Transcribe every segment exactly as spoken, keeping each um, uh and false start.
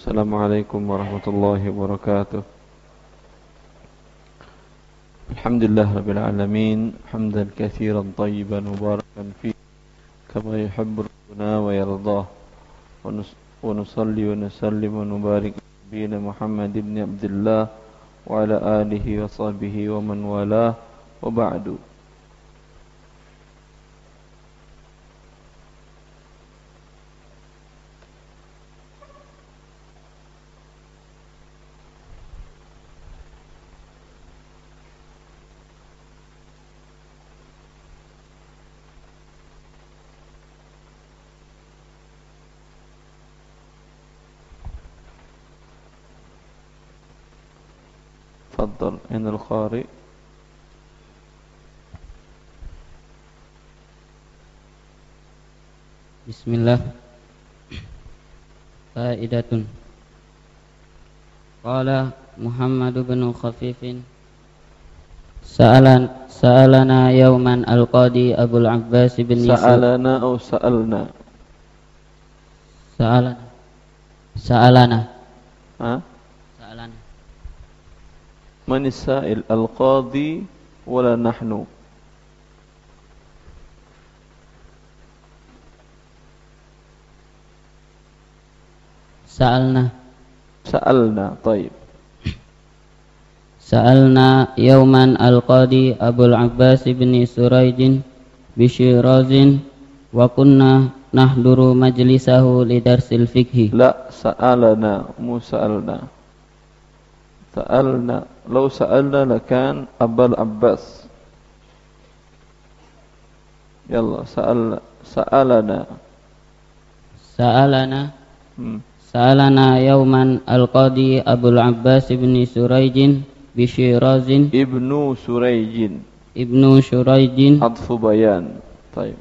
Assalamualaikum warahmatullahi wabarakatuh. Alhamdulillah rabbil alamin, hamdan katsiran tayyiban mubarakan fi kama yuhibbu rabbuna wa yardah. Wa nusalli wa nusallim wa nubarik ala Muhammad ibn Abdullah wa ala alihi wa sahbihi wa man walah wa ba'du. تفضل. أين القارئ؟ Bismillah. Faidatun. Qala Muhammad bin Khafifin Sa'alan Sa'alana yawman al-qadi Abul Abbas bin Sa'alana atau sa'alna? Sa'alana Sa'alana Ha? Sa'alana Man as-sa'il, al-qadi wala nahnu? Sa'alna Sa'alna, طيب. Sa'alna yawman al-qadi Abul Abbas bin Surayjin Bishirazin wa kunna nahduru majlisahu lidarsil fiqhi. La, sa'alana, mu sa'alna. Sa'alna, law sa'alna lakan Abul Abbas. Yalla, sa'al sa'alana. Sa'alana Hmm. Sa'alana yawman al-qadi Abul Abbas bin Surayjin Bishirazin Ibnu Surayjin. Ibnu Surayjin Adfu bayan. طيب.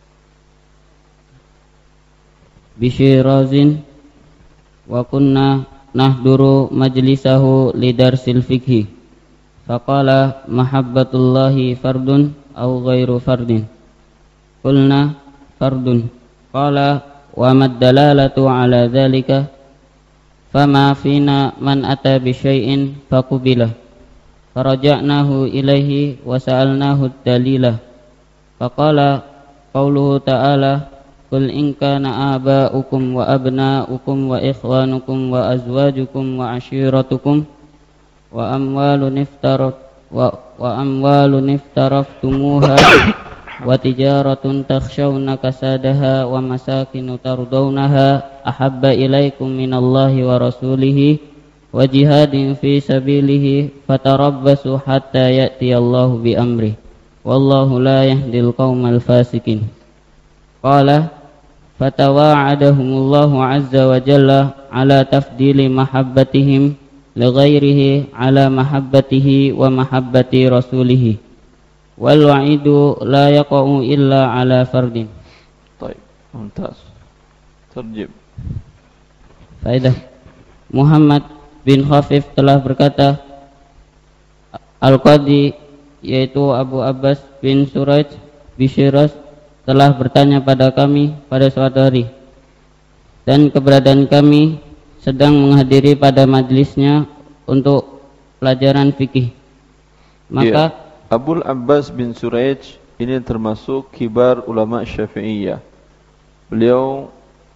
Bishirazin wa kunna nahduru majlisahu lidarsil fiqhi. Faqala mahabbatullahi fardun aw ghairu fardin. Qulna fardun. Qala wa mad dalalatu ala dhalika fama fina man ata bi syai'in faqubila. Faraja'nahu ilaihi wa sa'alnahu ad-dalila. Faqala qauluhu ta'ala qul in kana aba'ukum wa abna'ukum wa ikhwanukum wa azwajukum wa ashiratukum wa amwalun iftarat wa, wa amwalun iftaraftumuha wa tijaratun takhshawna kasadaha wa masakinu tardawnaha ahabba ilaikum minallahi wa rasulihi wa jihadin fi sabilihi fatarabbasu hatta ya'tiyallahu bi amri wallahu la yahdil qaumal fasikin. Qala fatawa'adahumullahu azza wa jalla ala tafdili mahabbatihim li ghairihi ala mahabbatihi wa mahabbati rasulihi wal wa'idu la yaqa'u illa ala fardin. طيب, ممتاز. Terjib. Faedah. Muhammad bin Khafif telah berkata, Al-Qadi yaitu Abu Abbas bin Surayj Bishiraz telah bertanya pada kami pada suatu hari, dan keberadaan kami sedang menghadiri pada majlisnya untuk pelajaran fikih. Maka ya, Abul Abbas bin Surayj ini termasuk kibar ulama Syafi'iyah. Beliau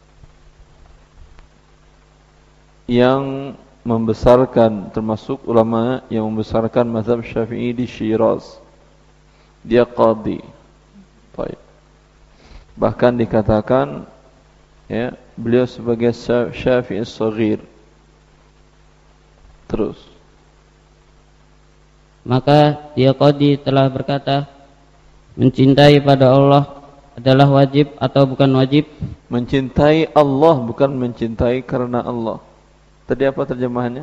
yang membesarkan, termasuk ulama yang membesarkan mazhab Syafi'i di Syiraz. Dia qadi. Baik. Bahkan dikatakan ya, beliau sebagai Syafi'i Shaghir. Terus. Maka dia qadi telah berkata, mencintai pada Allah adalah wajib atau bukan wajib? Mencintai Allah bukan mencintai karena Allah. Tadi apa terjemahannya?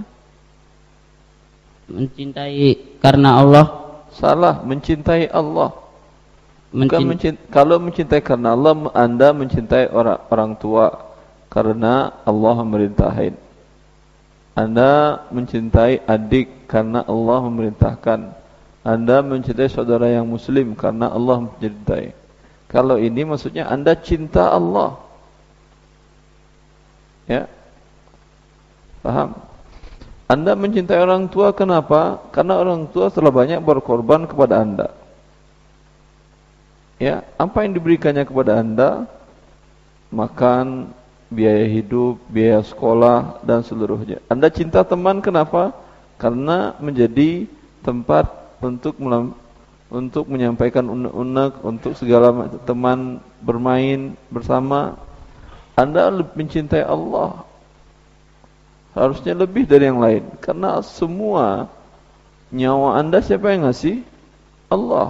Mencintai karena Allah. Salah, mencintai Allah. Bukan Mencint- mencintai, kalau mencintai karena Allah, Anda mencintai orang orang tua karena Allah memerintahin. Anda mencintai adik karena Allah memerintahkan. Anda mencintai saudara yang muslim karena Allah mencintai. Kalau ini maksudnya Anda cinta Allah. Ya. Paham? Anda mencintai orang tua kenapa? Karena orang tua telah banyak berkorban kepada Anda. Ya, apa yang diberikannya kepada Anda? Makan, biaya hidup, biaya sekolah, dan seluruhnya. Anda cinta teman kenapa? Karena menjadi tempat untuk melam, untuk menyampaikan unek-unek, untuk segala teman bermain bersama. Anda mencintai Allah harusnya lebih dari yang lain, karena semua nyawa Anda siapa yang ngasih? Allah.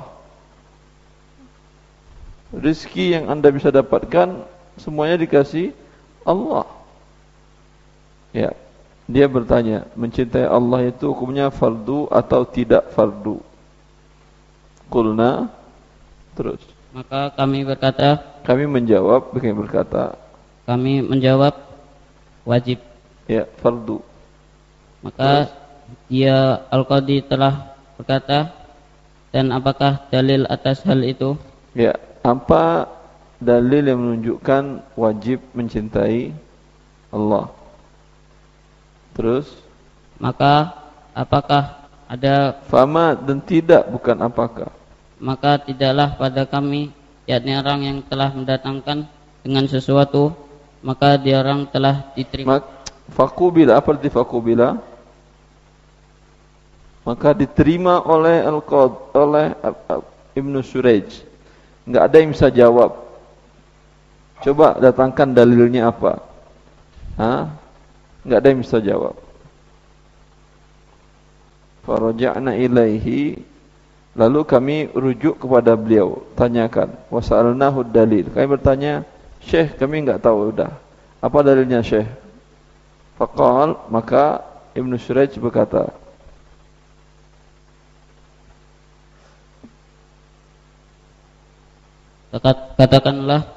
Rezeki yang Anda bisa dapatkan semuanya dikasih Allah. Ya, dia bertanya, mencintai Allah itu hukumnya fardu atau tidak fardu? Qulna, terus. Maka kami berkata, kami menjawab, kami berkata, kami menjawab wajib. Ya, fardu. Maka terus, dia Al-Qadi telah berkata, dan apakah dalil atas hal itu? Ya, apa dalil yang menunjukkan wajib mencintai Allah? Terus, maka apakah ada fama dan tidak, bukan apakah. Maka tidaklah pada kami, yakni orang yang telah mendatangkan dengan sesuatu, maka dia orang telah diterima. Mak, fakubila, apa arti fakubila? Maka diterima oleh Al-Qad, oleh Ibnu Surayj. Enggak ada yang bisa jawab. Coba datangkan dalilnya apa? Hah? Enggak ada yang bisa jawab. Faraja'na ilaihi, lalu kami rujuk kepada beliau, tanyakan, wasa'alnahu dalil. Kami bertanya, Syekh, kami enggak tahu sudah. Apa dalilnya, Syekh? Faqal, maka Ibnu Surayj berkata, katakanlah,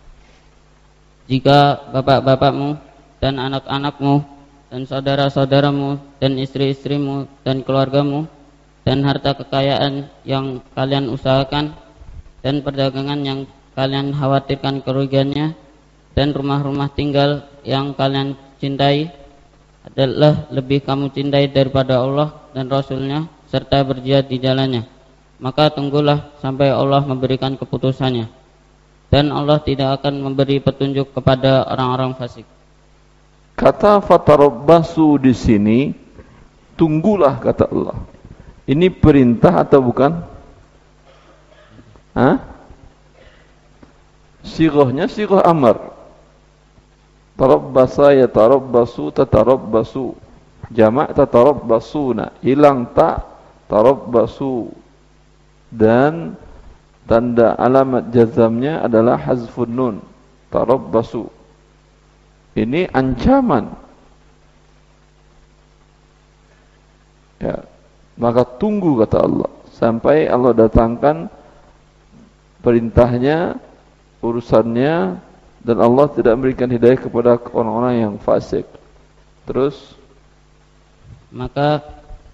jika bapak-bapakmu dan anak-anakmu dan saudara-saudaramu dan istri-istrimu dan keluargamu dan harta kekayaan yang kalian usahakan dan perdagangan yang kalian khawatirkan kerugiannya dan rumah-rumah tinggal yang kalian cintai adalah lebih kamu cintai daripada Allah dan Rasulnya serta berjihad di jalannya, maka tunggulah sampai Allah memberikan keputusannya, dan Allah tidak akan memberi petunjuk kepada orang-orang fasik. Kata fatarabbasu di sini, tunggulah, kata Allah. Ini perintah atau bukan? Hah? Sighahnya sighah amar. Tarabbasa yatarabbasu tatarabbasu. Jamak tatarabbasuna. Hilang tak, tarabbasu. Dan tanda alamat jazamnya adalah hazfun nun. Tarabbasu. Ini ancaman. Ya, maka tunggu, kata Allah, sampai Allah datangkan perintahnya, urusannya, dan Allah tidak memberikan hidayah kepada orang-orang yang fasik. Terus, maka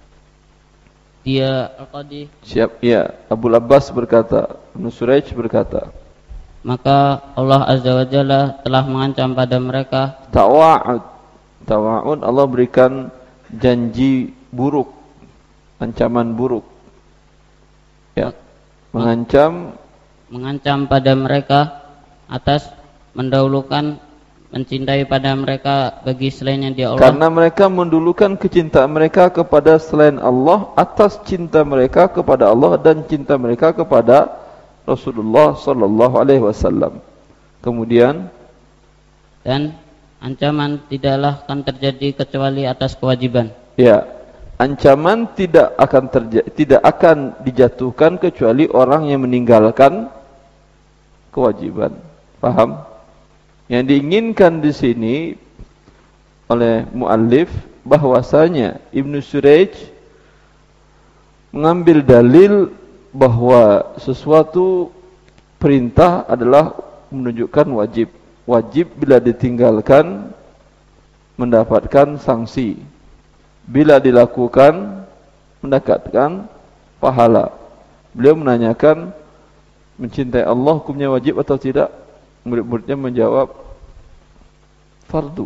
dia Al-Qadi, siap, ya, Abu Abbas berkata, Ibnu Surayj berkata, maka Allah Azza wa Jalla telah mengancam pada mereka. Tawa'ud, tawa'ud, Allah berikan janji buruk, ancaman buruk. Ya, mengancam, mengancam pada mereka atas mendahulukan mencintai pada mereka bagi selainnya dia Allah. Karena mereka mendulukan kecintaan mereka kepada selain Allah atas cinta mereka kepada Allah dan cinta mereka kepada Rasulullah sallallahu alaihi wasallam. Kemudian, dan ancaman tidaklah akan terjadi kecuali atas kewajiban. Ya, ancaman tidak akan terjadi, tidak akan dijatuhkan kecuali orang yang meninggalkan kewajiban. Paham? Yang diinginkan di sini oleh muallif bahwasanya Ibnu Surayj mengambil dalil bahwa sesuatu perintah adalah menunjukkan wajib. Wajib bila ditinggalkan mendapatkan sanksi. Bila dilakukan mendapatkan pahala. Beliau menanyakan, mencintai Allah hukumnya wajib atau tidak? Murid-muridnya menjawab, fardu.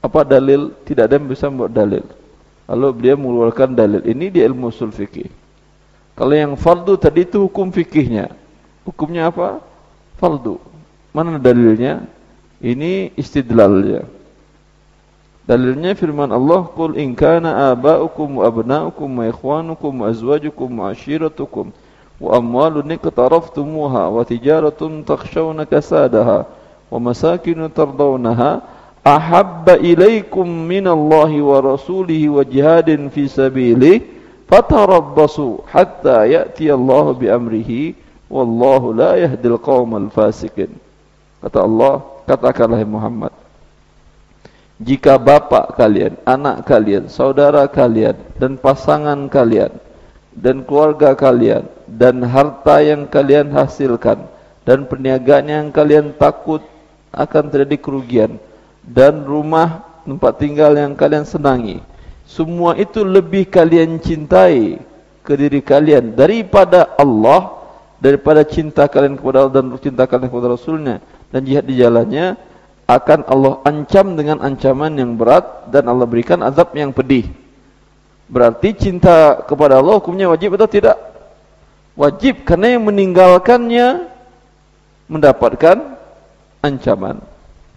apa dalil? Tidak ada yang bisa membuat dalil. Lalu beliau mengeluarkan dalil. Ini di ilmu usul fikih. Kalau yang fardu tadi itu hukum fikihnya. Hukumnya apa? Fardu. Mana dalilnya? Ini istidlalnya. Dalilnya firman Allah, "Qul in kana aba'ukum wa abna'ukum wa ikhwanukum wa azwajukum wa ashiratukum wa amwalun iqtaraftumuha wa tijaratun takhshawna kasadaha wa masakinu tardawnaha ahabba ilaikum minallahi wa rasulihi wa jihadin fi sabilihi fatarabbasu hatta ya'tiyallahu bi amrihi wallahu la yahdil qaumal fasikin." Kata Allah, katakanlah Muhammad, jika bapak kalian, anak kalian, saudara kalian, dan pasangan kalian, dan keluarga kalian, dan harta yang kalian hasilkan, dan perniagaan yang kalian takut akan terjadi kerugian, dan rumah tempat tinggal yang kalian senangi, semua itu lebih kalian cintai ke diri kalian daripada Allah, daripada cinta kalian kepada Allah dan cinta kalian kepada Rasulnya, dan jihad di jalannya, akan Allah ancam dengan ancaman yang berat dan Allah berikan azab yang pedih. Berarti cinta kepada Allah hukumnya wajib atau tidak? Wajib, karena yang meninggalkannya mendapatkan ancaman.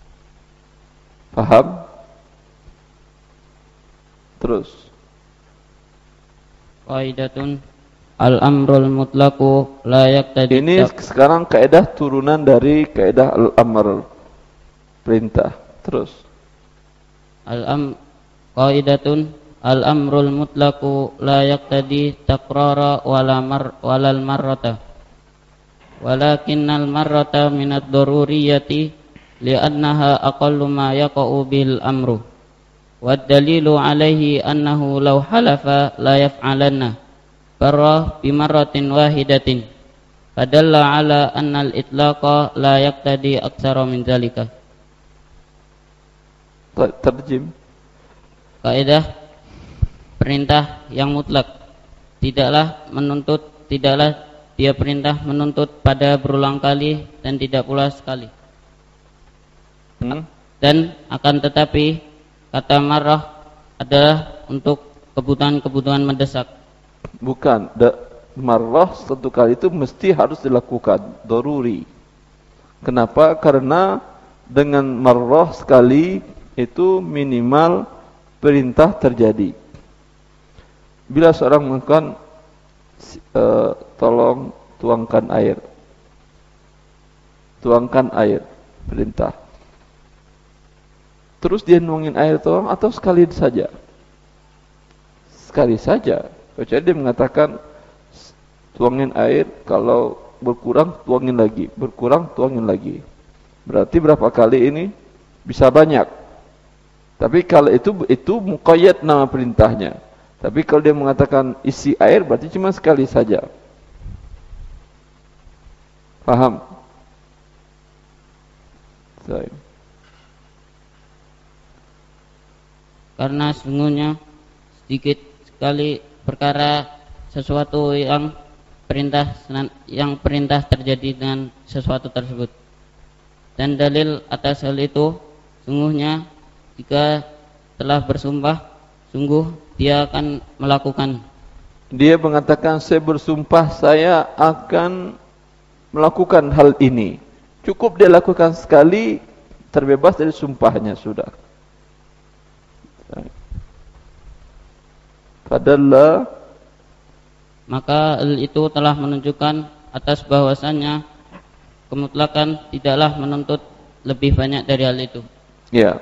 Paham? Terus. Qaidatun al-amrul mutlaqu la yaqtadi. Ini sekarang kaidah turunan dari kaidah al-amr, perintah. Terus. Al-am qaidatun al-amrul mutlaqu la yaqtadi takrara wala mar walal marrata walakinnal marrata minad daruriyati li'annaha aqallu ma yaqa'u bil amru wad dalilu alaihi annahu law halafa la yaf'alanna barra bi marratin wahidatin fadalla ala anna al-itlaqa la yaqtadi aktsara min dzalika. Terjem. Kaidah perintah yang mutlak tidaklah menuntut tidaklah dia perintah menuntut pada berulang kali dan tidak pula sekali. Hmm? Dan akan tetapi kata marrah adalah untuk kebutuhan-kebutuhan mendesak. Bukan, marrah satu kali itu mesti harus dilakukan, daruri. Kenapa? Karena dengan marrah sekali itu minimal perintah terjadi. Bila seorang mengatakan e, tolong tuangkan air, tuangkan air, perintah. Terus dia nuangin air tolong atau sekali saja? Sekali saja. Kecuali dia mengatakan tuangin air, kalau berkurang tuangin lagi, berkurang tuangin lagi. Berarti berapa kali ini? Bisa banyak. Tapi kalau itu itu muqayyad nama perintahnya. Tapi kalau dia mengatakan isi air berarti cuma sekali saja. Paham? Baik. Karena sesungguhnya sedikit sekali perkara sesuatu yang perintah yang perintah terjadi dengan sesuatu tersebut. Dan dalil atas hal itu sungguhnya jika telah bersumpah, sungguh dia akan melakukan. Dia mengatakan saya bersumpah saya akan melakukan hal ini. Cukup dia lakukan sekali, terbebas dari sumpahnya sudah. Padahal maka hal itu telah menunjukkan atas bahwasannya kemutlakan tidaklah menuntut lebih banyak dari hal itu. Ya.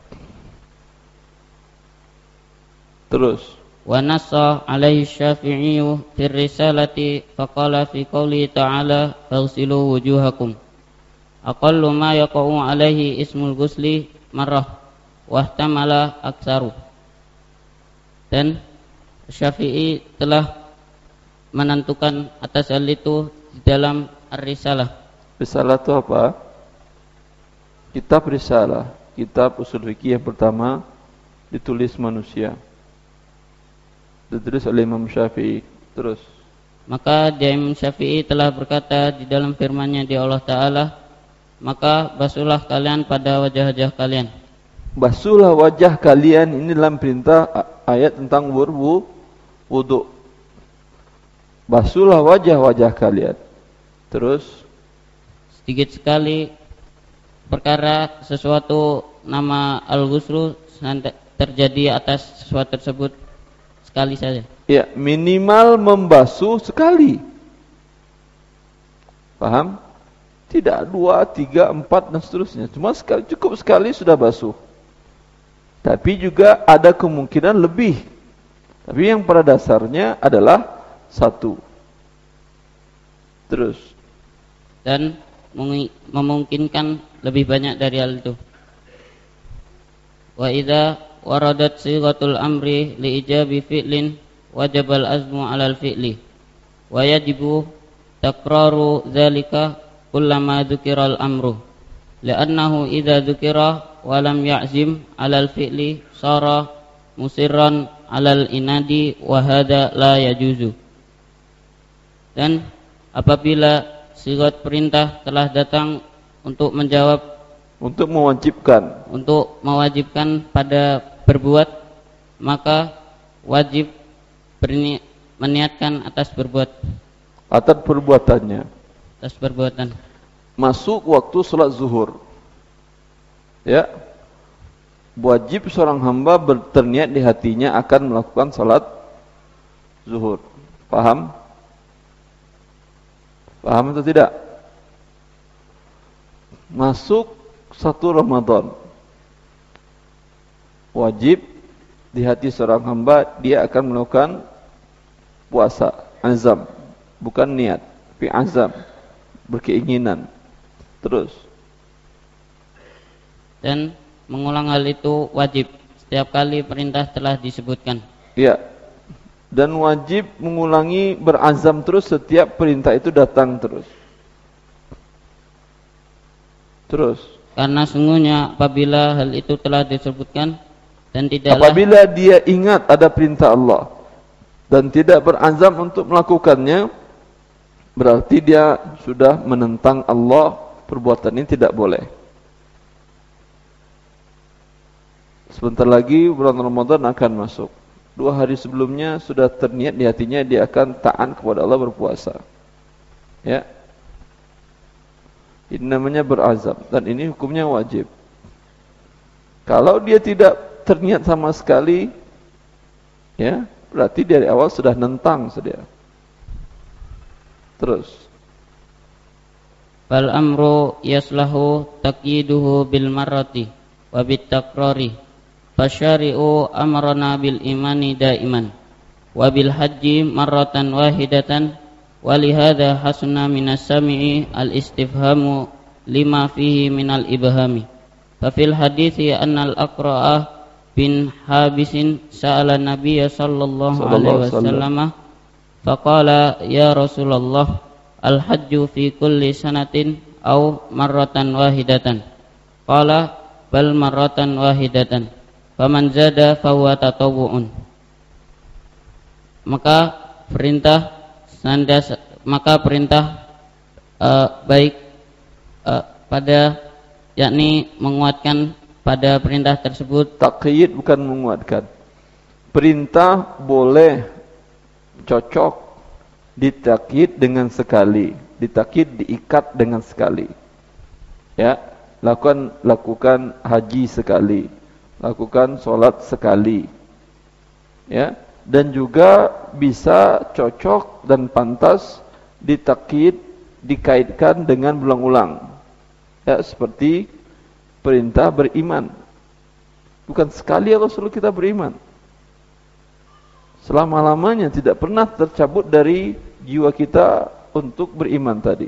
Terus. Wa nassa alaihi Syafi'i fi risalati faqala fi qouli ta'ala faghsilu wujuhakum aqallu ma yaqa'u alaihi ismul ghusli marrah wa ihtamala aktsaru. Dan Syafi'i telah menentukan atas hal itu di dalam Ar-Risalah. Risalah itu apa? Kitab Risalah, kitab usul fikih yang pertama ditulis manusia. Ditulis oleh Imam Syafi'i. Terus. Maka dia Imam Syafi'i telah berkata di dalam firman-Nya di Allah Ta'ala, maka basuhlah kalian pada wajah-wajah kalian. basuhlah wajah kalian, ini dalam perintah ayat tentang berwu wudu. Basuhlah wajah-wajah kalian. Terus sedikit sekali perkara sesuatu nama al-ghuslu terjadi atas sesuatu tersebut sekali saja. Ya, minimal membasuh sekali. Paham? Tidak dua, tiga, empat dan seterusnya. Cuma sekali, cukup sekali sudah basuh. Tapi juga ada kemungkinan lebih. Tapi yang pada dasarnya adalah satu. Terus. Dan memungkinkan lebih banyak dari hal itu. Wa idza waradat sighatul amri li ijabi fi'lin wajibal azmu 'alal fi'li wa yajibu takraru dzalika kullama dzukiral amru li'annahu idza dzukira wa lam ya'zim 'alal fi'li sara musirran 'alal inadi wa hadza la yajuzu. Dan apabila sighat perintah telah datang untuk menjawab, untuk mewajibkan, untuk mewajibkan pada berbuat, maka wajib berni- meniatkan atas berbuat, atas perbuatannya, atas perbuatan. Masuk waktu sholat zuhur, ya, wajib seorang hamba berniat di hatinya akan melakukan sholat zuhur. Paham? Paham atau tidak? Masuk satu Ramadan, wajib di hati seorang hamba dia akan melakukan puasa, azam, bukan niat, tapi azam, berkeinginan. Terus. Dan mengulang hal itu wajib setiap kali perintah telah disebutkan. Ya. Dan wajib mengulangi berazam terus setiap perintah itu datang terus. Terus. Karena sungguhnya apabila hal itu telah disebutkan dan tidaklah, apabila dia ingat ada perintah Allah dan tidak berazam untuk melakukannya, berarti dia sudah menentang Allah. Perbuatan ini tidak boleh. Sebentar lagi bulan Ramadan akan masuk. Dua hari sebelumnya sudah terniat di hatinya dia akan taat kepada Allah, berpuasa. Ya. Ini namanya berazam dan ini hukumnya wajib. Kalau dia tidak terniat sama sekali, ya, berarti dari awal sudah nentang sedia. Terus. Fal amru yaslahu taqyiduhu bil marrati wa bit takrari. Fasyari'u amarana bil imani daiman wa bil haji marratan wahidatan wa lihadza hasuna minas sami'i al istifhamu lima fihi minal ibhami. Fa fil hadithi anna al aqra'ah bin habisin sa'ala nabiyya sallallahu alaihi wasallam faqala ya Rasulullah al hajju fi kulli sanatin aw marratan wahidatan. Qala bal marratan wahidatan. Faman zada fahuwa tatawwu'un. Maka perintah sandas maka perintah uh, baik uh, pada yakni menguatkan pada perintah tersebut. Taqyid bukan menguatkan. Perintah boleh cocok ditakyid dengan sekali, ditakyid diikat dengan sekali. Ya, lakukan lakukan haji sekali. Lakukan sholat sekali, ya, dan juga bisa cocok dan pantas ditakyid, dikaitkan dengan berulang-ulang, ya, seperti perintah beriman. Bukan sekali Allah suruh kita beriman, selama-lamanya tidak pernah tercabut dari jiwa kita untuk beriman tadi.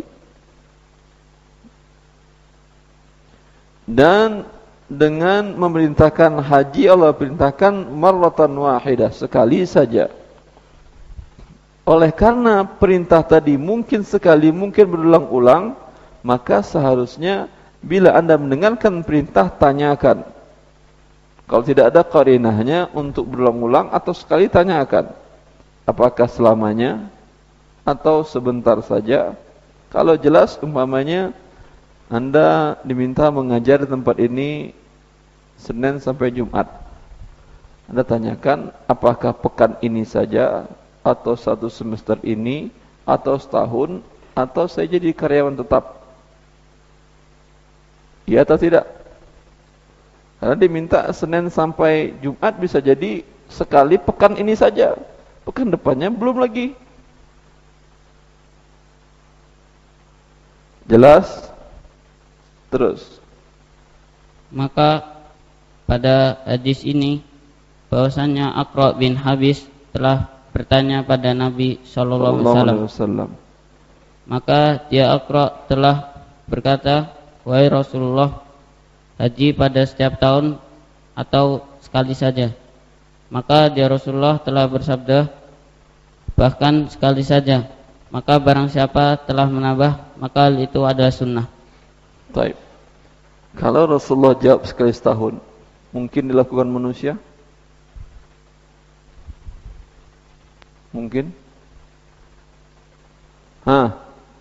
Dan dengan memerintahkan haji, Allah perintahkan marratan wahidah, sekali saja. Oleh karena perintah tadi mungkin sekali, mungkin berulang-ulang, maka seharusnya bila Anda mendengarkan perintah, tanyakan. Kalau tidak ada qarinahnya untuk berulang-ulang atau sekali, tanyakan. Apakah selamanya atau sebentar saja? Kalau jelas umpamanya Anda diminta mengajar di tempat ini Senin sampai Jumat. Anda tanyakan, apakah pekan ini saja, atau satu semester ini, atau setahun, atau saya jadi karyawan tetap? Ya atau tidak? Karena diminta Senin sampai Jumat, bisa jadi sekali pekan ini saja. Pekan depannya belum lagi. Jelas? Terus. Maka pada hadis ini bahwasanya Aqra bin Habis telah bertanya pada Nabi sallallahu alaihi wasallam. Maka dia Aqra telah berkata, "Wahai Rasulullah, haji pada setiap tahun atau sekali saja?" Maka dia Rasulullah telah bersabda, "Bahkan sekali saja." Maka barang siapa telah menambah, maka itu adalah sunnah. Baik. Kalau Rasulullah jawab sekali setahun, mungkin dilakukan manusia? Mungkin? Hah?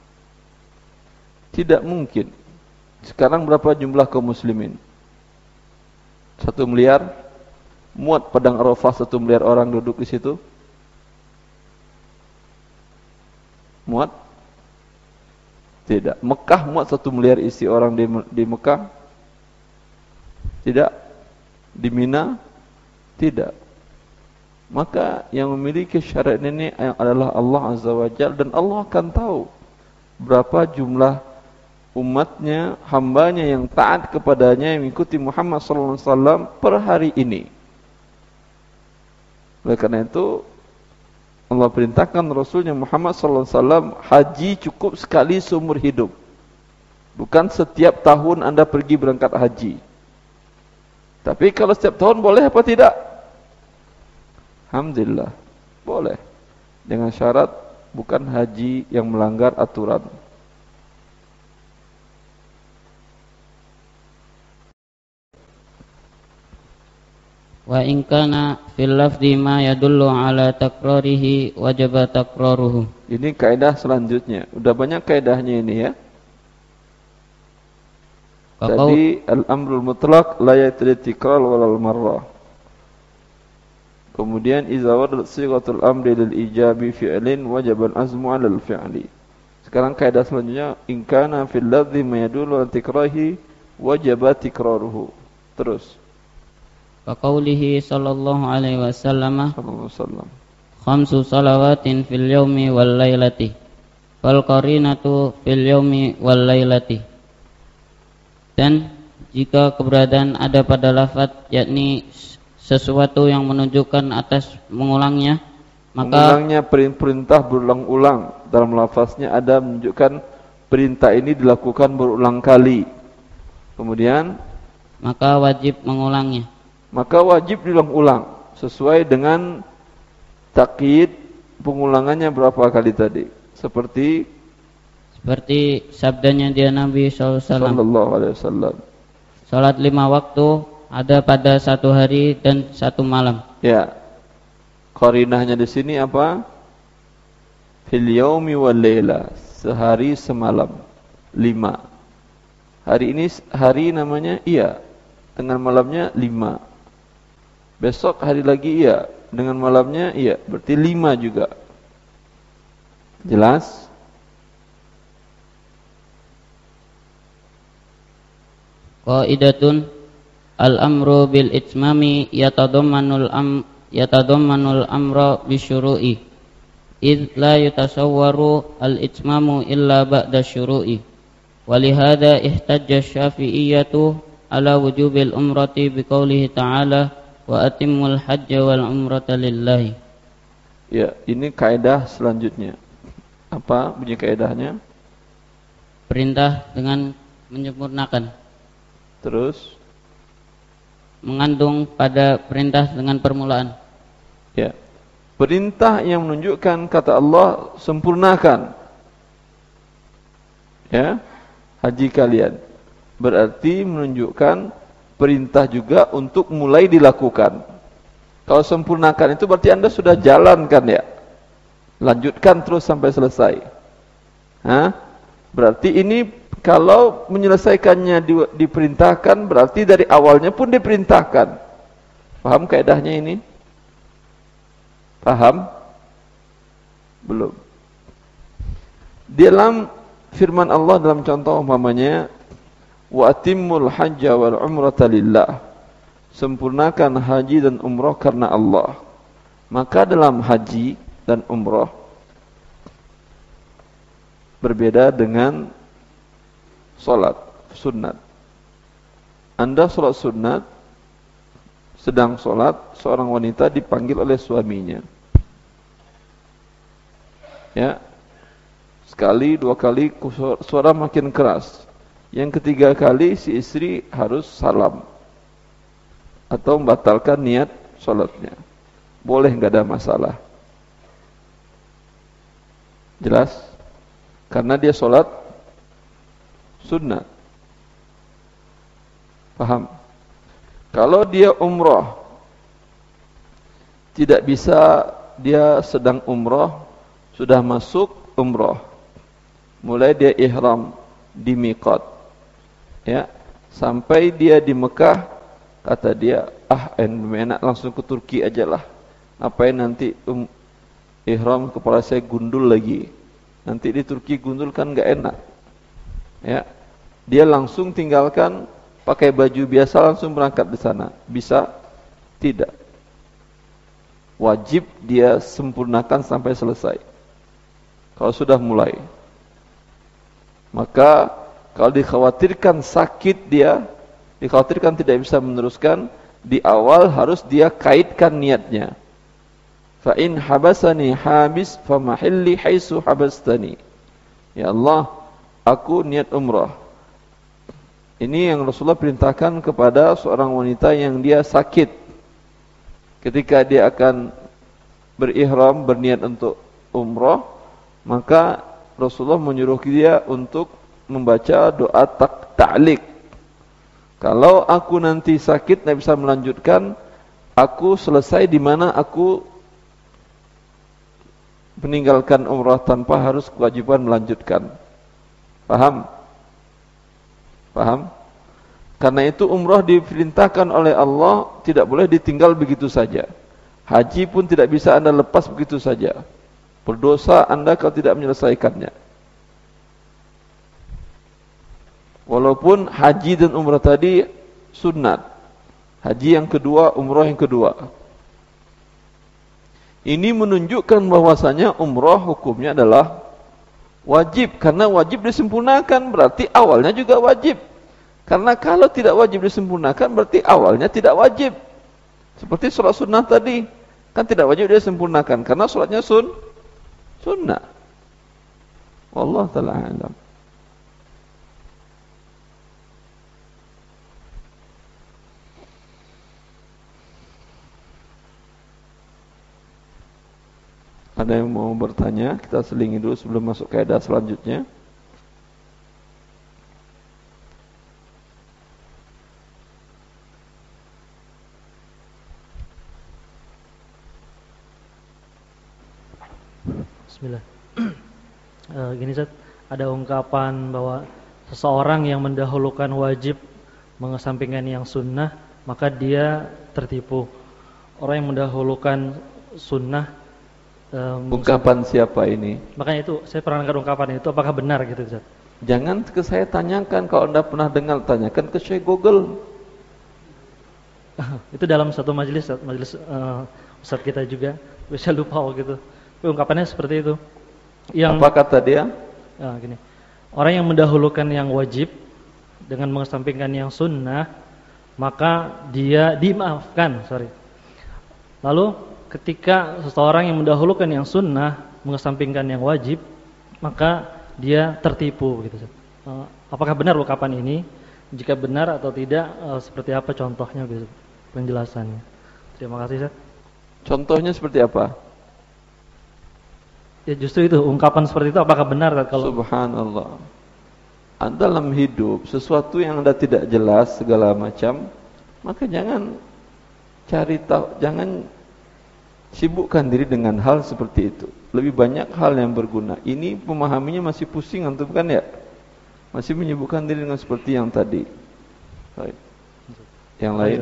Tidak mungkin. Sekarang berapa jumlah kaum muslimin? Satu miliar? Muat padang Arafah satu miliar orang duduk di situ? Muat? Tidak. Mekah muat satu miliar isi orang di, di Mekah? Tidak. Di Mina? Tidak. Maka yang memiliki syariat ini adalah Allah Azza wa Jalla, dan Allah akan tahu berapa jumlah umatnya, hambanya yang taat kepadanya, yang mengikuti Muhammad sallallahu alaihi wasallam per hari ini. Oleh karena itu Allah perintahkan Rasulnya Muhammad sallallahu alaihi wasallam, haji cukup sekali seumur hidup. Bukan setiap tahun Anda pergi berangkat haji. Tapi kalau setiap tahun boleh apa tidak? Alhamdulillah, boleh. Dengan syarat bukan haji yang melanggar aturan. Wa in kana fil lafzi ma yadullu ala takrarihi wajaba takraruhu. Ini kaidah selanjutnya. Udah banyak kaidahnya ini ya. Kakau. Tadi al-amrul mutlaq la yatri tikrar walal marrah. Kemudian idza waradat sighatul amri lil ijabi fi'lin wajaba al-azmu 'ala al-fi'li. Sekarang kaidah selanjutnya, in kana fil lafzi ma yadullu ala tikrahi wajaba tikraruhu. Terus. Faqaulihi sallallahu alaihi wasallam sallallahu alaihi wasallam khamsu salawatin fil yaumi wal lailati wal qarinatu fil yaumi wal lailati. Dan jika keberadaan ada pada lafaz yakni sesuatu yang menunjukkan atas mengulangnya, maka mengulangnya perintah berulang-ulang. Dalam lafaznya ada menunjukkan perintah ini dilakukan berulang kali. Kemudian maka wajib mengulangnya. Maka wajib diulang-ulang sesuai dengan takyid pengulangannya berapa kali tadi. Seperti seperti sabdanya dia Nabi sallallahu alaihi wasallam. Salat lima waktu ada pada satu hari dan satu malam. Ya. Qarinahnya di sini apa? Fil yaumi wal laila, sehari semalam. Lima. Hari ini hari namanya iya, dengan malamnya lima. Besok hari lagi iya, dengan malamnya iya, berarti lima juga. Jelas? Qaidatun al-amru bil itmami yatadammanul am yatadammanul amra bisyuru'i id la yatasawwaru al-itmamu illa ba'da syuru'i walihada ihtajja syafi'iyyatu ala wujubil umrati biqaulihi ta'ala wa atimmul hajja wal umrata lillahi. Ya, ini kaidah selanjutnya. Apa bunyi kaidahnya? Perintah dengan menyempurnakan. Terus mengandung pada perintah dengan permulaan. Ya. Perintah yang menunjukkan kata Allah sempurnakan. Ya. Haji kalian. Berarti menunjukkan perintah juga untuk mulai dilakukan. Kalau sempurnakan itu berarti Anda sudah jalankan ya. Lanjutkan terus sampai selesai. Hah? Berarti ini Kalau menyelesaikannya di, diperintahkan, berarti dari awalnya pun diperintahkan. Paham kaidahnya ini? Paham? Belum. Dalam firman Allah dalam contoh umpamanya, wa atimmul hajja wal umrata lillah. Sempurnakan haji dan umrah karena Allah. Maka dalam haji dan umrah berbeda dengan solat sunat. Anda solat sunat, sedang solat, seorang wanita dipanggil oleh suaminya. Ya, sekali, dua kali, suara makin keras. Yang ketiga kali si istri harus salam atau membatalkan niat solatnya. Boleh, nggak ada masalah. Jelas? Karena dia solat sunnah. Paham? Kalau dia umrah, tidak bisa, dia sedang umrah, sudah masuk umrah, mulai dia ihram di miqat, ya, sampai dia di Mekah, kata dia, ah enak langsung ke Turki aja lah. Apain nanti um, ihram kepala saya gundul lagi. Nanti di Turki gundul kan enggak enak. Ya. Dia langsung tinggalkan, pakai baju biasa langsung berangkat di sana. Bisa? Tidak. Wajib dia sempurnakan sampai selesai. Kalau sudah mulai. Maka kalau dikhawatirkan sakit dia, dikhawatirkan tidak bisa meneruskan, di awal harus dia kaitkan niatnya. Fa in habasani habis fa mahilli haitsu habastani. Ya Allah, aku niat umrah. Ini yang Rasulullah perintahkan kepada seorang wanita yang dia sakit. Ketika dia akan berihram, berniat untuk umrah, maka Rasulullah menyuruh dia untuk membaca doa ta'liq. Kalau aku nanti sakit tidak bisa melanjutkan, aku selesai di mana aku meninggalkan umrah tanpa harus kewajiban melanjutkan. Paham? Paham? Karena itu umrah diperintahkan oleh Allah, tidak boleh ditinggal begitu saja. Haji pun tidak bisa Anda lepas begitu saja. Berdosa Anda kalau tidak menyelesaikannya. Walaupun haji dan umrah tadi sunat. Haji yang kedua, umrah yang kedua. Ini menunjukkan bahwasanya umrah hukumnya adalah wajib. Karena wajib disempurnakan, berarti awalnya juga wajib. Karena kalau tidak wajib disempurnakan, berarti awalnya tidak wajib. Seperti sholat sunnah tadi, kan tidak wajib disempurnakan, karena sholatnya sun, sunnah. Wallahu ta'ala a'lam. Ada yang mau bertanya? Kita selingi dulu sebelum masuk kaidah selanjutnya. Bismillah. uh, Gini Zat, ada ungkapan bahwa seseorang yang mendahulukan wajib mengesampingkan yang sunnah, maka dia tertipu. Orang yang mendahulukan sunnah, um, ungkapan siapa ini? Makanya itu saya pernah dengar ungkapan itu, apakah benar gitu Zat? Jangan ke saya tanyakan, kalau Anda pernah dengar tanyakan ke Syekh Google. Itu dalam satu majelis, majelis uh, Ustaz kita juga, bisa lupa gitu. Ungkapannya seperti itu. Yang, apa kata dia? Ya, gini. Orang yang mendahulukan yang wajib dengan mengesampingkan yang sunnah, maka dia dimaafkan. Sorry. Lalu ketika seseorang yang mendahulukan yang sunnah mengesampingkan yang wajib, maka dia tertipu. Gitu. Apakah benar ungkapan ini? Jika benar atau tidak, seperti apa contohnya? Gitu, penjelasannya. Terima kasih, Ustaz. Contohnya seperti apa? Ya justru itu, ungkapan seperti itu apakah benar kalau Subhanallah. Dalam hidup sesuatu yang Anda tidak jelas segala macam, maka jangan cari tahu, jangan sibukkan diri dengan hal seperti itu. Lebih banyak hal yang berguna. Ini memahaminya masih pusing antum kan ya? Masih menyibukkan diri dengan seperti yang tadi. Baik. Yang lain?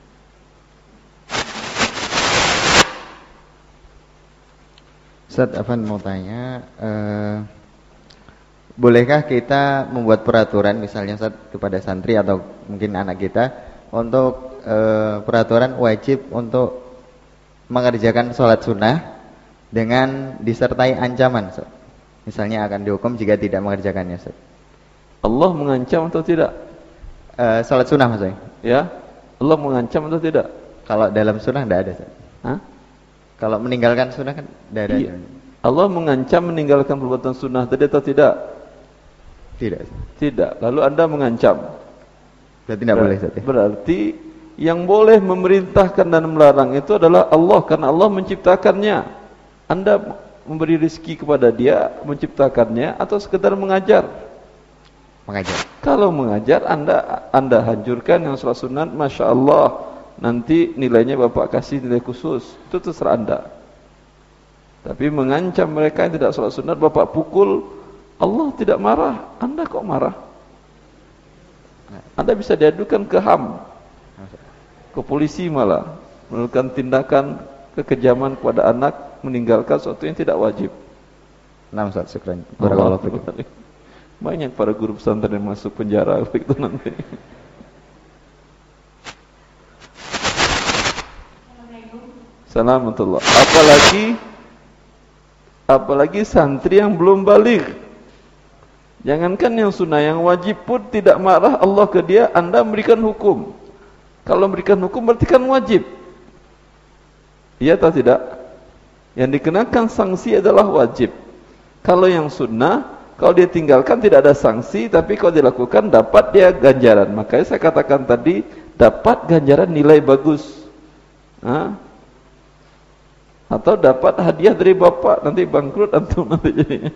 Ustaz, Afan mau tanya, eh, bolehkah kita membuat peraturan misalnya Ustaz kepada santri atau mungkin anak kita untuk eh, peraturan wajib untuk mengerjakan sholat sunnah dengan disertai ancaman Ustaz? Misalnya akan dihukum jika tidak mengerjakannya Ustaz. Allah mengancam atau tidak? Eh, sholat sunnah maksudnya? Ya, Allah mengancam atau tidak? Kalau dalam sunnah tidak ada Ustaz. Hah? Kalau meninggalkan sunnah kan tidak ada. Iya. Allah mengancam meninggalkan perbuatan sunnah tadi atau tidak? Tidak. Tidak. Lalu Anda mengancam. Berarti tidak Ber boleh Ustaz. Berarti yang boleh memerintahkan dan melarang itu adalah Allah, karena Allah menciptakannya. Anda memberi rezeki kepada dia, menciptakannya, atau sekedar mengajar? Mengajar. Kalau mengajar, Anda Anda hancurkan yang sholat sunat, Masya Allah, nanti nilainya Bapak kasih nilai khusus, itu terserah Anda. Tapi mengancam mereka yang tidak sholat sunat, Bapak pukul, Allah tidak marah, Anda kok marah? Anda bisa diadukan ke H A M, ke polisi malah, melakukan tindakan kekejaman kepada anak, meninggalkan sesuatu yang tidak wajib. Nah Ustaz, syukran. Barakallahu fikum. Banyak para guru pesantren yang masuk penjara begitu nanti. Assalamualaikum. Apalagi apalagi santri yang belum balik. Jangankan yang sunnah, yang wajib pun tidak marah Allah ke dia, Anda memberikan hukum. Kalau memberikan hukum berarti kan wajib. Iya atau tidak? Yang dikenakan sanksi adalah wajib. Kalau yang sunnah, kalau dia tinggalkan tidak ada sanksi, tapi kalau dilakukan dapat dia ganjaran. Makanya saya katakan tadi, dapat ganjaran nilai bagus. Hah? Atau dapat hadiah dari bapak, nanti bangkrut antum nanti jadinya.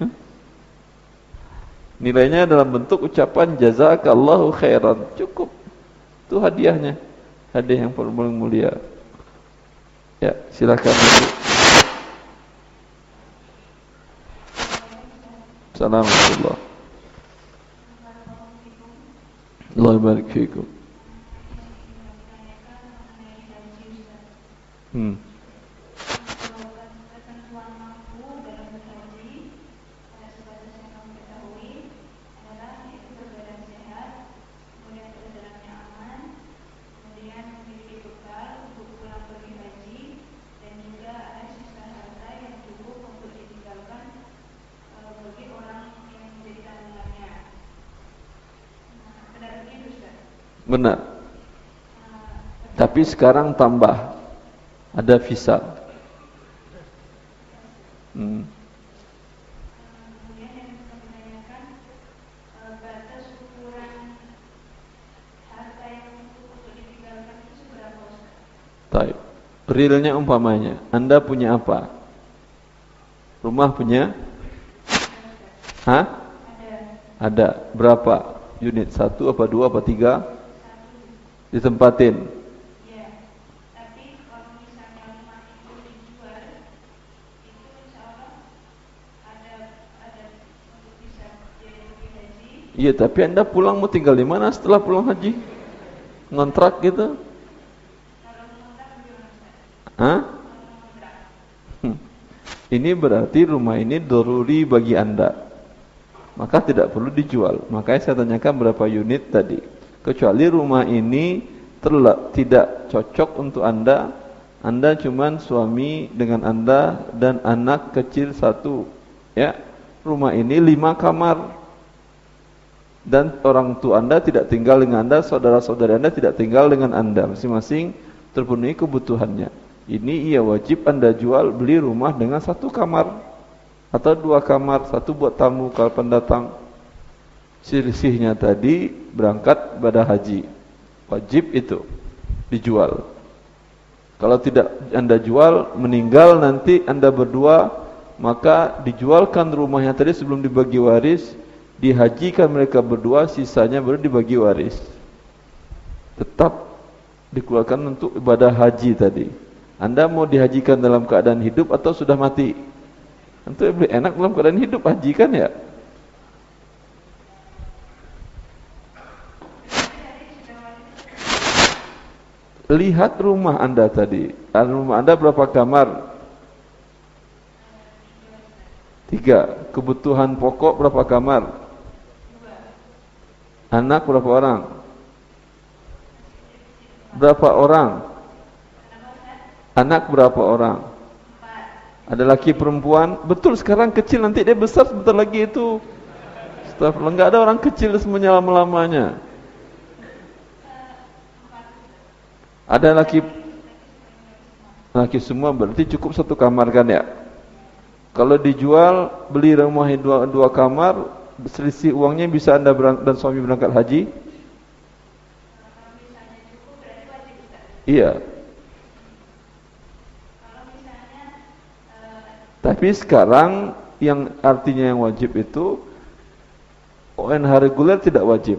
Nilainya dalam bentuk ucapan jazakallahu khairan. Cukup. Itu hadiahnya. Hadiah yang paling mulia. Ya, silakan Ibu. Assalamualaikum. Allah barik fikum. Hmm. Benar. Tapi sekarang tambah, ada visa. Hmm. Baik. Realnya umpamanya, Anda punya apa? Rumah punya? Hah? Ada. Berapa unit? Satu apa dua apa tiga? Ditempatin. Ya, tapi kalau misalnya rumah itu dijual, itu insya Allah ada ada untuk bisa pergi haji. Iya, tapi Anda pulang mau tinggal di mana setelah pulang haji? Ngontrak gitu? Kalau ngontrak gimana? Hah? Hmm. Ini berarti rumah ini doruri bagi Anda, maka tidak perlu dijual. Makanya saya tanyakan berapa unit tadi. Kecuali rumah ini terlak, tidak cocok untuk Anda, Anda cuman suami dengan Anda dan anak kecil satu, ya. Rumah ini lima kamar dan orang tua Anda tidak tinggal dengan Anda, saudara-saudara Anda tidak tinggal dengan Anda, masing-masing terpenuhi kebutuhannya. Ini ia wajib Anda jual, beli rumah dengan satu kamar atau dua kamar, satu buat tamu kalau pendatang. Selisihnya tadi berangkat pada haji, wajib itu dijual. Kalau tidak Anda jual, meninggal nanti Anda berdua, maka dijualkan rumahnya tadi sebelum dibagi waris, dihajikan mereka berdua, sisanya baru dibagi waris. Tetap dikeluarkan untuk ibadah haji tadi. Anda mau dihajikan dalam keadaan hidup atau sudah mati? Tentu lebih enak dalam keadaan hidup haji kan ya? lihat rumah Anda tadi. Rumah Anda berapa kamar? Tiga. Kebutuhan pokok berapa kamar? Anak berapa orang? Berapa orang? Anak berapa orang? Ada laki perempuan? Betul, sekarang kecil, nanti dia besar sebentar lagi itu. Astagfirullah, enggak ada orang kecil semuanya lama-lamanya. Ada laki laki semua, berarti cukup satu kamar kan ya? Kalau dijual, beli rumah dua, dua kamar, selisih uangnya bisa Anda berang, dan suami berangkat haji? Iya. Tapi sekarang yang artinya yang wajib itu O N H reguler tidak wajib.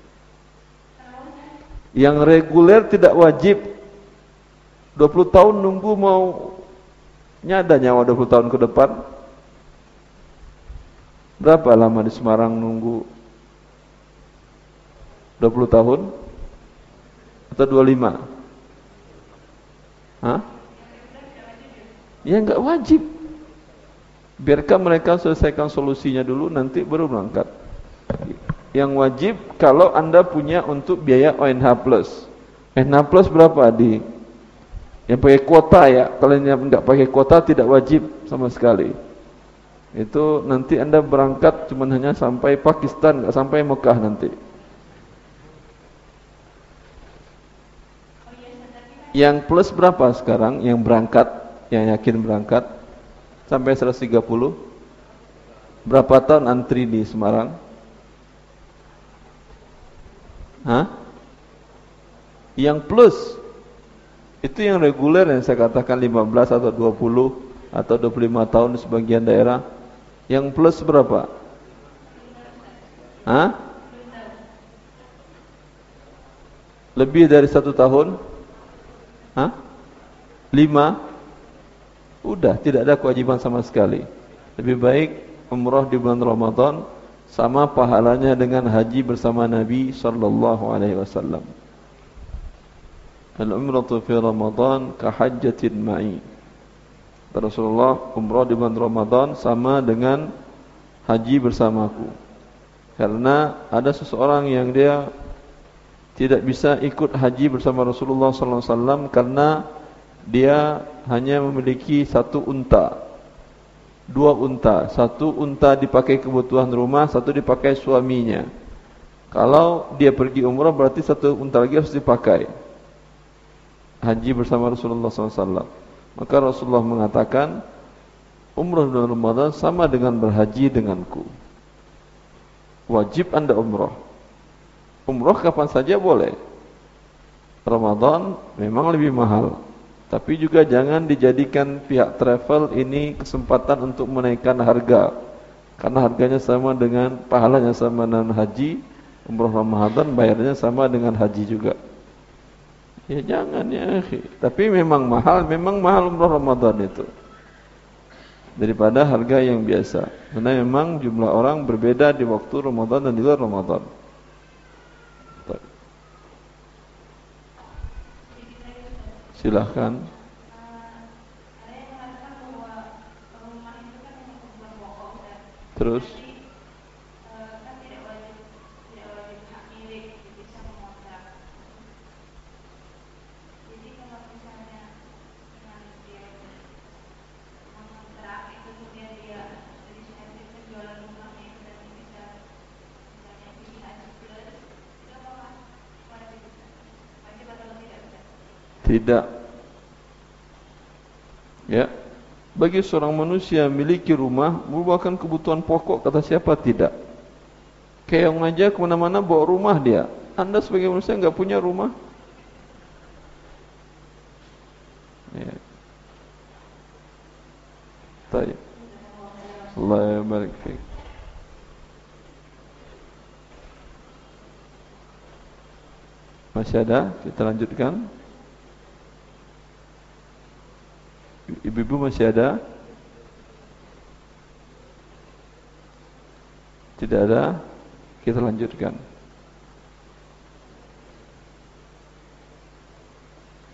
Yang reguler tidak wajib. dua puluh tahun nunggu mau nyada nyawa dua puluh tahun ke depan. Berapa lama di Semarang nunggu? dua puluh tahun? Atau dua puluh lima? Hah? Ya enggak wajib. Biarkan mereka selesaikan solusinya dulu, nanti baru berangkat. Yang wajib kalau Anda punya untuk biaya O N H plus. O N H plus berapa di? Yang pakai kuota ya. Kalau yang enggak pakai kuota tidak wajib sama sekali. Itu nanti Anda berangkat cuma hanya sampai Pakistan, enggak sampai Mekah nanti. Yang plus berapa sekarang? Yang berangkat, yang yakin berangkat sampai seratus tiga puluh. Berapa tahun antri di Semarang? Hah? Yang plus itu yang reguler yang saya katakan lima belas atau dua puluh atau dua puluh lima tahun di sebagian daerah. Yang plus berapa? Hah? Lebih dari satu tahun? Hah? Lima? Udah, tidak ada kewajiban sama sekali. Lebih baik umrah di bulan Ramadan, sama pahalanya dengan haji bersama Nabi sallallahu alaihi wasallam. Al-umratu fi Ramadan ka hajjatin ma'i. Rasulullah, umrah di bulan Ramadan sama dengan haji bersamaku. Karena ada seseorang yang dia tidak bisa ikut haji bersama Rasulullah sallallahu alaihi wasallam karena dia hanya memiliki satu unta, dua unta. Satu unta dipakai kebutuhan rumah, satu dipakai suaminya. Kalau dia pergi umrah berarti satu unta lagi harus dipakai haji bersama Rasulullah sallallahu alaihi wasallam. Maka Rasulullah mengatakan umrah bulan Ramadan sama dengan berhaji denganku. Wajib Anda umrah. Umrah kapan saja boleh. Ramadan memang lebih mahal, tapi juga jangan dijadikan pihak travel ini kesempatan untuk menaikkan harga. Karena harganya sama dengan, pahalanya sama dengan haji. Umrah Ramadan bayarnya sama dengan haji juga. Ya jangan ya akhi. Tapi memang mahal, memang mahal umrah Ramadan itu daripada harga yang biasa. Karena memang jumlah orang berbeda di waktu Ramadan dan di luar Ramadan. Silahkan. Terus tidak. Ya, bagi seorang manusia memiliki rumah merupakan kebutuhan pokok, kata siapa tidak? Keong aja kemana-mana bawa rumah dia. Anda sebagai manusia enggak punya rumah? Ya. Baik. Allah barik fiik. Masih ada? Kita lanjutkan. Ibu-ibu masih ada? Tidak ada? Kita lanjutkan.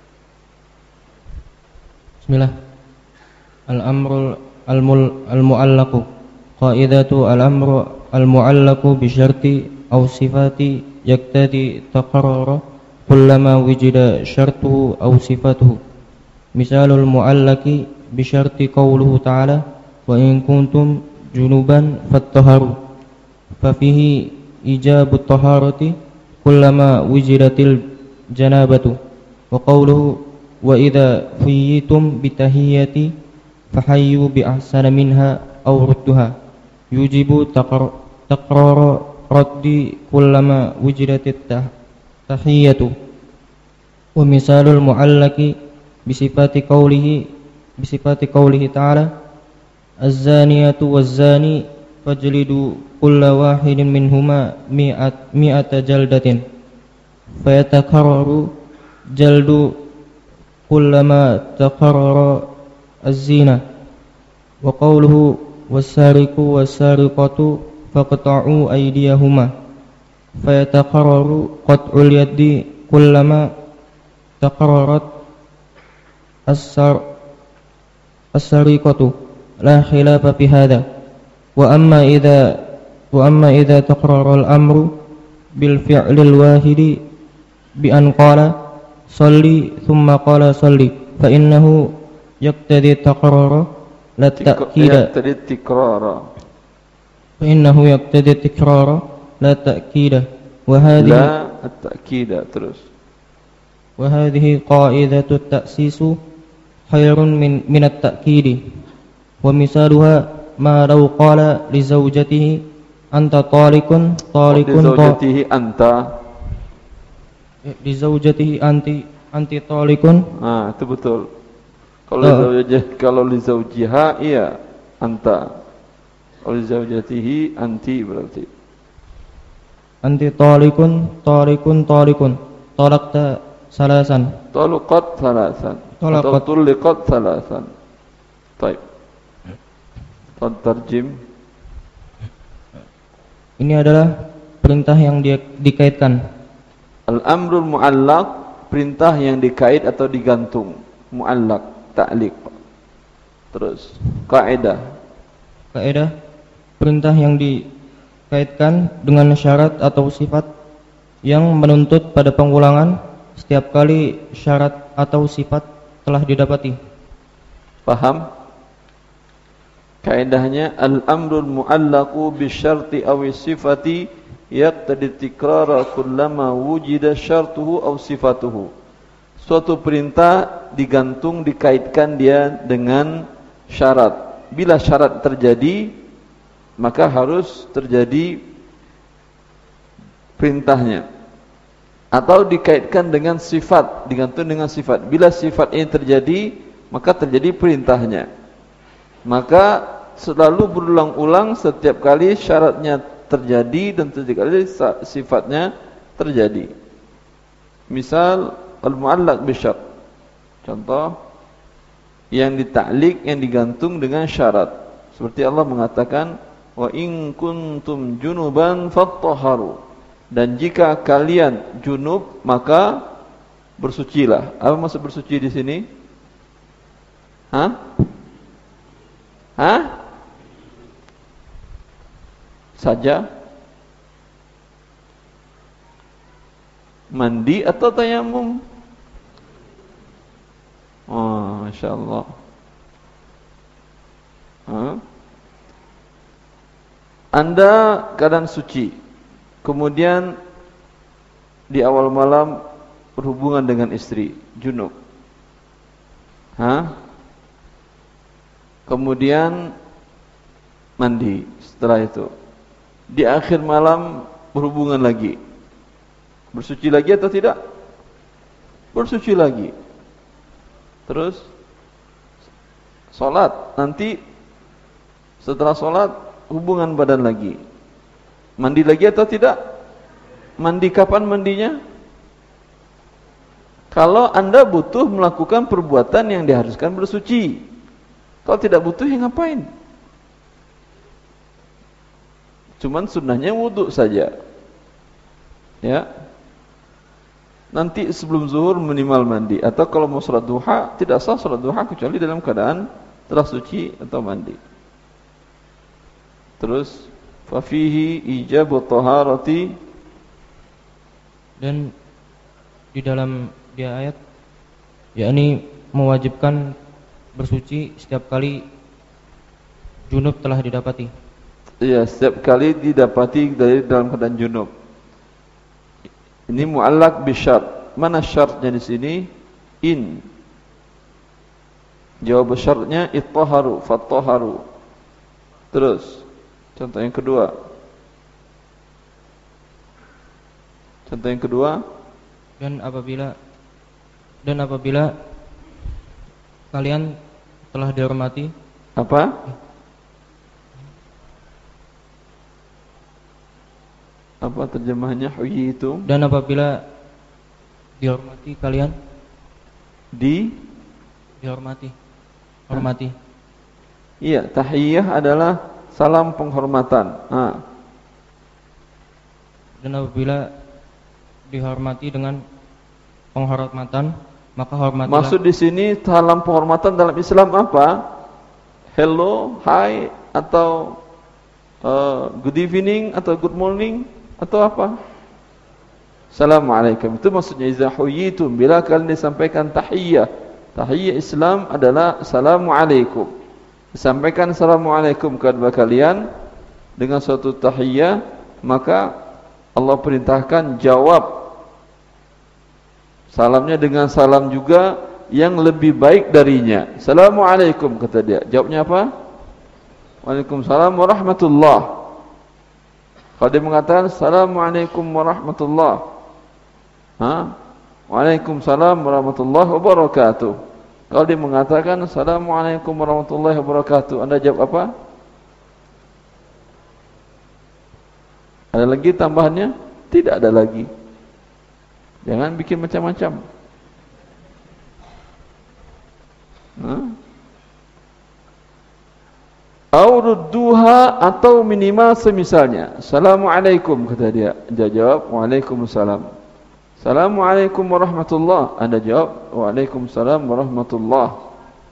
Bismillah. Al-amrul al-mul al-mu'allaqu qaidatu al-amru al-mu'allaqu bi syarti aw sifati yaktadi taqarrara kullama wujida syartuhu aw sifatuhu. Misalul mu'allaqi bi syarti qawluhu ta'ala wa in kuntum junuban fattaharu fa fihi ijabut taharati kullama wujidatil janabatu wa qawluhu wa idza fuyyitum bitahiyyati fahayyu bi ahsana minha aw rudduha yujibu taqrara raddi kullama wujidatit tahiyyatu. Wa misalul mu'allaqi bisifati qawlihi bisifati qawlihi ta'ala az-zaniyatu waz-zani fajlidu kulla wahidin minhuma mi'at mi'ata jaldatin fayatakarraru jaldu kullama taqarrara az-zina. Wa qawluhu was-sariqu was-sariqatu faqta'u aydiyahuma fayatakarraru qat'ul yadi kullama taqarrarat as-sar as-sariqatu la khilafa fi hadha. Wa amma idza wa amma idza taqarrara al-amru bil fi'lil wahidi bi an qala salli thumma qala salli fa innahu yaqtadi taqrara la ta'kida yaqtadi tikrara fa innahu yaqtadi tikrara la ta'kida wa hadhihi la at-ta'kida. Terus wa hadhihi qa'idatu at-ta'sisu khairun min min at-ta'kidi wa misaluha ma law qala li zawjatihi anta talikun talikun li zawjatihi anta li zawjatihi anti anti talikun. Ah, itu betul. Kalau li zawjah kalau li zawjiha iya anta. Kalau li zawjatihi anti berarti anti talikun talikun talikun talaqta salasan talaqat salasan atau tuliqat salasan. Baik. Tarjim. Ini adalah perintah yang dia dikaitkan. Al-amrul mu'allaq, perintah yang dikait atau digantung. Mu'allaq, ta'liq. Terus kaidah. Kaidah, perintah yang dikaitkan dengan syarat atau sifat yang menuntut pada pengulangan setiap kali syarat atau sifat telah didapati. Paham? Kaidahnya al-amrul mu'allaqu bisyarti aw sifati yaqtadi tikrara kullama wujida syartuhu aw sifatuhu. Suatu perintah digantung dikaitkan dia dengan syarat. Bila syarat terjadi maka harus terjadi perintahnya. Atau dikaitkan dengan sifat, digantung dengan sifat. Bila sifat ini terjadi maka terjadi perintahnya. Maka selalu berulang-ulang setiap kali syaratnya terjadi dan setiap kali sifatnya terjadi. Misal al-mu'allaq bisyart. Contoh yang ditaklik, yang digantung dengan syarat. Seperti Allah mengatakan wa in kuntum junuban fattaharu. Dan jika kalian junub maka bersucilah. Apa maksud bersuci di sini? Hah? Hah? Saja? Mandi atau tayamum? Oh, Masya Allah. Hah? Anda keadaan suci, kemudian di awal malam berhubungan dengan istri, junub. Hah? Kemudian mandi setelah itu. Di akhir malam berhubungan lagi. Bersuci lagi atau tidak? Bersuci lagi. Terus salat, nanti setelah salat hubungan badan lagi. Mandi lagi atau tidak? Mandi kapan mandinya? Kalau Anda butuh melakukan perbuatan yang diharuskan bersuci. Kalau tidak butuh ya ngapain? Cuman sunnahnya wudhu saja. Ya. nanti sebelum zuhur minimal mandi, atau kalau mau salat duha tidak sah salat duha kecuali dalam keadaan telah suci atau mandi. Terus fa fihi ijabu taharati, dan di dalam dia ayat yakni mewajibkan bersuci setiap kali junub telah didapati. Iya, setiap kali didapati dari dalam keadaan junub. Ini muallaq bi syarat. Mana syaratnya di sini? In. Jawab syaratnya ittaharu, fattaharu. Terus contoh yang kedua. Contoh yang kedua, dan apabila dan apabila kalian telah dihormati apa? Apa terjemahannya? Huyitum. Dan apabila dihormati kalian di dihormati hormati. Iya, tahiyyah adalah salam penghormatan. Ah. Dan apabila dihormati dengan penghormatan, maka hormatilah. Maksud di sini salam penghormatan dalam Islam apa? Hello, hi, atau uh, good evening atau good morning atau apa? Assalamualaikum. Itu maksudnya idza huyitum, bila kalian disampaikan tahiyyah. Tahiyyah Islam adalah assalamualaikum. Disampaikan assalamualaikum kepada kalian dengan suatu tahiyyah, maka Allah perintahkan jawab salamnya dengan salam juga yang lebih baik darinya. Assalamualaikum kata dia. Jawabnya apa? Waalaikumsalam warahmatullah. Kalau dia mengatakan assalamualaikum warahmatullah, ha? Waalaikumsalam warahmatullahi wabarakatuh. Kalau dia mengatakan assalamualaikum warahmatullahi wabarakatuh, Anda jawab apa? Ada lagi tambahannya? Tidak ada lagi. Jangan bikin macam-macam. Hah? Aurudduha, atau minimal semisalnya. Assalamualaikum kata dia. Dia jawab waalaikumsalam. Assalamualaikum warahmatullah. Anda jawab waalaikumsalam warahmatullah.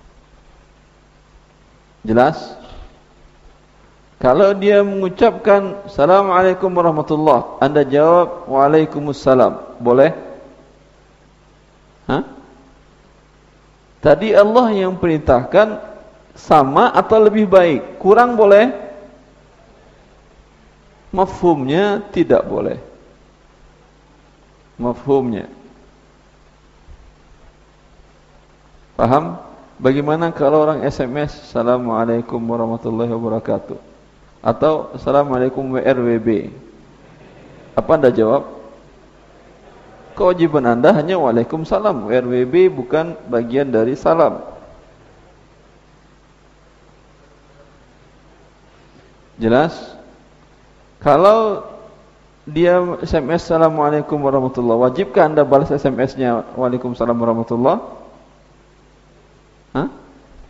Jelas? Kalau dia mengucapkan assalamualaikum warahmatullah, Anda jawab waalaikumsalam, boleh? Hah? Tadi Allah yang perintahkan sama atau lebih baik, kurang boleh? Mafhumnya tidak boleh. Mafhumnya. Paham? Bagaimana kalau orang S M S assalamualaikum warahmatullahi wabarakatuh, atau assalamualaikum W R W B? Apa Anda jawab? Kewajiban Anda hanya waalaikumsalam. W R W B bukan bagian dari salam. Jelas? Kalau dia S M S assalamualaikum warahmatullahi, wajibkah Anda balas S M S-nya waalaikumsalam warahmatullahi? Hah?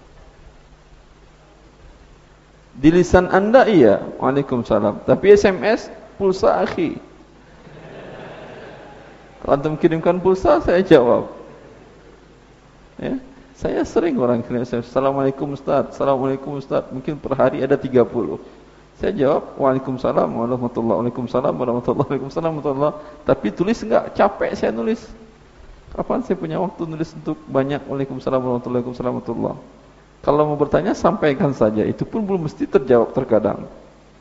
Di lisan Anda iya waalaikumsalam, tapi S M S pulsa akhi. Kalau antum kirimkan pulsa, saya jawab. Ya, saya sering orang kirim S M S, assalamualaikum Ustaz, assalamualaikum Ustaz, mungkin per hari ada tiga puluh. Saya jawab waalaikumsalam warahmatullahi, waalaikumsalam warahmatullahi, waalaikumsalam warahmatullahi. Tapi tulis enggak, capek saya nulis. Kapan saya punya waktu nulis untuk banyak waalaikumsalam warahmatullahi, waalaikumsalam warahmatullahi. Kalau mau bertanya sampaikan saja, itu pun belum mesti terjawab terkadang.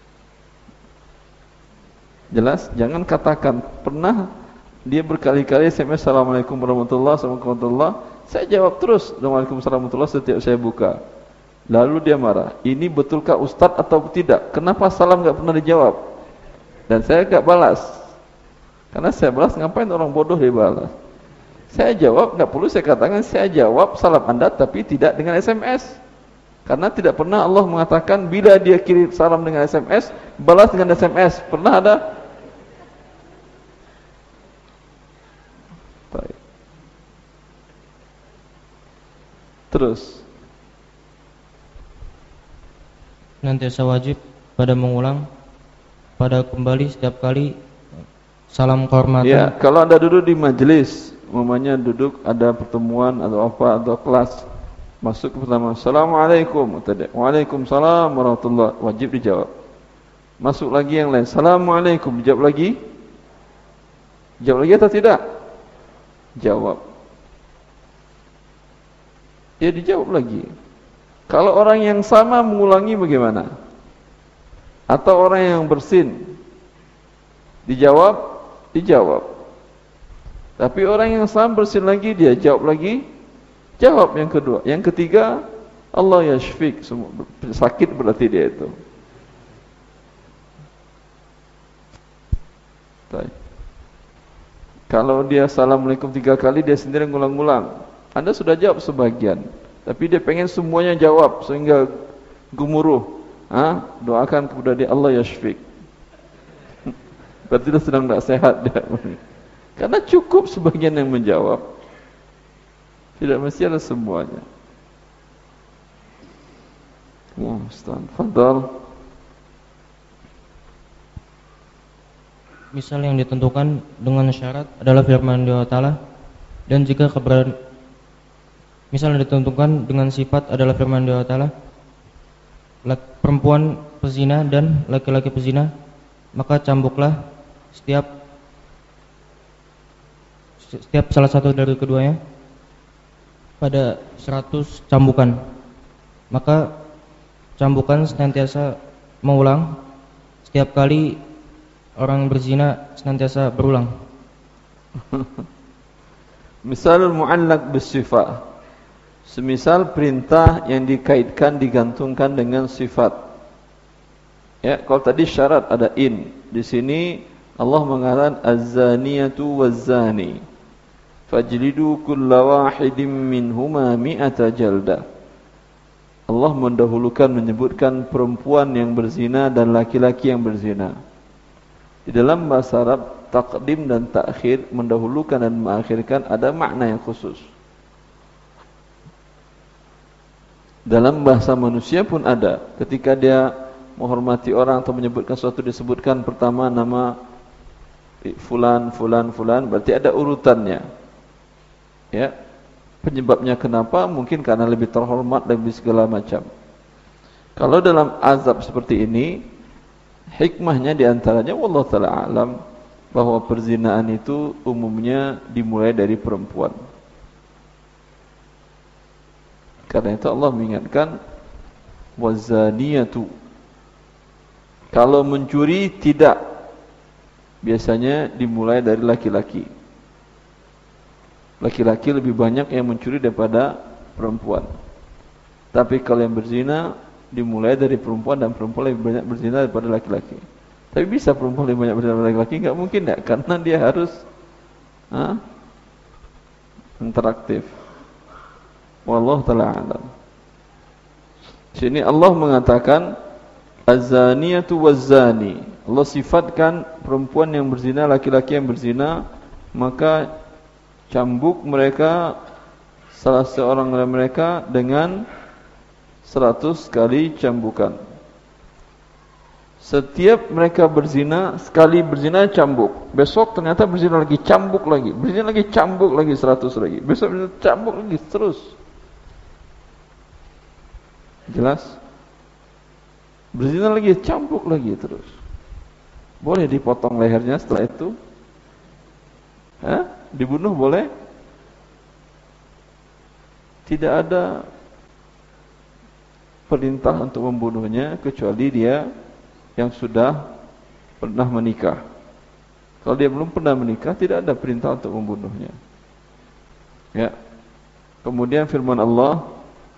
Jelas? Jangan katakan pernah dia berkali-kali S M S assalamualaikum warahmatullahi, assalamualaikum warahmatullahi, saya jawab terus waalaikumsalam warahmatullahi setiap saya buka. Lalu dia marah, ini betulkah Ustadz atau tidak? Kenapa salam enggak pernah dijawab? Dan saya enggak balas. Karena saya balas, ngapain orang bodoh dia balas? Saya jawab, enggak perlu saya katakan saya jawab salam Anda, tapi tidak dengan S M S. Karena tidak pernah Allah mengatakan bila dia kirim salam dengan S M S, balas dengan S M S. Pernah ada? Baik. Terus Nantiasa wajib pada mengulang pada kembali setiap kali salam kehormatan. Ya, kalau Anda duduk di majelis, umpamanya duduk ada pertemuan atau apa atau kelas, masuk pertama, Assalamualaikum, Waalaikumsalam warahmatullahi, wajib dijawab. Masuk lagi yang lain, Assalamualaikum, dijawab lagi. Jawab lagi atau tidak? Jawab. Ya dijawab lagi. Kalau orang yang sama mengulangi bagaimana? Atau orang yang bersin dijawab, dijawab. Tapi orang yang sama bersin lagi, dia jawab lagi, jawab yang kedua. Yang ketiga, Allah yashfik, semua sakit berarti dia itu. Baik. Kalau dia Assalamualaikum tiga kali, dia sendiri ngulang-ngulang. Anda sudah jawab sebagian, tapi dia pengen semuanya jawab sehingga gemuruh. Ha? Doakan kepada dia, Allah yashfik. Berarti dia sedang tak sehat dia. Karena cukup sebagian yang menjawab, tidak mesti ada semuanya. Ya, Ustaz, fadal. Misal yang ditentukan dengan syarat adalah firman Allah Ta'ala, dan jika keberadaan misal yang ditentukan dengan sifat adalah firman Allah Ta'ala, perempuan pezina dan laki-laki pezina, maka cambuklah setiap setiap salah satu dari keduanya pada seratus cambukan. Maka cambukan senantiasa mengulang setiap kali orang berzina, senantiasa berulang. Misalul mu'allaq bisifat, semisal perintah yang dikaitkan, digantungkan dengan sifat. Ya, kalau tadi syarat ada in, di sini Allah mengatakan az-zaniyatu waz-zani fajlidu kulla wahidin minhuma mi'ata jaldah. Allah mendahulukan menyebutkan perempuan yang berzina dan laki-laki yang berzina. Di dalam bahasa Arab, taqdim dan ta'khir, mendahulukan dan mengakhirkan, ada makna yang khusus. Dalam bahasa manusia pun ada. Ketika dia menghormati orang atau menyebutkan sesuatu, disebutkan pertama nama fulan, fulan, fulan, berarti ada urutannya. Ya, penyebabnya kenapa? Mungkin karena lebih terhormat dan lebih segala macam. Kalau dalam azab seperti ini, hikmahnya diantaranya, wallahu ta'ala alam, bahwa perzinaan itu umumnya dimulai dari perempuan. Karena itu Allah mengingatkan wazaniyatu. Kalau mencuri tidak, biasanya dimulai dari laki-laki. Laki-laki lebih banyak yang mencuri daripada perempuan. Tapi kalau yang berzina dimulai dari perempuan, dan perempuan lebih banyak berzina daripada laki-laki. Tapi bisa perempuan lebih banyak berzina daripada laki-laki? Enggak mungkin ya, karena dia harus ha? interaktif. Wallahu ta'ala alam. Sini Allah mengatakan az-zaniyatu waz-zani. Allah sifatkan perempuan yang berzina, laki-laki yang berzina, maka cambuk mereka, salah seorang dari mereka dengan seratus kali cambukan. Setiap mereka berzina, sekali berzina cambuk. Besok ternyata berzina lagi, cambuk lagi. Berzina lagi, cambuk lagi, seratus lagi. Besok berzina, cambuk lagi, terus. Jelas? Berzina lagi, cambuk lagi, terus. Boleh dipotong lehernya setelah itu? Hah? Dibunuh boleh? Tidak ada perintah untuk membunuhnya kecuali dia yang sudah pernah menikah. Kalau dia belum pernah menikah, tidak ada perintah untuk membunuhnya. Ya. Kemudian firman Allah,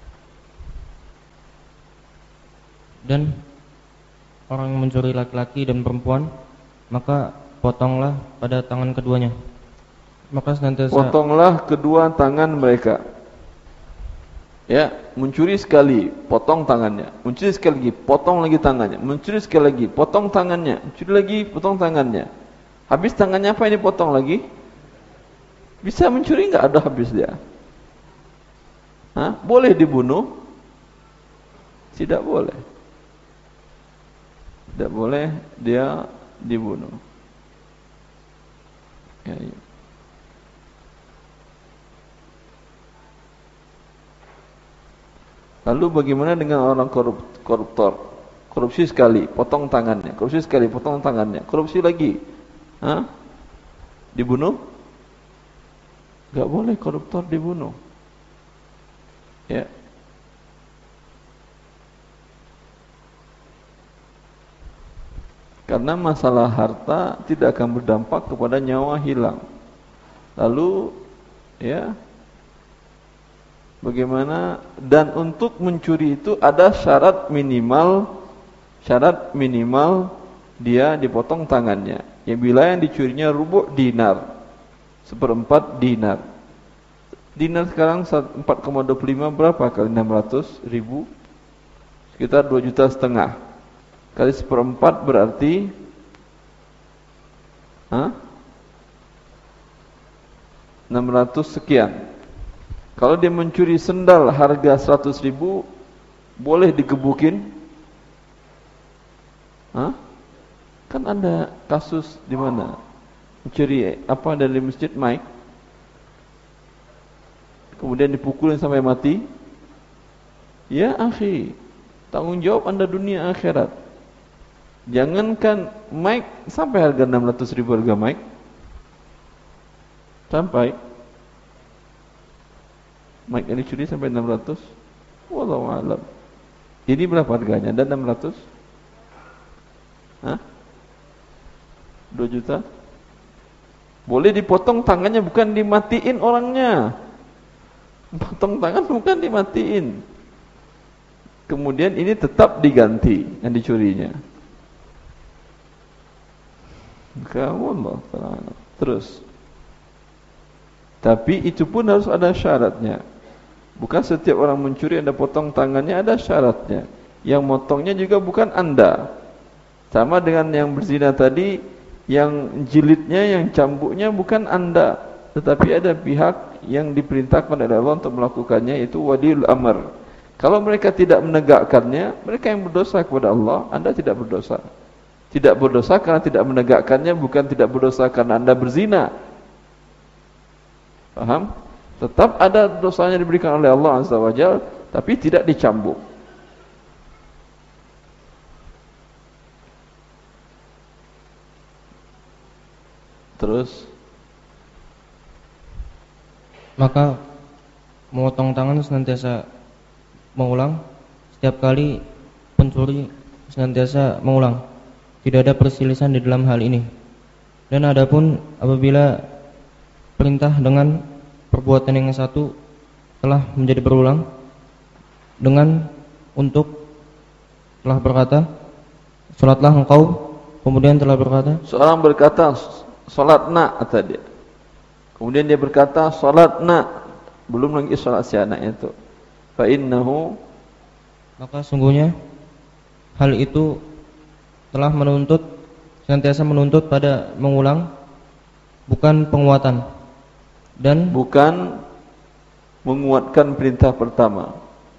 dan orang yang mencuri laki-laki dan perempuan, maka potonglah pada tangan keduanya. Maka senantiasa potonglah kedua tangan mereka. Ya, mencuri sekali, potong tangannya. Mencuri sekali lagi, potong lagi tangannya. Mencuri sekali lagi, potong tangannya. Mencuri lagi, potong tangannya. Habis tangannya apa ini potong lagi? Bisa mencuri enggak ada habis dia? Hah? Boleh dibunuh? Tidak boleh. Tidak boleh dia dibunuh. Ya, ya. Lalu bagaimana dengan orang korup, koruptor? Korupsi sekali, potong tangannya. Korupsi sekali, potong tangannya. Korupsi lagi, hah? Dibunuh? Gak boleh koruptor dibunuh. Ya. Karena masalah harta tidak akan berdampak kepada nyawa hilang. Lalu, ya, bagaimana? Dan untuk mencuri itu ada syarat minimal, syarat minimal dia dipotong tangannya. Ya, bila yang dicurinya rubu' dinar, seperempat dinar. Dinar sekarang empat koma dua puluh lima berapa kali enam ratus ribu? Sekitar dua juta setengah. Kali seperempat berarti Hah? enam ratus sekian. Kalau dia mencuri sendal harga seratus ribu, boleh digebukin? Hah? Kan ada kasus di mana mencuri apa dari masjid mic, kemudian dipukulin sampai mati. Ya akhi, tanggung jawab anda dunia akhirat. Jangankan mic, sampai harga enam ratus ribu harga mic, sampai mic yang dicuri sampai enam ratus. Wallahu a'lam. Ini berapa harganya? Dan enam ratus? Hah? dua juta? Boleh dipotong tangannya, bukan dimatiin orangnya. Potong tangan bukan dimatiin. Kemudian ini tetap diganti yang dicurinya. Kamu Allah Ta'ala. Terus, tapi itu pun harus ada syaratnya. Bukan setiap orang mencuri Anda potong tangannya, ada syaratnya. Yang motongnya juga bukan Anda. Sama dengan yang berzina tadi, yang jilidnya, yang cambuknya bukan Anda, tetapi ada pihak yang diperintahkan oleh Allah untuk melakukannya, yaitu waliul amr. Kalau mereka tidak menegakkannya, mereka yang berdosa kepada Allah, Anda tidak berdosa. Tidak berdosa karena tidak menegakkannya, bukan tidak berdosa karena Anda berzina. Paham? Tetap ada dosanya diberikan oleh Allah Azza wa Jalla, tapi tidak dicambuk. Terus, maka memotong tangan senantiasa mengulang, setiap kali pencuri senantiasa mengulang. Tidak ada perselisihan di dalam hal ini. Dan adapun apabila perintah dengan perbuatan yang satu telah menjadi berulang, dengan untuk telah berkata, salatlah engkau, kemudian telah berkata, seorang berkata salat nak, kata dia. Kemudian dia berkata salat nak, belum lagi salat si anak itu. Fa innahu, maka sungguhnya hal itu telah menuntut, senantiasa menuntut pada mengulang, bukan penguatan, dan bukan menguatkan perintah pertama.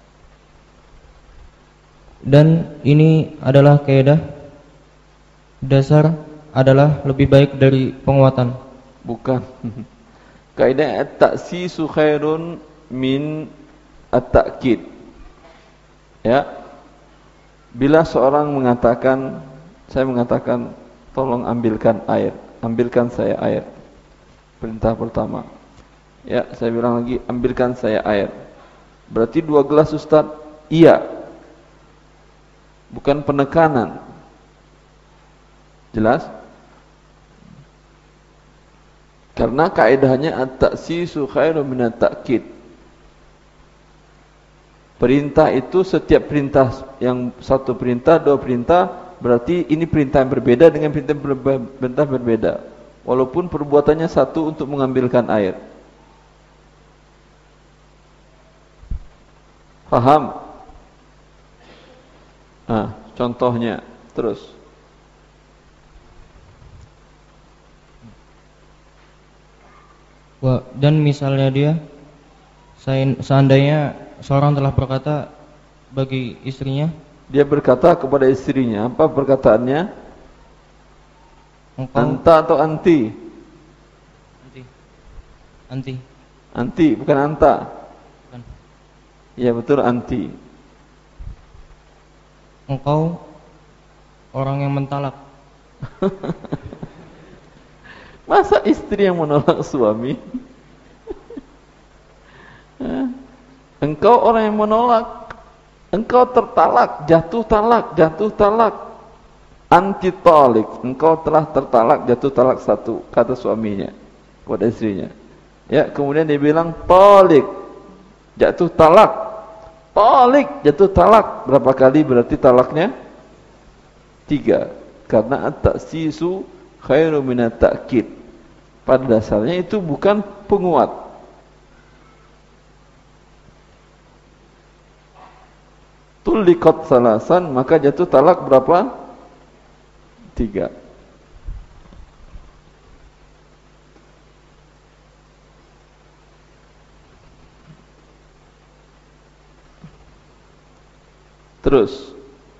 Dan ini adalah kaidah dasar, adalah lebih baik dari penguatan. Bukan. Kaidah at-ta'sisu khairun min at-ta'kid. Ya. Bila seorang mengatakan, saya mengatakan, tolong ambilkan air, ambilkan saya air. Perintah pertama. Ya, saya bilang lagi, ambilkan saya air. Berarti dua gelas Ustaz? Iya. Bukan penekanan. Jelas? Karena kaidahnya at-ta'sisu khairum min at-ta'kid. Perintah itu setiap perintah, yang satu perintah, dua perintah, berarti ini perintah yang berbeda dengan perintah perintah berbeda. Walaupun perbuatannya satu untuk mengambilkan air. Paham? Nah, contohnya terus. Dan misalnya dia, seandainya seorang telah berkata bagi istrinya, dia berkata kepada istrinya, apa perkataannya? Engkau, anta atau anti? Anti. Anti, bukan anta. Bukan. Ya betul, anti. Engkau orang yang mentalak. Masa istri yang menolak suami? Engkau orang yang menolak. Engkau tertalak, jatuh talak, jatuh talak. Anti talik, engkau telah tertalak, jatuh talak satu, kata suaminya kepada istrinya. Ya, kemudian dia bilang talik, jatuh talak. Talik, jatuh talak. Berapa kali berarti talaknya? Tiga. Karena at-ta'sisu khairu minat ta'kid. Pada dasarnya itu bukan penguat. Tuliqat salasan, maka jatuh talak berapa? Tiga. Terus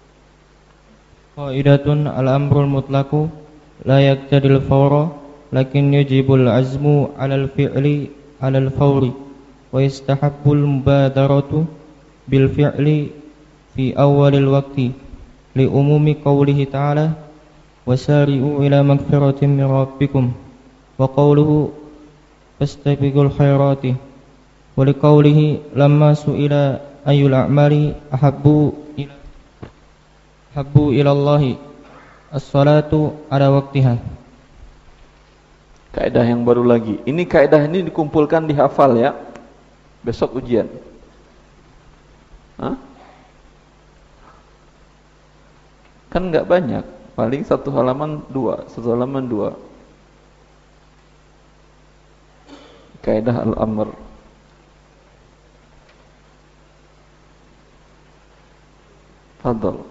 Qaidatun al-amrul mutlaqu la yaqtadil fawra lakin yujibul azmu 'alal fi'li 'alal fawri wa yastahabbul mubadaratu bil fi'li fi awwalil waqti li umumi qawlihi ta'ala wasari'u ila magfiratin min rabbikum wa qawluhu fastabiqul khairati wa li qawlihi lamma su'ila ayyul a'mali ahabbu ila habbu ilallahi as-salatu ala waqtiha. Kaidah yang baru lagi. Ini kaidah ini dikumpulkan dihafal ya. Besok ujian. Hah? Kan enggak banyak, paling satu halaman dua, satu halaman dua. Kaidah al-amr. Fadhal.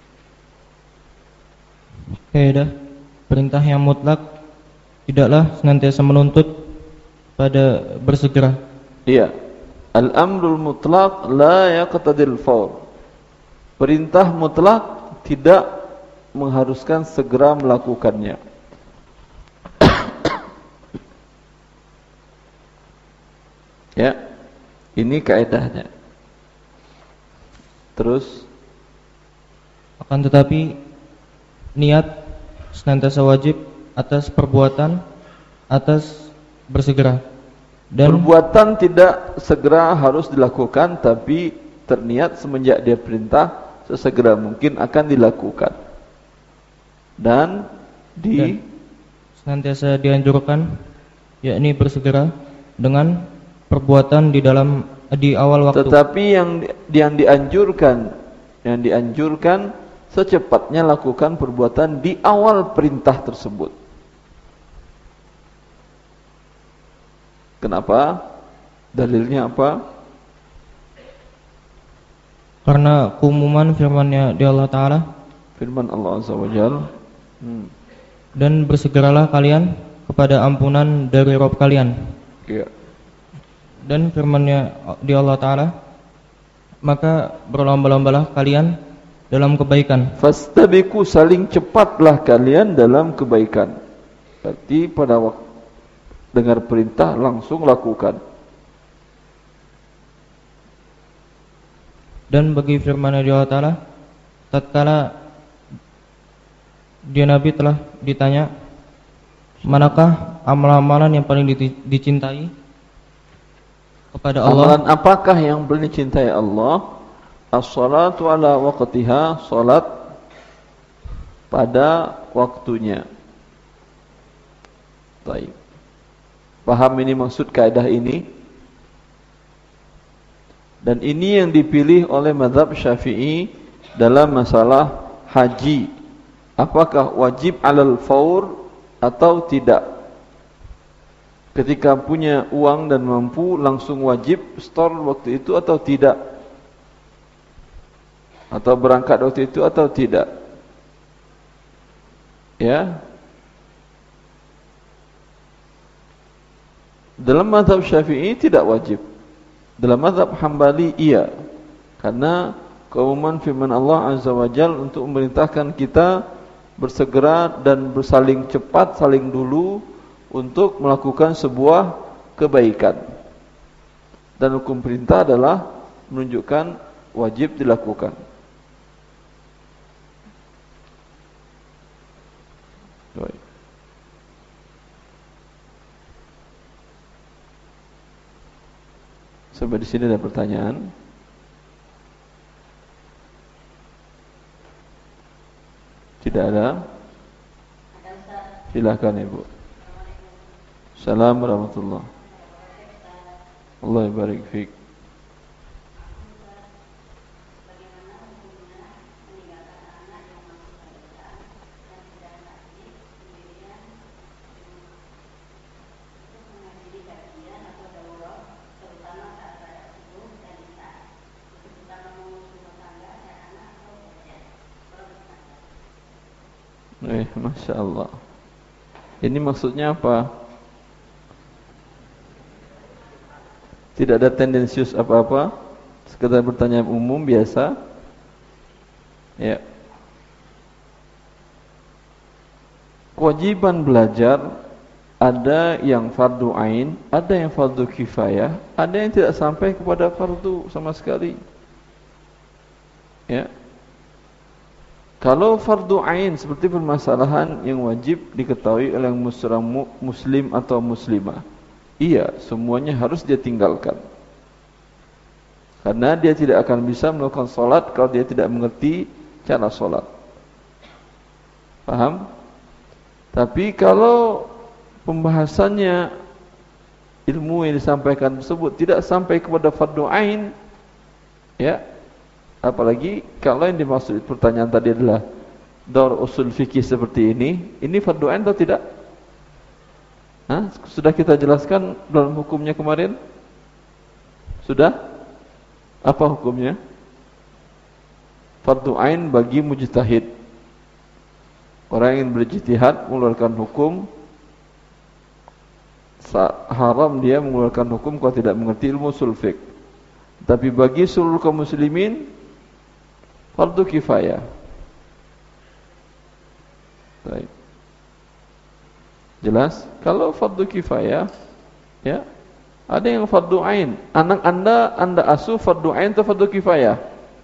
Kaidah perintah yang mutlak tidaklah senantiasa menuntut pada bersegera. Iya. Al-amrul mutlaq la yaqtadil fawr. Perintah mutlak tidak mengharuskan segera melakukannya. Ya. Ini kaidahnya. Terus Akan tetapi niat senantiasa wajib atas perbuatan atas bersegera. Dan perbuatan tidak segera harus dilakukan, tapi terniat semenjak dia perintah sesegera mungkin akan dilakukan. Dan di dan senantiasa dianjurkan yakni bersegera dengan perbuatan di dalam di awal waktu. Tetapi yang yang dianjurkan yang dianjurkan secepatnya lakukan perbuatan di awal perintah tersebut. Kenapa? Dalilnya apa? Karena keumuman firman-Nya di Allah Ta'ala, Firman Allah Azza wa Jalla, hmm. dan bersegeralah kalian kepada ampunan dari Rabb kalian. Ya. Dan firman-Nya di Allah Ta'ala, maka berlomba-lombalah kalian dalam kebaikan. Fastabiqu, saling cepatlah kalian dalam kebaikan. Berarti pada waktu dengar perintah langsung lakukan. Dan bagi firman di Allah Ta'ala, tatkala dia Nabi telah ditanya, manakah amalan-amalan yang paling dicintai kepada Allah? Amalan apakah yang paling dicintai Allah? As-salatu ala waqtiha, salat pada waktunya. Baik. Paham ini maksud kaidah ini? Dan ini yang dipilih oleh mazhab Syafi'i dalam masalah haji. Apakah wajib alal faur atau tidak? Ketika punya uang dan mampu langsung wajib store waktu itu atau tidak? Atau berangkat waktu itu atau tidak? Ya. Dalam mazhab Syafi'i tidak wajib. Dalam mazhab Hambali iya. Karena keumuman firman Allah Azza wa Jalla untuk memerintahkan kita bersegera dan bersaling cepat, saling dulu untuk melakukan sebuah kebaikan. Dan hukum perintah adalah menunjukkan wajib dilakukan. Baik. Sampai di sini ada pertanyaan? Tidak ada? Silakan Ibu. Assalamualaikum warahmatullahi wabarakatuh. Allah barik fiik. Eh, Masya Allah. Ini maksudnya apa? Tidak ada tendensius apa-apa, sekedar bertanya umum biasa. Ya. Kewajiban belajar ada yang fardu ain, ada yang fardu kifayah, ada yang tidak sampai kepada fardu sama sekali. Ya. Kalau fardu ain seperti permasalahan yang wajib diketahui oleh muslim atau muslimah, iya, semuanya harus dia tinggalkan. Karena dia tidak akan bisa melakukan solat kalau dia tidak mengerti cara solat. Paham? Tapi kalau pembahasannya ilmu yang disampaikan tersebut tidak sampai kepada fardu ain, ya, apalagi kalau yang dimaksud pertanyaan tadi adalah daur usul fikih seperti ini, ini fardu ain atau tidak? Hah? Sudah kita jelaskan dalam hukumnya kemarin? Sudah? Apa hukumnya? Fardu ain bagi mujtahid. Orang yang berijtihad mengeluarkan hukum, haram dia mengeluarkan hukum kalau tidak mengerti ilmu usul fiqh. Tapi bagi seluruh kaum muslimin fardu kifayah. Baik. Jelas? Kalau fardu kifayah, ya, ada yang fardu ain. Anak anda, anda asuh fardu ain atau fardu kifayah?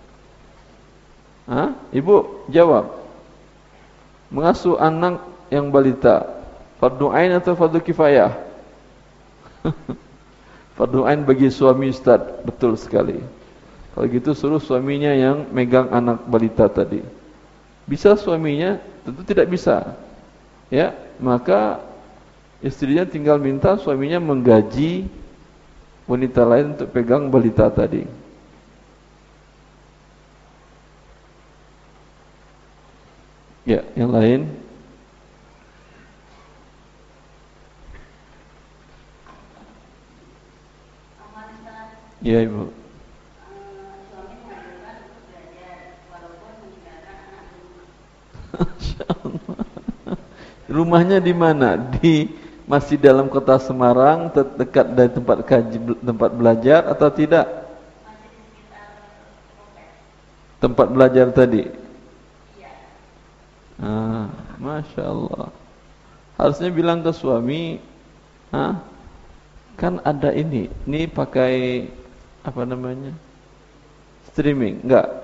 Hah? Ibu jawab. Mengasuh anak yang balita, fardu ain atau fardu kifayah? Fardu ain bagi suami Ustaz, betul sekali. Kalau gitu suruh suaminya yang megang anak balita tadi. Bisa suaminya? Tentu tidak bisa. Ya, maka istrinya tinggal minta suaminya menggaji wanita lain untuk pegang balita tadi. Ya, yang lain? Ya, Ibu. Rumahnya di mana? Di masih dalam kota Semarang, dekat dari tempat kaji, tempat belajar atau tidak? Tempat belajar tadi. Ah, Masya Allah. Harusnya bilang ke suami, ah, kan ada ini, ini pakai apa namanya? Streaming, enggak?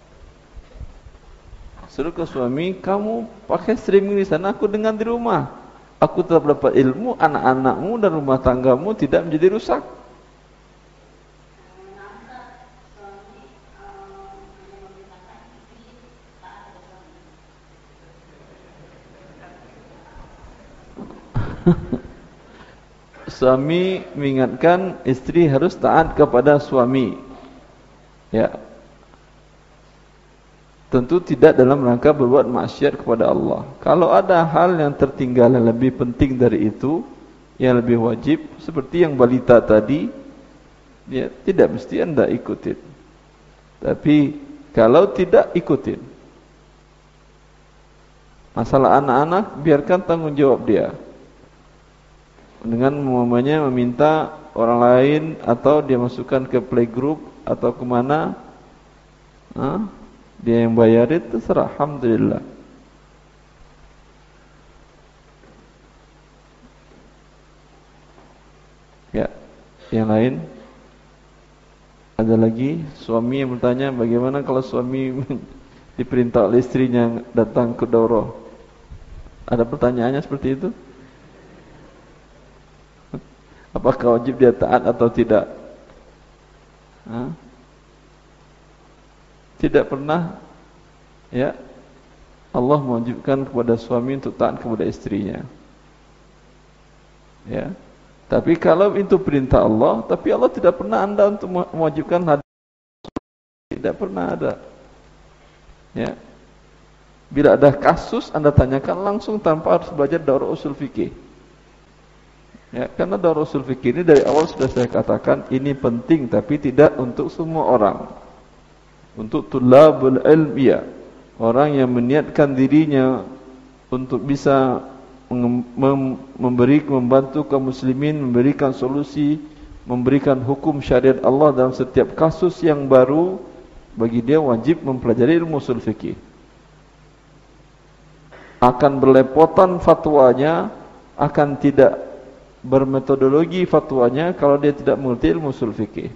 Suruh ke suami, kamu pakai streaming di sana, aku dengar di rumah. Aku tetap dapat ilmu, anak-anakmu dan rumah tanggamu tidak menjadi rusak. Suami mengingatkan istri harus taat kepada suami. Ya. Tentu tidak dalam rangka berbuat maksiat kepada Allah. Kalau ada hal yang tertinggal yang lebih penting dari itu, yang lebih wajib, seperti yang balita tadi, ya, tidak mesti anda ikutin. Tapi kalau tidak ikutin, masalah anak-anak biarkan tanggung jawab dia. Dengan mamanya meminta orang lain atau dia masukkan ke playgroup atau kemana, ah, dia yang bayar itu terserah. Alhamdulillah. Ya, yang lain? Ada lagi suami yang bertanya, bagaimana kalau suami diperintah oleh istrinya datang ke daurah? Ada pertanyaannya seperti itu? Apakah wajib dia taat atau tidak? Hah? Tidak pernah, ya, Allah mewajibkan kepada suami untuk taat kepada istrinya. Ya. Tapi kalau itu perintah Allah, tapi Allah tidak pernah Anda untuk mewajibkan hadis, tidak pernah ada. Ya. Bila ada kasus Anda tanyakan langsung tanpa harus belajar daurah usul fikih. Ya, karena daurah usul fikih ini dari awal sudah saya katakan ini penting tapi tidak untuk semua orang. Untuk tulabul ilmiah, orang yang meniatkan dirinya untuk bisa memberi membantu kaum muslimin, memberikan solusi, memberikan hukum syariat Allah dalam setiap kasus yang baru, bagi dia wajib mempelajari ilmu usul fikih. Akan berlepotan fatwanya, akan tidak bermetodologi fatwanya kalau dia tidak mengerti ilmu usul fikih.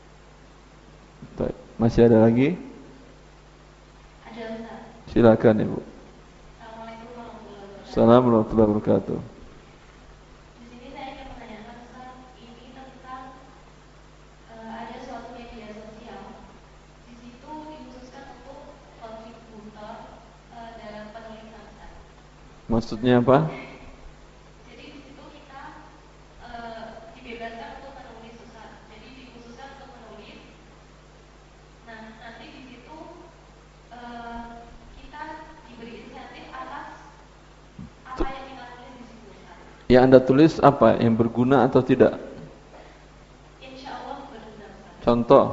Masih ada lagi? Ada, Ustaz. Silakan Ibu. Assalamualaikum warahmatullahi wabarakatuh. Di sini saya ingin menanyakan, Ustaz, ini tentang uh, ada suatu media sosial. Di situ dikhususkan untuk kontributor uh, dalam penulisan, Ustaz. Maksudnya apa? Jadi di situ kita uh, dibebaskan untuk menulis, Ustaz. Jadi dikhususkan untuk menulis. Nah, nanti di situ uh, kita diberi insentif atas apa yang kita tulis di situ, Ustaz. Yang Anda tulis apa? Yang berguna atau tidak? Insya Allah berguna, Ustaz. Contoh?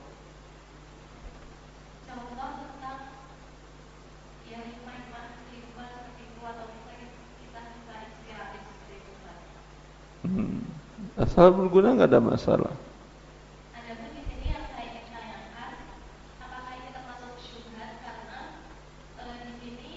Contoh tentang ya hikmah-hikmah hikmah seperti itu atau kita kita bisa inspiratif seperti itu, Ustaz. Hmm. Asal berguna nggak ada masalah. Ada pun di sini yang saya ingin tanyakan, apakah ini termasuk syubhat karena eh, di sini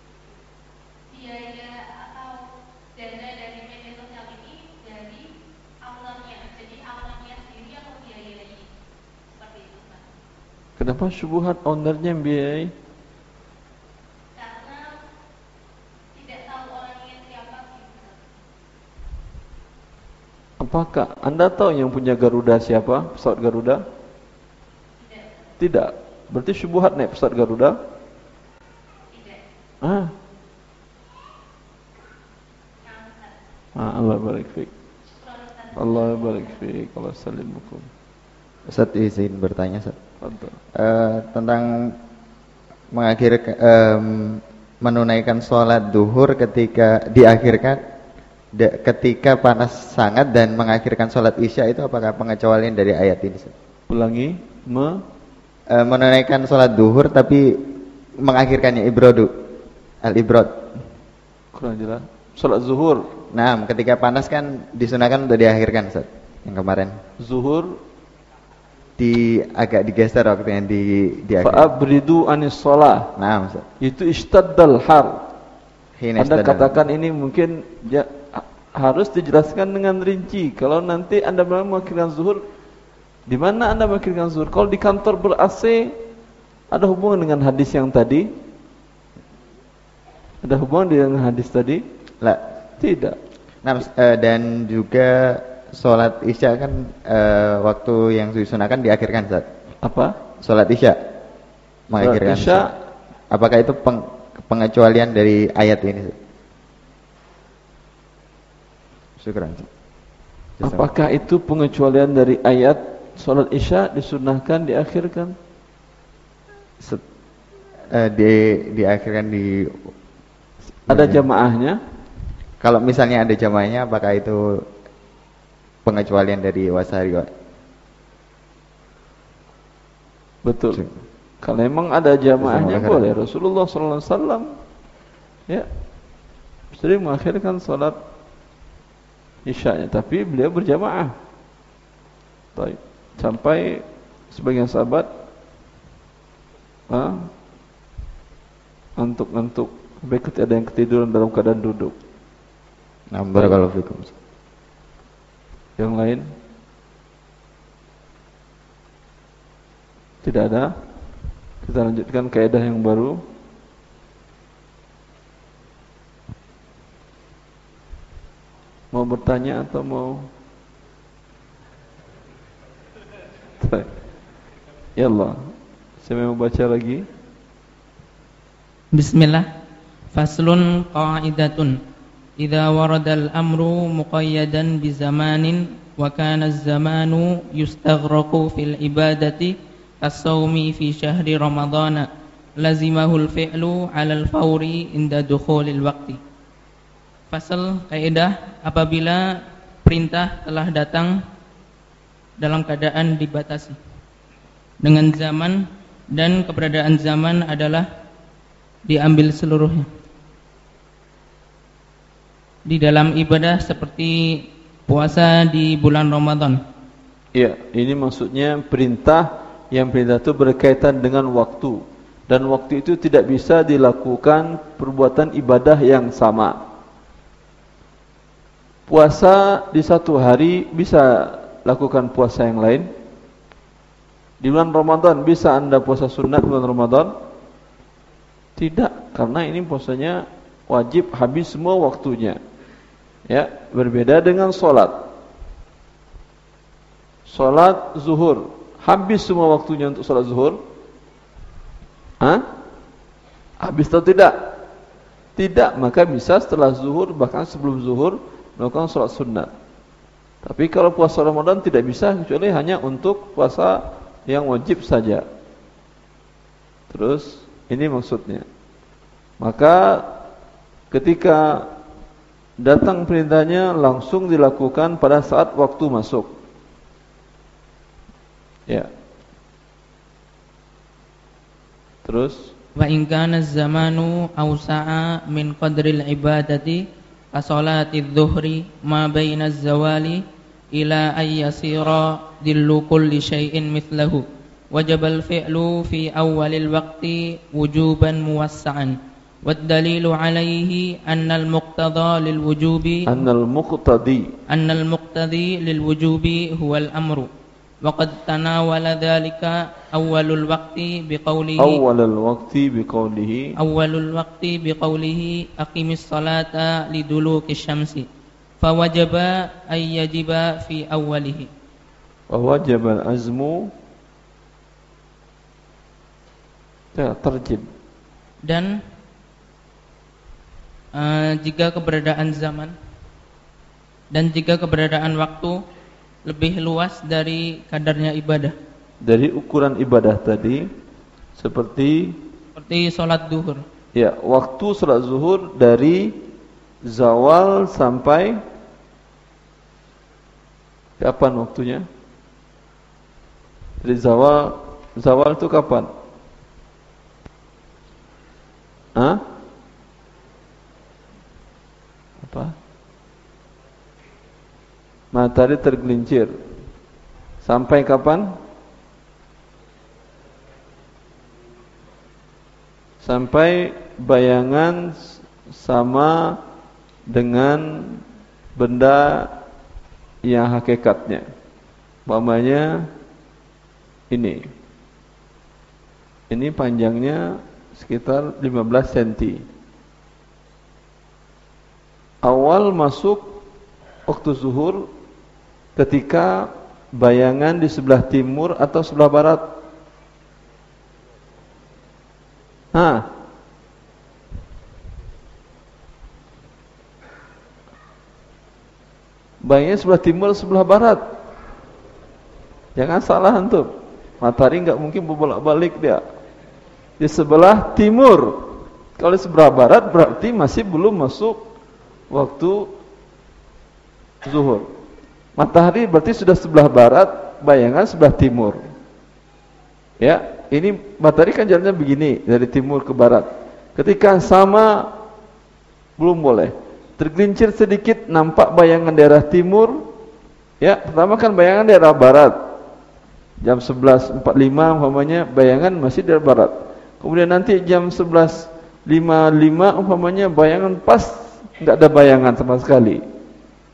biaya atau dana dari media sosial ini dari ownernya, jadi ownernya sendiri yang membiayai seperti itu, Pak. Kenapa syubhat ownernya yang biayai? Karena tidak tahu orangnya siapa gitu. Apakah Anda tahu yang punya Garuda siapa? Pesawat Garuda? Tidak, Tidak. Berarti syubhat naik pesawat Garuda? tidak. Ah, Nah, Ustaz. ah Allah barik fiik. Syukran, Ustaz. Allah barik fiik. Allah salimukum. Ustaz izin bertanya, Ustaz. Fadhal. Eh, tentang mengakhirkan em, menunaikan sholat duhur ketika diakhirkan de- ketika panas sangat dan mengakhirkan sholat isya itu apakah pengecualian dari ayat ini, Ustaz? Ulangi, me Eh, menunaikan sholat duhur tapi mengakhirkannya ibrodu al ibrod. kurang jelas. Salat zuhur, Nah, ketika panas kan disunahkan untuk diakhirkan, Ustaz. Yang kemarin zuhur di agak digeser waktu yang di diakhirkan. fa'abridu anis shalah. Nah, Ustaz. Itu istaddal har. Hina Anda istadal. katakan ini mungkin ya, ha- harus dijelaskan dengan rinci. Kalau nanti Anda mengakhirkan zuhur, di mana Anda mengakhirkan zuhur? Kalau di kantor ber-A C, ada hubungan dengan hadis yang tadi? Ada hubungan dengan hadis tadi? Lah. Tidak. Nah, eh, dan juga sholat isya kan eh, waktu yang disunahkan diakhirkan, Ustaz. Apa? Sholat isya mengakhirkan. Sholat isya. Apakah itu peng- pengecualian dari ayat ini, Ustaz? Syukran. Apakah itu pengecualian dari ayat sholat isya disunahkan diakhirkan? Set, eh, di diakhirkan di Ada jamaahnya? Kalau misalnya ada jamaahnya, apakah itu pengecualian dari wasari? Betul. Kalau memang ada jamaahnya Jazakallahu boleh. Rasulullah sallallahu alaihi wasallam ya sering mengakhirkan sholat isya-nya, tapi beliau berjamaah. Baik. Sampai sebagian sahabat ah, ngantuk-ngantuk, berikut ada yang ketiduran dalam keadaan duduk. Nah, barakallahu fikum. Yang lain? Tidak ada. Kita lanjutkan kaidah yang baru. Mau bertanya atau mau? Ya Allah. Saya mau baca lagi. Bismillah. Faslun qa'idatun. Idza waradal amru muqayyadan bi zamanin wa kana az-zamanu yustaghraqu fil ibadati as-sawmi fi syahri ramadhana lazimahul fi'lu 'alal fawri inda dukhulil waqti. Fasal kaidah, apabila perintah telah datang dalam keadaan dibatasi dengan zaman, dan keberadaan zaman adalah diambil seluruhnya di dalam ibadah seperti puasa di bulan Ramadan. Iya, ini maksudnya perintah, yang perintah itu berkaitan dengan waktu, dan waktu itu tidak bisa dilakukan perbuatan ibadah yang sama. Puasa di satu hari bisa lakukan puasa yang lain. Di bulan Ramadan bisa Anda puasa sunat bulan Ramadan? Tidak, karena ini puasanya wajib habis semua waktunya. Ya, berbeda dengan solat. Solat zuhur habis semua waktunya untuk solat zuhur? Hah? Habis atau tidak? Tidak, maka bisa setelah zuhur, bahkan sebelum zuhur melakukan sholat sunnat. Tapi kalau puasa Ramadan tidak bisa, kecuali hanya untuk puasa yang wajib saja. Terus ini maksudnya. Maka ketika datang perintahnya langsung dilakukan pada saat waktu masuk. Ya. Terus Wa in kana az-zamanu awsa'a min qadril ibadati kasolatidz zuhri ma baina az-zawali ila ay yasira dillu kulli syai'in mithlahu wajabal fi'lu fi awwalil waqti wujuban muwassa'an wad dalilu alayhi annal muqtada lil wujubi annal muqtadi annal muqtadi lil wujubi huwal amru wa qad tanawala dhalika awwalul waqti biqaulihi awwalul waqti biqaulihi awwalul waqti biqaulihi aqimis salata liduluki syamsi fawajaba ay yajiba fi awwalihi wa wajaba al-azmu ya tarjib. Dan uh, jika keberadaan zaman dan jika keberadaan waktu lebih luas dari kadarnya ibadah, dari ukuran ibadah tadi, seperti seperti sholat zuhur. Ya, waktu sholat zuhur dari zawal sampai kapan waktunya? Dari zawal, zawal itu kapan? Hah? Apa? Matahari tergelincir. Sampai kapan? Sampai bayangan sama dengan benda yang hakikatnya. Umpamanya ini. Ini panjangnya sekitar lima belas sentimeter. Awal masuk waktu zuhur ketika bayangan di sebelah timur atau sebelah barat? Hah? Bayangan sebelah timur atau sebelah barat? Jangan salah antum. Matahari enggak mungkin berbolak-balik dia. Di sebelah timur. Kalau di sebelah barat berarti masih belum masuk waktu zuhur. Matahari berarti sudah sebelah barat, bayangan sebelah timur. Ya, ini matahari kan jalannya begini dari timur ke barat. Ketika sama belum boleh. Tergelincir sedikit nampak bayangan daerah timur. Ya, pertama kan bayangan daerah barat. Jam sebelas empat puluh lima umpamanya bayangan masih daerah barat. Kemudian nanti jam sebelas lima puluh lima umpamanya bayangan pas enggak ada bayangan sama sekali.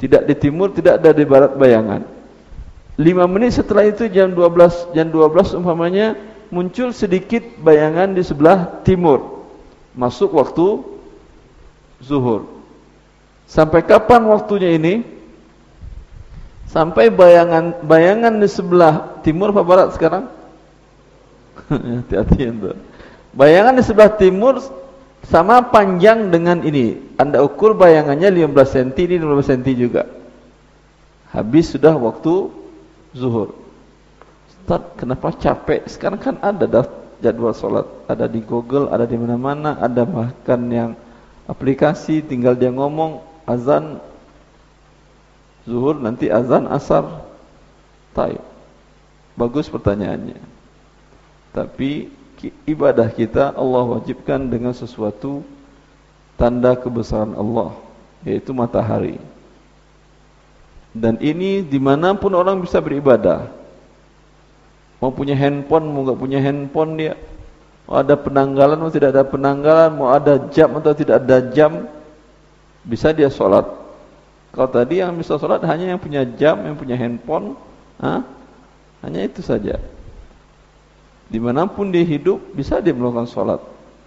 Tidak di timur, tidak ada di barat bayangan. Lima menit setelah itu jam dua belas, jam dua belas umpamanya muncul sedikit bayangan di sebelah timur. Masuk waktu zuhur. Sampai kapan waktunya ini? Sampai bayangan bayangan di sebelah timur apa barat sekarang? Hati-hati itu. Bayangan di sebelah timur sama panjang dengan ini. Anda ukur bayangannya lima belas sentimeter, ini lima belas sentimeter juga. Habis sudah waktu zuhur. Ustaz, kenapa capek? Sekarang kan ada dah jadwal sholat, ada di Google, ada di mana-mana, ada bahkan yang aplikasi, tinggal dia ngomong azan zuhur, nanti azan asar. Taib. Bagus pertanyaannya. Tapi ibadah kita Allah wajibkan dengan sesuatu tanda kebesaran Allah, yaitu matahari. Dan ini dimanapun orang bisa beribadah. Mau punya handphone, mau nggak punya handphone dia, mau ada penanggalan, mau tidak ada penanggalan, mau ada jam atau tidak ada jam, bisa dia sholat. Kalau tadi yang bisa sholat hanya yang punya jam, yang punya handphone, ha? Hanya itu saja. Dimanapun dia hidup, bisa dia melakukan sholat.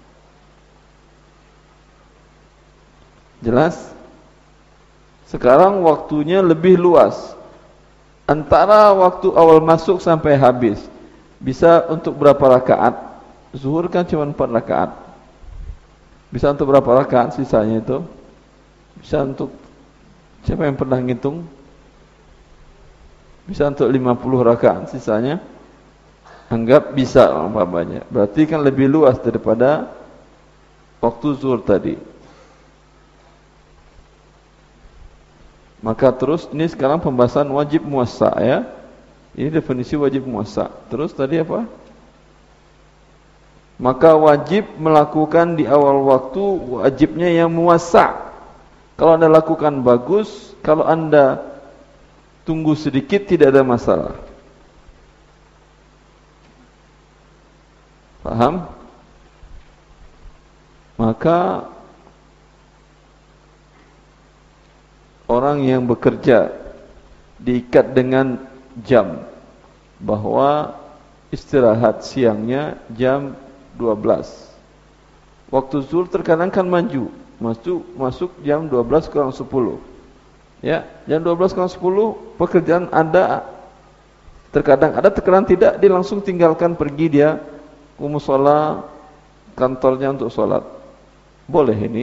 Jelas? Sekarang waktunya lebih luas. Antara waktu awal masuk sampai habis, bisa untuk berapa rakaat? Zuhur kan cuma empat rakaat. Bisa untuk berapa rakaat sisanya itu? Bisa untuk, siapa yang pernah ngitung? Bisa untuk lima puluh rakaat sisanya. Anggap bisa umpamanya. Berarti kan lebih luas daripada waktu zuhur tadi. Maka terus ini sekarang pembahasan wajib muassa ya. Ini definisi wajib muassa. Terus tadi apa? Maka wajib melakukan di awal waktu, wajibnya yang muassa. Kalau Anda lakukan bagus, kalau Anda tunggu sedikit tidak ada masalah. Paham? Maka orang yang bekerja diikat dengan jam, bahwa istirahat siangnya jam dua belas. Waktu zuhur terkadang kan maju, masuk masuk jam dua belas kurang sepuluh. Ya, jam dua belas kurang sepuluh pekerjaan Anda terkadang ada, terkadang tidak, dia langsung tinggalkan, pergi dia ke mushola kantornya untuk sholat. Boleh ini?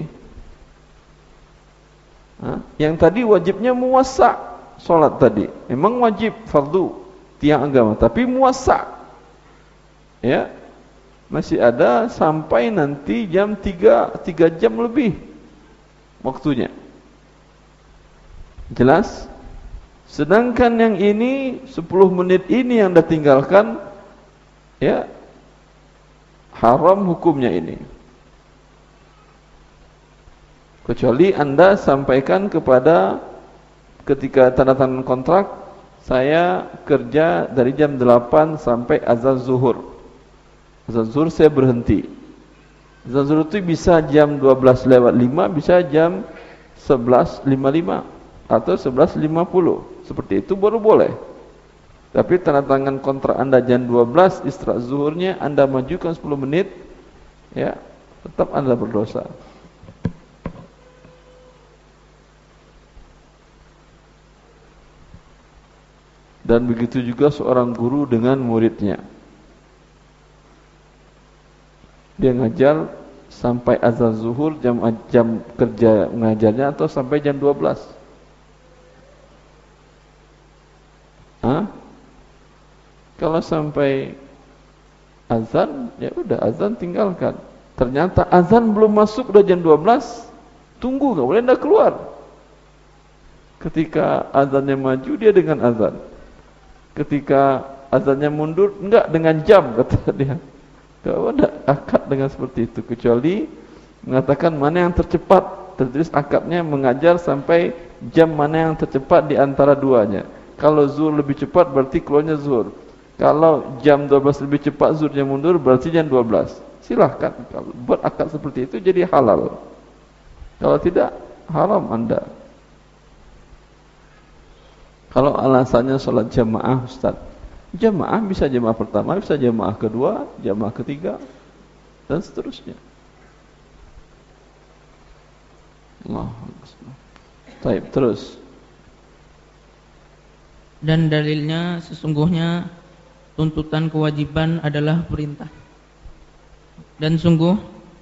Hah? Yang tadi wajibnya muassa sholat tadi, memang wajib fardu tiang agama, tapi muassa ya, masih ada sampai nanti jam tiga, tiga jam lebih waktunya. Jelas? Sedangkan yang ini sepuluh menit ini yang Anda tinggalkan, ya haram hukumnya ini. Kecuali Anda sampaikan kepada ketika tanda tangan kontrak, saya kerja dari jam delapan sampai azan zuhur. Azan zuhur saya berhenti. Azan zuhur itu bisa jam dua belas lewat lima, bisa jam sebelas lima puluh lima atau sebelas lima puluh. Seperti itu baru boleh. Tapi tanda tangan kontrak Anda jam dua belas, istirahat zuhurnya Anda majukan sepuluh menit, ya, tetap Anda berdosa. Dan begitu juga seorang guru dengan muridnya. Dia ngajar sampai azan zuhur, jam jam kerja mengajarnya, atau sampai jam dua belas. Hah? Kalau sampai azan, ya udah azan tinggalkan. Ternyata azan belum masuk, udah jam dua belas, tunggu, enggak boleh Anda keluar. Ketika azannya maju, dia dengan azan. Ketika azannya mundur, enggak dengan jam, kata dia. Tidak ada akad dengan seperti itu, kecuali mengatakan mana yang tercepat, tertulis akadnya mengajar sampai jam mana yang tercepat di antara duanya. Kalau zuhur lebih cepat berarti keluarnya zuhur. Kalau jam dua belas lebih cepat zuhurnya mundur berarti jam dua belas. Silahkan, kalau buat akad seperti itu jadi halal. Kalau tidak, haram Anda. Kalau alasannya sholat jamaah, Ustaz, jamaah bisa jamaah pertama, bisa jamaah kedua, jamaah ketiga, dan seterusnya. Allah. Baik, terus. Dan dalilnya sesungguhnya tuntutan kewajiban adalah perintah. Dan sungguh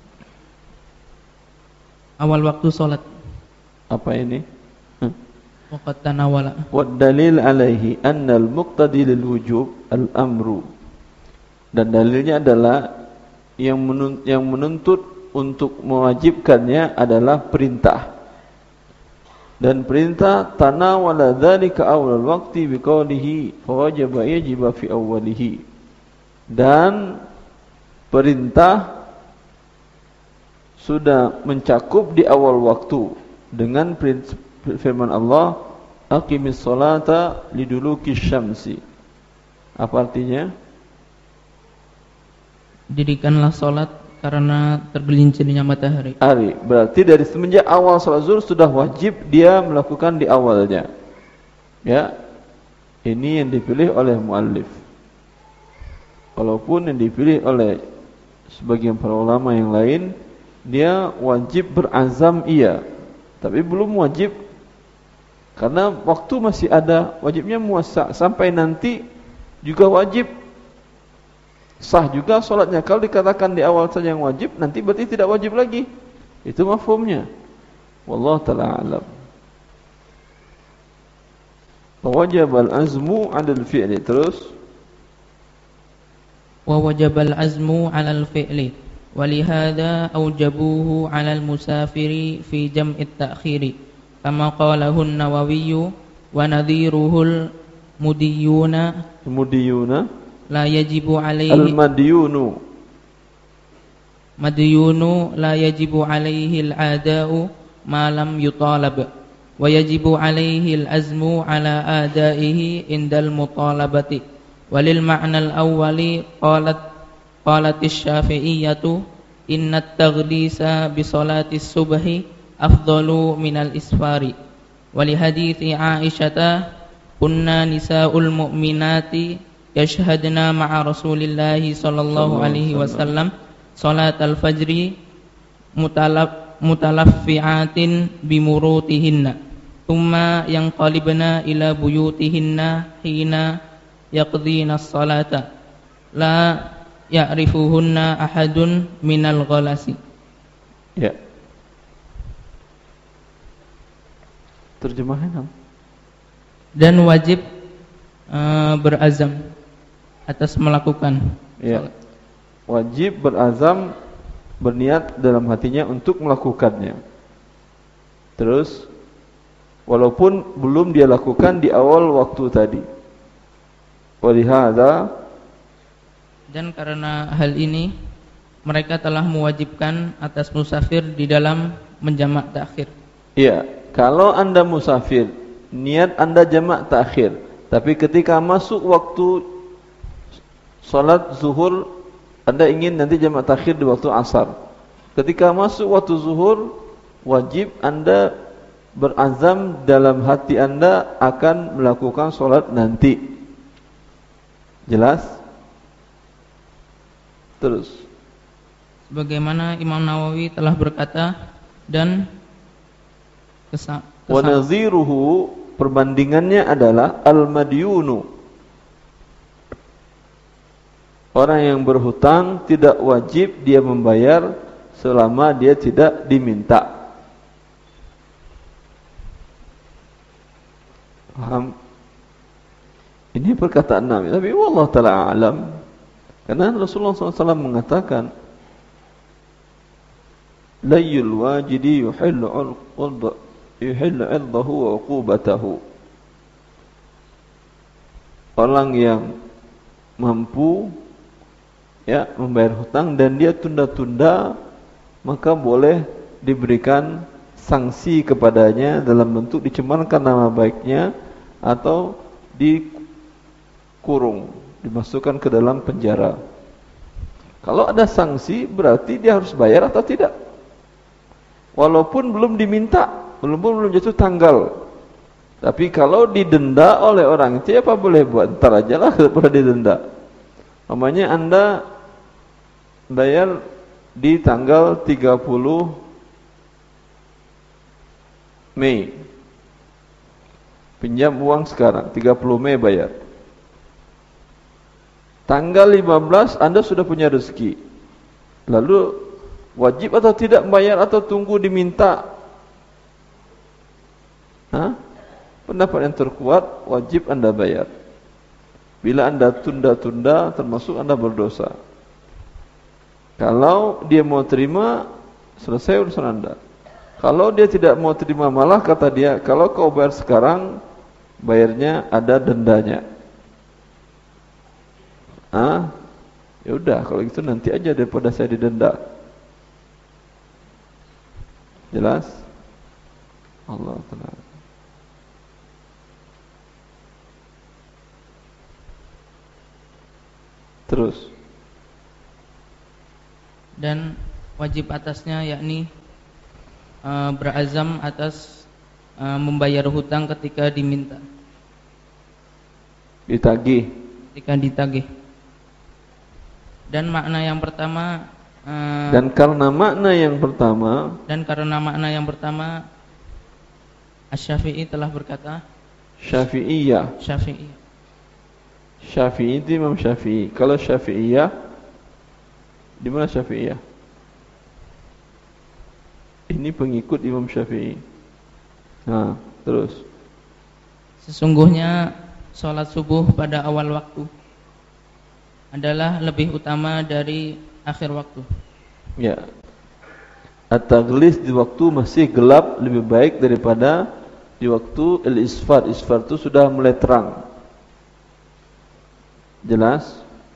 awal waktu sholat. Apa ini? Waqad tanawala. Wad dalil alaihi anna al-muqtadi lil wujub al-amru. Dan dalilnya adalah yang menuntut, yang menuntut untuk mewajibkannya adalah perintah. Dan perintah tanawala dzalika awal waqti biqaulihi fa wajaba yajiba fi awwalihi. Dan perintah sudah mencakup di awal waktu dengan prinsip firman Allah, aqimis sholata liduluki syamsi. Apa artinya? Dirikanlah sholat karena tergelincirnya matahari. Hari. Berarti dari semenjak awal sholat zuhur sudah wajib dia melakukan di awalnya. Ya. Ini yang dipilih oleh muallif. Walaupun yang dipilih oleh sebagian para ulama yang lain, dia wajib berazam iya, tapi belum wajib. Karena waktu masih ada, wajibnya muasa. Sampai nanti juga wajib. Sah juga sholatnya. Kalau dikatakan di awal saja yang wajib, nanti berarti tidak wajib lagi. Itu mafhumnya. Wallahu ta'ala a'lam. Wajib al-azmu 'ala al-fi'li. Terus. Wa wajibal azmu 'ala al-fi'li. Walihada aujabuhu 'ala al-musafiri fi jam'it ta'khiri. Kama qalahu an-Nawawi wa nadhiruhul mudiyuna mudiyuna la yajibu alaihi al-madiyunu madiyunu la yajibu alaihi al-ada'u ma lam yutalab wa yajibu alaihi al-azmu ala adaihi indal mutalabati walil ma'na al-awwali qalat qalat asy-syafi'iyyatu inna at-taghlisa bi salati subhi afdalu minal isfari wali hadithi Aisyata kunna nisa'ul mu'minati yashhadna ma'a rasulillahi sallallahu alaihi wasallam salat al-fajri mutalaf mutalaffi'atin bimurutihinna thumma yanqalibna ila buyutihinna hina yaqdina as-salata la ya'rifuhunna ahadun minal ghalasi. Ya. Terjemahan. Dan wajib uh, berazam atas melakukan. Ya. Wajib berazam, berniat dalam hatinya untuk melakukannya. Terus walaupun belum dia lakukan di awal waktu tadi. Walihada, dan karena hal ini mereka telah mewajibkan atas musafir di dalam menjamak takhir. Iya. Kalau anda musafir, niat anda jamak takhir, tapi ketika masuk waktu salat zuhur, anda ingin nanti jamak takhir di waktu asar. Ketika masuk waktu zuhur, wajib anda berazam dalam hati anda akan melakukan salat nanti. Jelas? Terus. Sebagaimana Imam Nawawi telah berkata, dan wa naziruhu, perbandingannya adalah al-madyunu, orang yang berhutang tidak wajib dia membayar selama dia tidak diminta. Paham? Ini perkataan Nabi, tapi wallahu ta'ala a'lam. Karena Rasulullah shallallahu alaihi wasallam mengatakan layyul wajidi yuhillu 'urda yuhillu 'irdahu wa 'uqubatahu. Orang yang mampu ya membayar hutang dan dia tunda-tunda, maka boleh diberikan sanksi kepadanya dalam bentuk dicemarkan nama baiknya atau dikurung, dimasukkan ke dalam penjara. Kalau ada sanksi berarti dia harus bayar atau tidak, walaupun belum diminta, walaupun belum jatuh tanggal. Tapi kalau didenda oleh orang itu apa boleh buat, ntar aja lah daripada didenda. Namanya Anda bayar di tanggal tiga puluh Mei, pinjam uang sekarang, tiga puluh Mei bayar. Tanggal lima belas Anda sudah punya rezeki. Lalu wajib atau tidak bayar atau tunggu diminta? Hah? Pendapat yang terkuat, wajib Anda bayar. Bila Anda tunda-tunda, termasuk Anda berdosa. Kalau dia mau terima, selesai urusan Anda. Kalau dia tidak mau terima, malah kata dia, kalau kau bayar sekarang, bayarnya ada dendanya. Ah, ya udah, kalau gitu nanti aja daripada saya didenda. Jelas? Allah Ta'ala. Terus. Dan wajib atasnya yakni uh, berazam atas uh, membayar hutang ketika diminta, ditagih, ketika ditagih. Dan makna yang pertama uh, dan karena makna yang pertama dan karena makna yang pertama Asy-Syafi'i telah berkata, Syafi'iyah. Syafi'i Syafi'i itu Imam Syafi'i. Kalau Syafi'iyah, di mana Syafi'iyah? Ini pengikut Imam Syafi'i. Nah, terus. Sesungguhnya sholat subuh pada awal waktu adalah lebih utama dari akhir waktu. Ya. At-taghlis di waktu masih gelap lebih baik daripada di waktu al-isfar. Isfar itu sudah mulai terang. Jelas?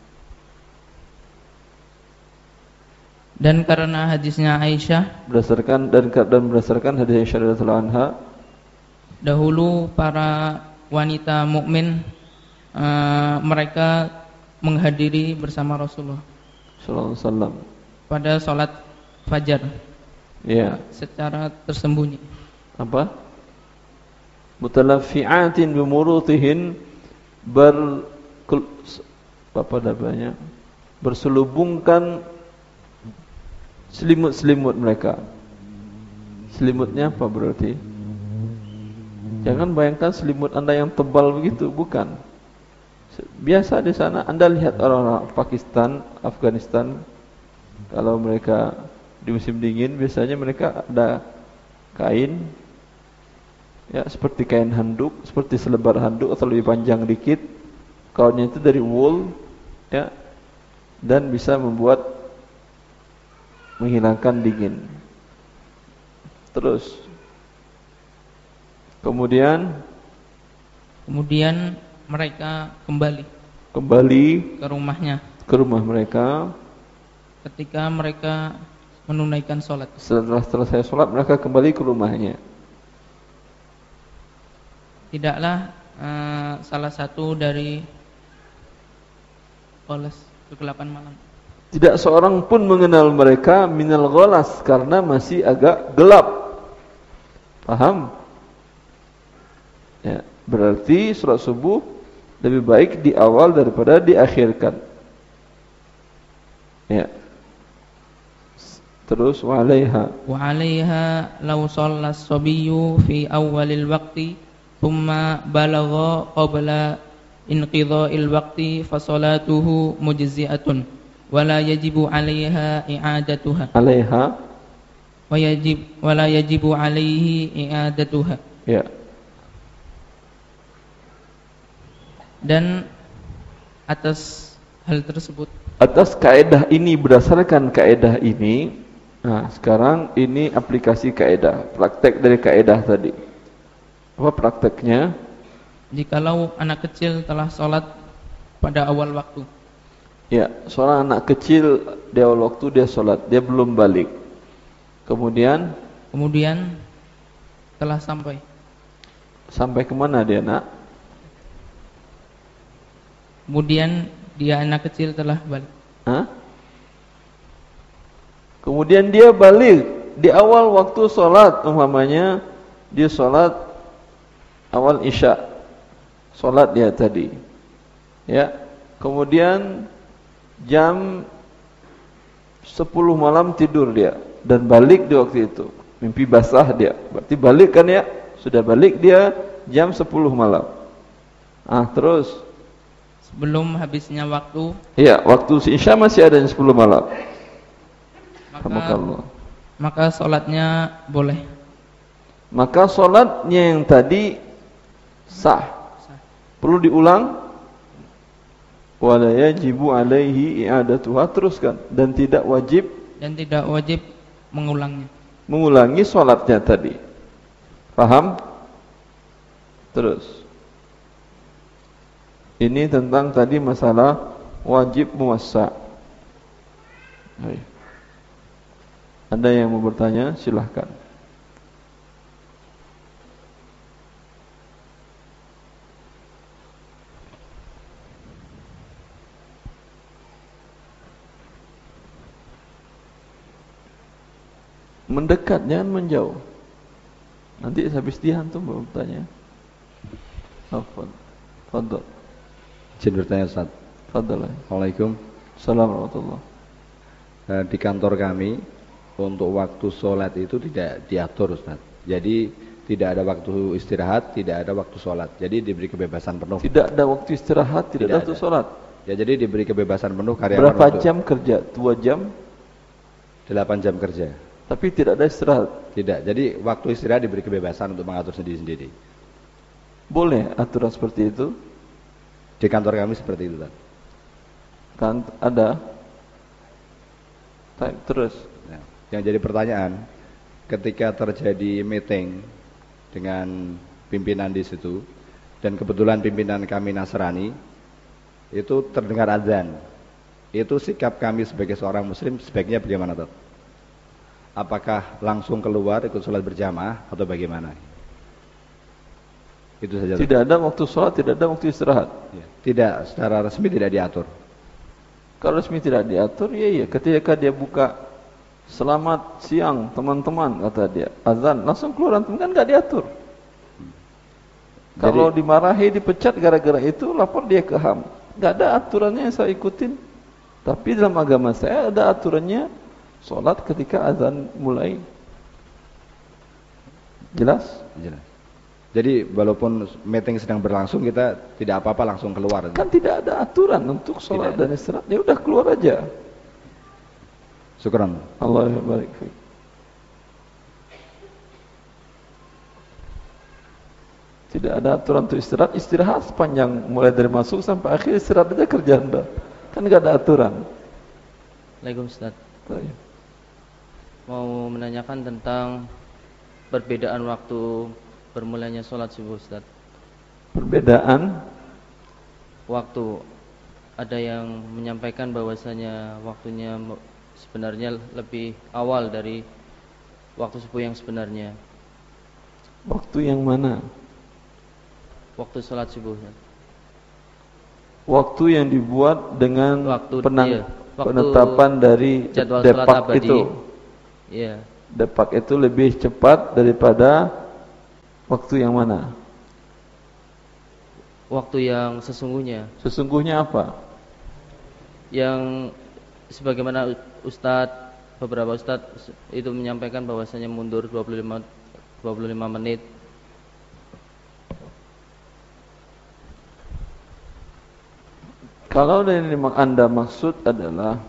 Dan karena hadisnya Aisyah, berdasarkan dan dan berdasarkan hadis Aisyah radhiyallahu anha, dahulu para wanita mukmin uh, mereka menghadiri bersama Rasulullah sallallahu alaihi wasallam pada salat fajar. Ya, secara tersembunyi. Apa? Mutalaffi'atin bimurutihin, ber apa namanya, berselubungkan selimut-selimut mereka. Selimutnya apa berarti? Jangan bayangkan selimut Anda yang tebal begitu, bukan. Biasa di sana Anda lihat orang-orang Pakistan, Afghanistan, kalau mereka di musim dingin biasanya mereka ada kain, ya seperti kain handuk, seperti selebar handuk atau lebih panjang dikit. Kainnya itu dari wool, ya, dan bisa membuat menghilangkan dingin. Terus, kemudian, kemudian mereka kembali, kembali ke rumahnya, ke rumah mereka. Ketika mereka menunaikan sholat, setelah selesai sholat mereka kembali ke rumahnya. Tidaklah uh, salah satu dari Ghalas, kegelapan malam. Tidak seorang pun mengenal mereka minal ghalas, karena masih agak gelap. Paham? Ya, berarti sholat subuh lebih baik di awal daripada diakhirkan. Ya. Terus wa 'alaiha. Wa 'alaiha law shalla as-sabiyyu fi awwalil waqti thumma balagha qabla inqidha'il waqti fa salatuhu mujzi'atun wa la yajibu 'alaiha i'adatuha. 'Alaiha wa yajib wa la yajibu 'alaihi i'adatuha. Ya. Dan atas hal tersebut, atas kaidah ini, berdasarkan kaidah ini, nah sekarang ini aplikasi kaidah, praktek dari kaidah tadi. Apa prakteknya? Jikalau anak kecil telah sholat pada awal waktu, ya, seorang anak kecil di awal waktu dia sholat, dia belum balik, kemudian kemudian telah sampai sampai kemana dia nak? Kemudian dia anak kecil telah balik. Hah? Kemudian dia balik di awal waktu sholat, umpamanya dia sholat awal isya salat dia tadi. Ya. Kemudian jam sepuluh malam tidur dia dan balik di waktu itu. Mimpi basah dia. Berarti balik kan ya? Sudah balik dia jam sepuluh malam. Ah, terus sebelum habisnya waktu. Iya, waktu isya masih ada jam sepuluh malam. Maka, maka sholatnya boleh. Maka sholatnya yang tadi sah. sah. Perlu diulang. Wala yajibu alaihi i'adatuha, teruskan, dan tidak wajib dan tidak wajib mengulangnya. Mengulangi sholatnya tadi. Paham? Terus. Ini tentang tadi masalah wajib muwassa'. Hai. Ada yang mau bertanya? Silahkan. Mendekat, jangan menjauh. Nanti habis dia antum mau bertanya. Afwan. Fadhal. Izin bertanya Ustaz. Fadhal. Assalamualaikum. Assalamualaikum warahmatullahi wabarakatuh. Di kantor kami untuk waktu sholat itu tidak diatur Ustaz. Jadi tidak ada waktu istirahat, tidak ada waktu sholat. Jadi diberi kebebasan penuh. Tidak ada waktu istirahat, tidak, tidak ada waktu sholat. Ya, jadi diberi kebebasan penuh karyawan. Berapa untuk jam kerja? Dua jam? Delapan jam kerja. Tapi tidak ada istirahat. Tidak. Jadi waktu istirahat diberi kebebasan untuk mengatur sendiri-sendiri. Boleh aturan seperti itu? Di kantor kami seperti itu, Ustaz. Kan ada. Baik, terus. Nah, yang jadi pertanyaan, ketika terjadi meeting dengan pimpinan di situ, dan kebetulan pimpinan kami Nasrani, itu terdengar azan. Itu sikap kami sebagai seorang muslim sebaiknya bagaimana, Ustaz? Apakah langsung keluar ikut sholat berjamaah atau bagaimana? Itu saja. Tidak ada waktu sholat, tidak ada waktu istirahat. Ya. Tidak, secara resmi tidak diatur. Kalau resmi tidak diatur, ya iya. Ketika dia buka selamat siang teman-teman, kata dia, azan, langsung keluar, antum kan nggak diatur. Hmm. Kalau dimarahi, dipecat gara-gara itu, lapor dia ke H A M. Nggak ada aturannya yang saya ikutin. Tapi dalam agama saya ada aturannya. Sholat ketika azan mulai. Jelas? Jelas. Jadi walaupun meeting sedang berlangsung, kita tidak apa-apa langsung keluar. Kan tidak ada aturan untuk sholat dan istirahat. Ya udah keluar aja. Syukran. Allah barik fiik. Tidak ada aturan untuk istirahat. Istirahat sepanjang mulai dari masuk sampai akhir, istirahat aja kerja Anda. Kan enggak ada aturan. Waalaikumsalam Ustaz. Baik. Mau menanyakan tentang perbedaan waktu bermulainya sholat subuh Ustaz. Perbedaan waktu, ada yang menyampaikan bahwasanya waktunya sebenarnya lebih awal dari waktu subuh yang sebenarnya. Waktu yang mana? Waktu sholat subuh Ustaz. Waktu yang dibuat dengan waktu penang, dia, waktu penetapan dari Depak itu. Iya. Depak itu lebih cepat daripada waktu yang mana? Waktu yang sesungguhnya. Sesungguhnya apa? Yang sebagaimana Ustadz, beberapa Ustadz itu menyampaikan bahwasanya mundur dua puluh lima menit. Kalau yang Anda maksud adalah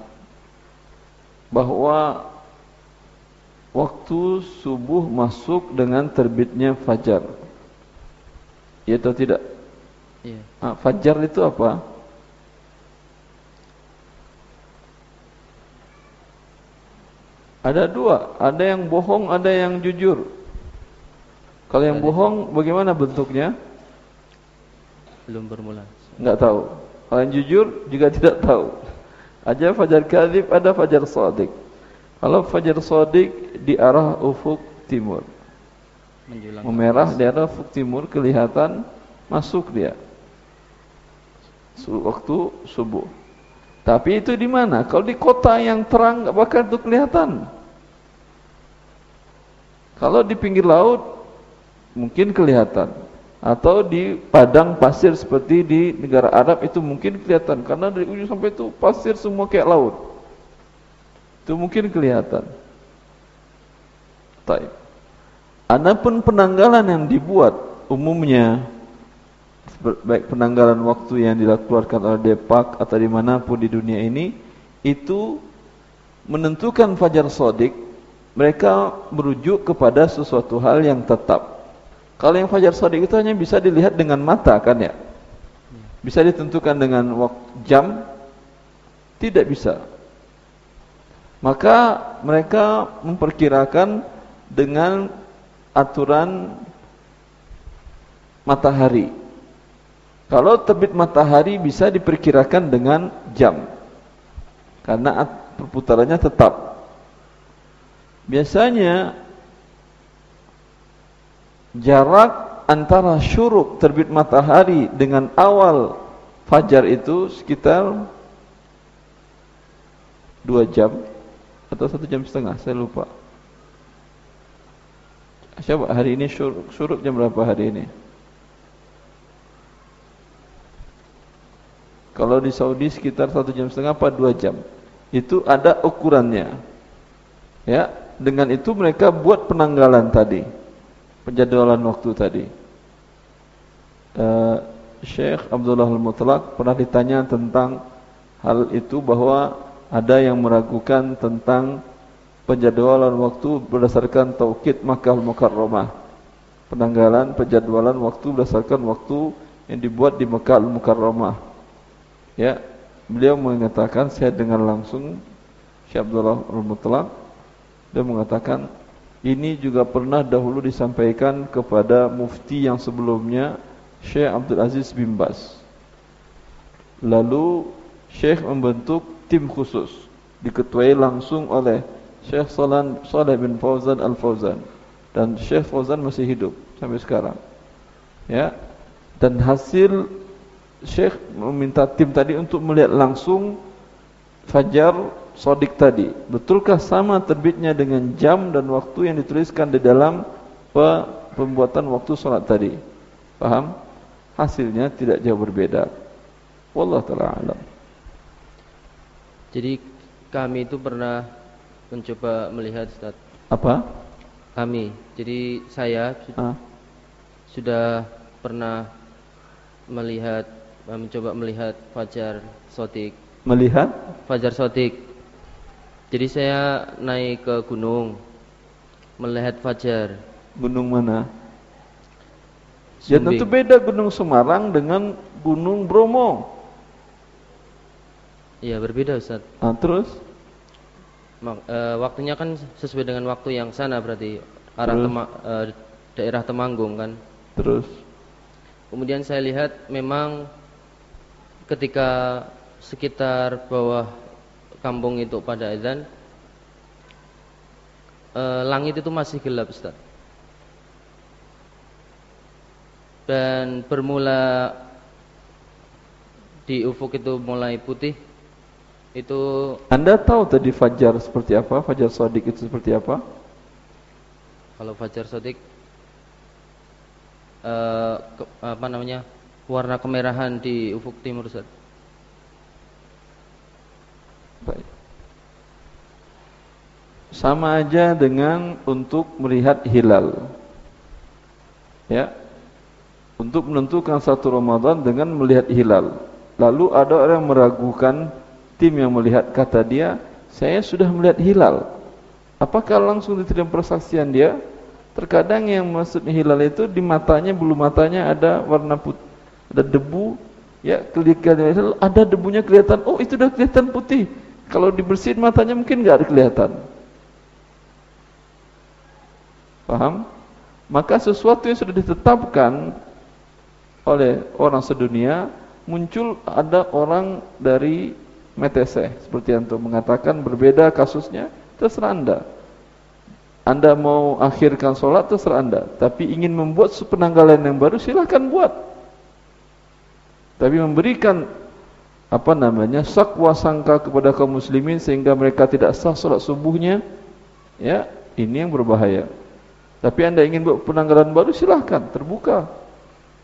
bahwa waktu subuh masuk dengan terbitnya fajar, ya atau tidak? Iya. Ah, fajar itu apa? Ada dua, ada yang bohong, ada yang jujur. Kalau yang bohong, bagaimana bentuknya? Belum bermula. Enggak tahu. Kalau yang jujur juga tidak tahu. Ada fajar kadzib, ada fajar shadiq. Kalau fajar shadiq di arah ufuk timur, menjulang memerah di arah ufuk timur, kelihatan masuk dia waktu subuh. Tapi itu di mana? Kalau di kota yang terang enggak bakal itu kelihatan. Kalau di pinggir laut mungkin kelihatan. Atau di padang pasir seperti di negara Arab itu mungkin kelihatan, karena dari ujung sampai itu pasir semua kayak laut. Itu mungkin kelihatan. Baik. Adapun penanggalan yang dibuat umumnya, baik penanggalan waktu yang dilakukan oleh Depak atau dimanapun di dunia ini, itu menentukan fajar shadiq, mereka merujuk kepada sesuatu hal yang tetap. Kalau yang fajar shadiq itu hanya bisa dilihat dengan mata kan ya, bisa ditentukan dengan waktu, jam, tidak bisa. Maka mereka memperkirakan dengan aturan matahari. Kalau terbit matahari bisa diperkirakan dengan jam, karena perputarannya tetap. Biasanya jarak antara syuruk terbit matahari dengan awal fajar itu sekitar dua jam atau satu jam setengah, saya lupa. Coba hari ini syuruk, syuruk jam berapa hari ini? Kalau di Saudi sekitar satu jam setengah apa dua jam. Itu ada ukurannya. Ya, dengan itu mereka buat penanggalan tadi, penjadwalan waktu tadi. Uh, Syekh Abdullah Al-Mutlaq pernah ditanya tentang hal itu, bahwa ada yang meragukan tentang penjadwalan waktu berdasarkan Tauqit Makkah Al-Mukarramah. Penanggalan penjadwalan waktu berdasarkan waktu yang dibuat di Makkah Al-Mukarramah. Ya, beliau mengatakan, saya dengar langsung Syekh Abdullah Al-Mutlaq, dia mengatakan ini juga pernah dahulu disampaikan kepada mufti yang sebelumnya, Syekh Abdul Aziz bin Baz. Lalu Syekh membentuk tim khusus, diketuai langsung oleh Syekh Saleh bin Fauzan Al-Fauzan, dan Syekh Fauzan masih hidup sampai sekarang. Ya, dan hasil Syekh meminta tim tadi untuk melihat langsung fajar shadiq tadi, betulkah sama terbitnya dengan jam dan waktu yang dituliskan di dalam pembuatan waktu salat tadi. Paham? Hasilnya tidak jauh berbeda. Wallahu ta'ala alam. Jadi kami itu pernah mencoba melihat, Ustaz. Apa? Kami. Jadi saya ah. sudah pernah melihat, mencoba melihat fajar shadiq. Melihat fajar shadiq. Jadi saya naik ke gunung melihat fajar. Gunung mana? Ya tentu beda Gunung Semarang dengan Gunung Bromo. Iya, berbeda, Ustaz. Ah, terus? Mak, e, waktunya kan sesuai dengan waktu yang sana, berarti arah tema, e, daerah Temanggung kan. Terus? Kemudian saya lihat memang ketika sekitar bawah kampung itu pada azan, e, langit itu masih gelap, Ustaz. Dan bermula di ufuk itu mulai putih. Itu Anda tahu tadi fajar seperti apa? Fajar shadiq itu seperti apa? Kalau fajar shadiq uh, ke, apa namanya? Warna kemerahan di ufuk timur, Ustaz. Baik. Sama aja dengan untuk melihat hilal. Ya. Untuk menentukan satu Ramadan dengan melihat hilal. Lalu ada orang yang meragukan, tim yang melihat, kata dia, saya sudah melihat hilal. Apakah langsung diterima persaksian dia? Terkadang yang maksudnya hilal itu di matanya, bulu matanya ada warna putih, ada debu, ya kelihatan, ada debunya kelihatan. Oh, itu sudah kelihatan putih. Kalau dibersihin matanya mungkin enggak ada kelihatan. Paham? Maka sesuatu yang sudah ditetapkan oleh orang sedunia, muncul ada orang dari Meteseh seperti yang antum mengatakan berbeda kasusnya, terserah Anda. Anda mau akhirkan sholat, terserah Anda. Tapi ingin membuat penanggalan yang baru, silakan buat. Tapi memberikan apa namanya sakwa sangka kepada kaum muslimin sehingga mereka tidak sah sholat subuhnya, ya ini yang berbahaya. Tapi Anda ingin buat penanggalan baru, silakan, terbuka.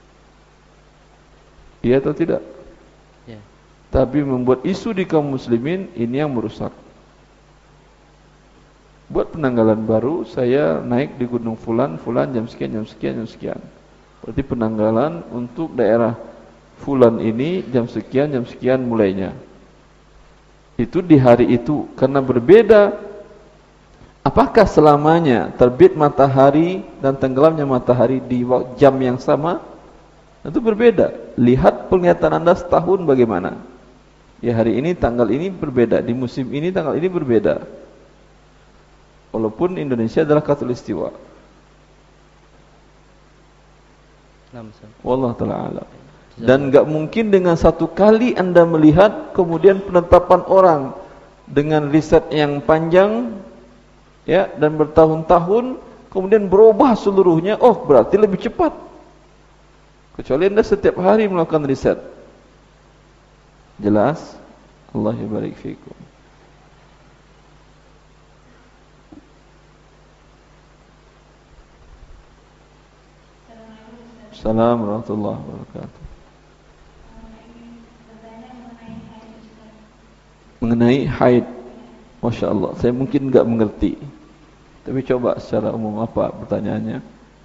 Iya atau tidak? Ya. Tapi membuat isu di kaum muslimin, ini yang merusak. Buat penanggalan baru, saya naik di Gunung Fulan, Fulan jam sekian, jam sekian, jam sekian. Berarti penanggalan untuk daerah Fulan ini jam sekian, jam sekian mulainya. Itu di hari itu, karena berbeda. Apakah selamanya terbit matahari dan tenggelamnya matahari di jam yang sama? Itu berbeda. Lihat penglihatan Anda setahun bagaimana. Ya, hari ini tanggal ini berbeda, di musim ini tanggal ini berbeda. Walaupun Indonesia adalah khatulistiwa. Wallahu ta'ala alam. Dan enggak mungkin dengan satu kali Anda melihat kemudian penetapan orang dengan riset yang panjang, ya, dan bertahun-tahun kemudian berubah seluruhnya. Oh, berarti lebih cepat. Kecuali Anda setiap hari melakukan riset. Jelas? Allah barik fikum. Assalamualaikum warahmatullahi wabarakatuh. Mengenai haid, Masya Allah, saya mungkin enggak mengerti. Tapi coba secara umum apa pertanyaannya?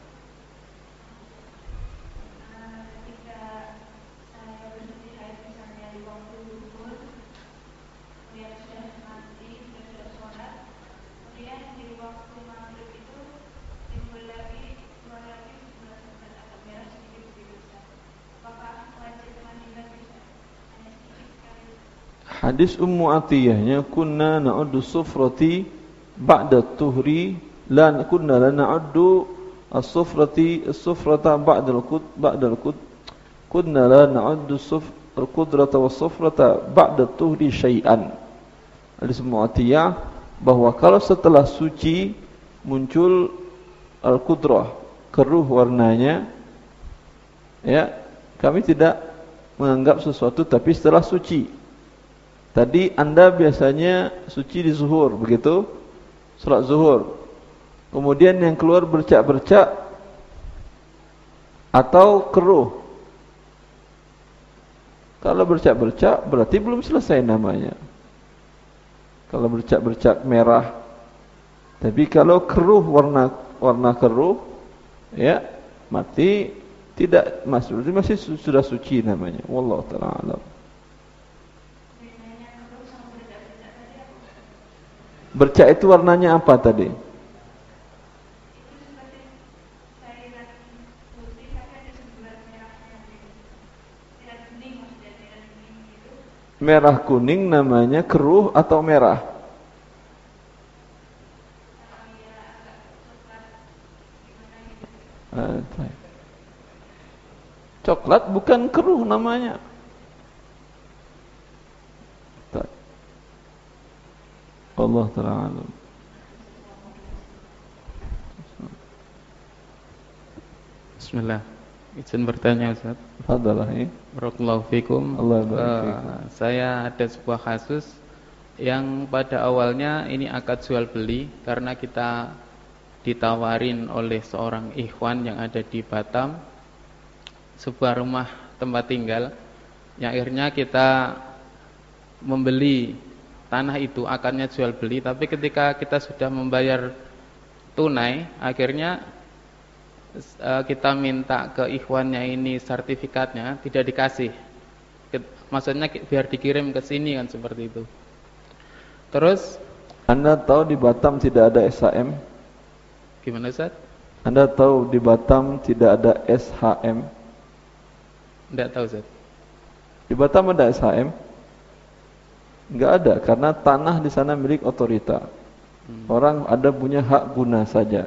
Hadis Ummu Atiyahnya, kunna na'uddu sufrati ba'da tuhri, la kunna la na'uddu as-sufrati as-sufrata ba'da al-qud ba'da al-qud kunna la na'uddu al-qudrata was-sufrata ba'da tuhri syai'an. Hadis Ummu Atiyah bahwa kalau setelah suci muncul al-qudrah, keruh warnanya, ya, kami tidak menganggap sesuatu tapi setelah suci. Tadi Anda biasanya suci di zuhur, begitu? Salat zuhur. Kemudian yang keluar bercak-bercak atau keruh. Kalau bercak-bercak berarti belum selesai namanya. Kalau bercak-bercak merah. Tapi kalau keruh, warna warna keruh, ya, mati tidak masuk. Masih sudah suci namanya. Wallahu ta'ala alam. Bercak itu warnanya apa tadi? Merah kuning namanya keruh atau merah? Coklat bukan keruh namanya. Allah Ta'ala alam. Bismillah. Izin bertanya, Ustaz. Fadhalah, ya. Barakallahu fikum. Allah barik fikum. Uh, saya ada sebuah kasus yang pada awalnya ini akad jual beli karena kita ditawarin oleh seorang ikhwan yang ada di Batam sebuah rumah tempat tinggal yang akhirnya kita membeli tanah itu, akadnya jual beli, tapi ketika kita sudah membayar tunai, akhirnya uh, kita minta ke ikhwannya ini sertifikatnya, tidak dikasih. Maksudnya biar dikirim ke sini kan, seperti itu. Terus Anda tahu di Batam tidak ada S H M? Gimana, Ustaz? Anda tahu di Batam tidak ada S H M? Tidak tahu, Ustaz. Di Batam ada S H M? Enggak ada, karena tanah di sana milik otorita. Hmm. Orang ada punya hak guna saja.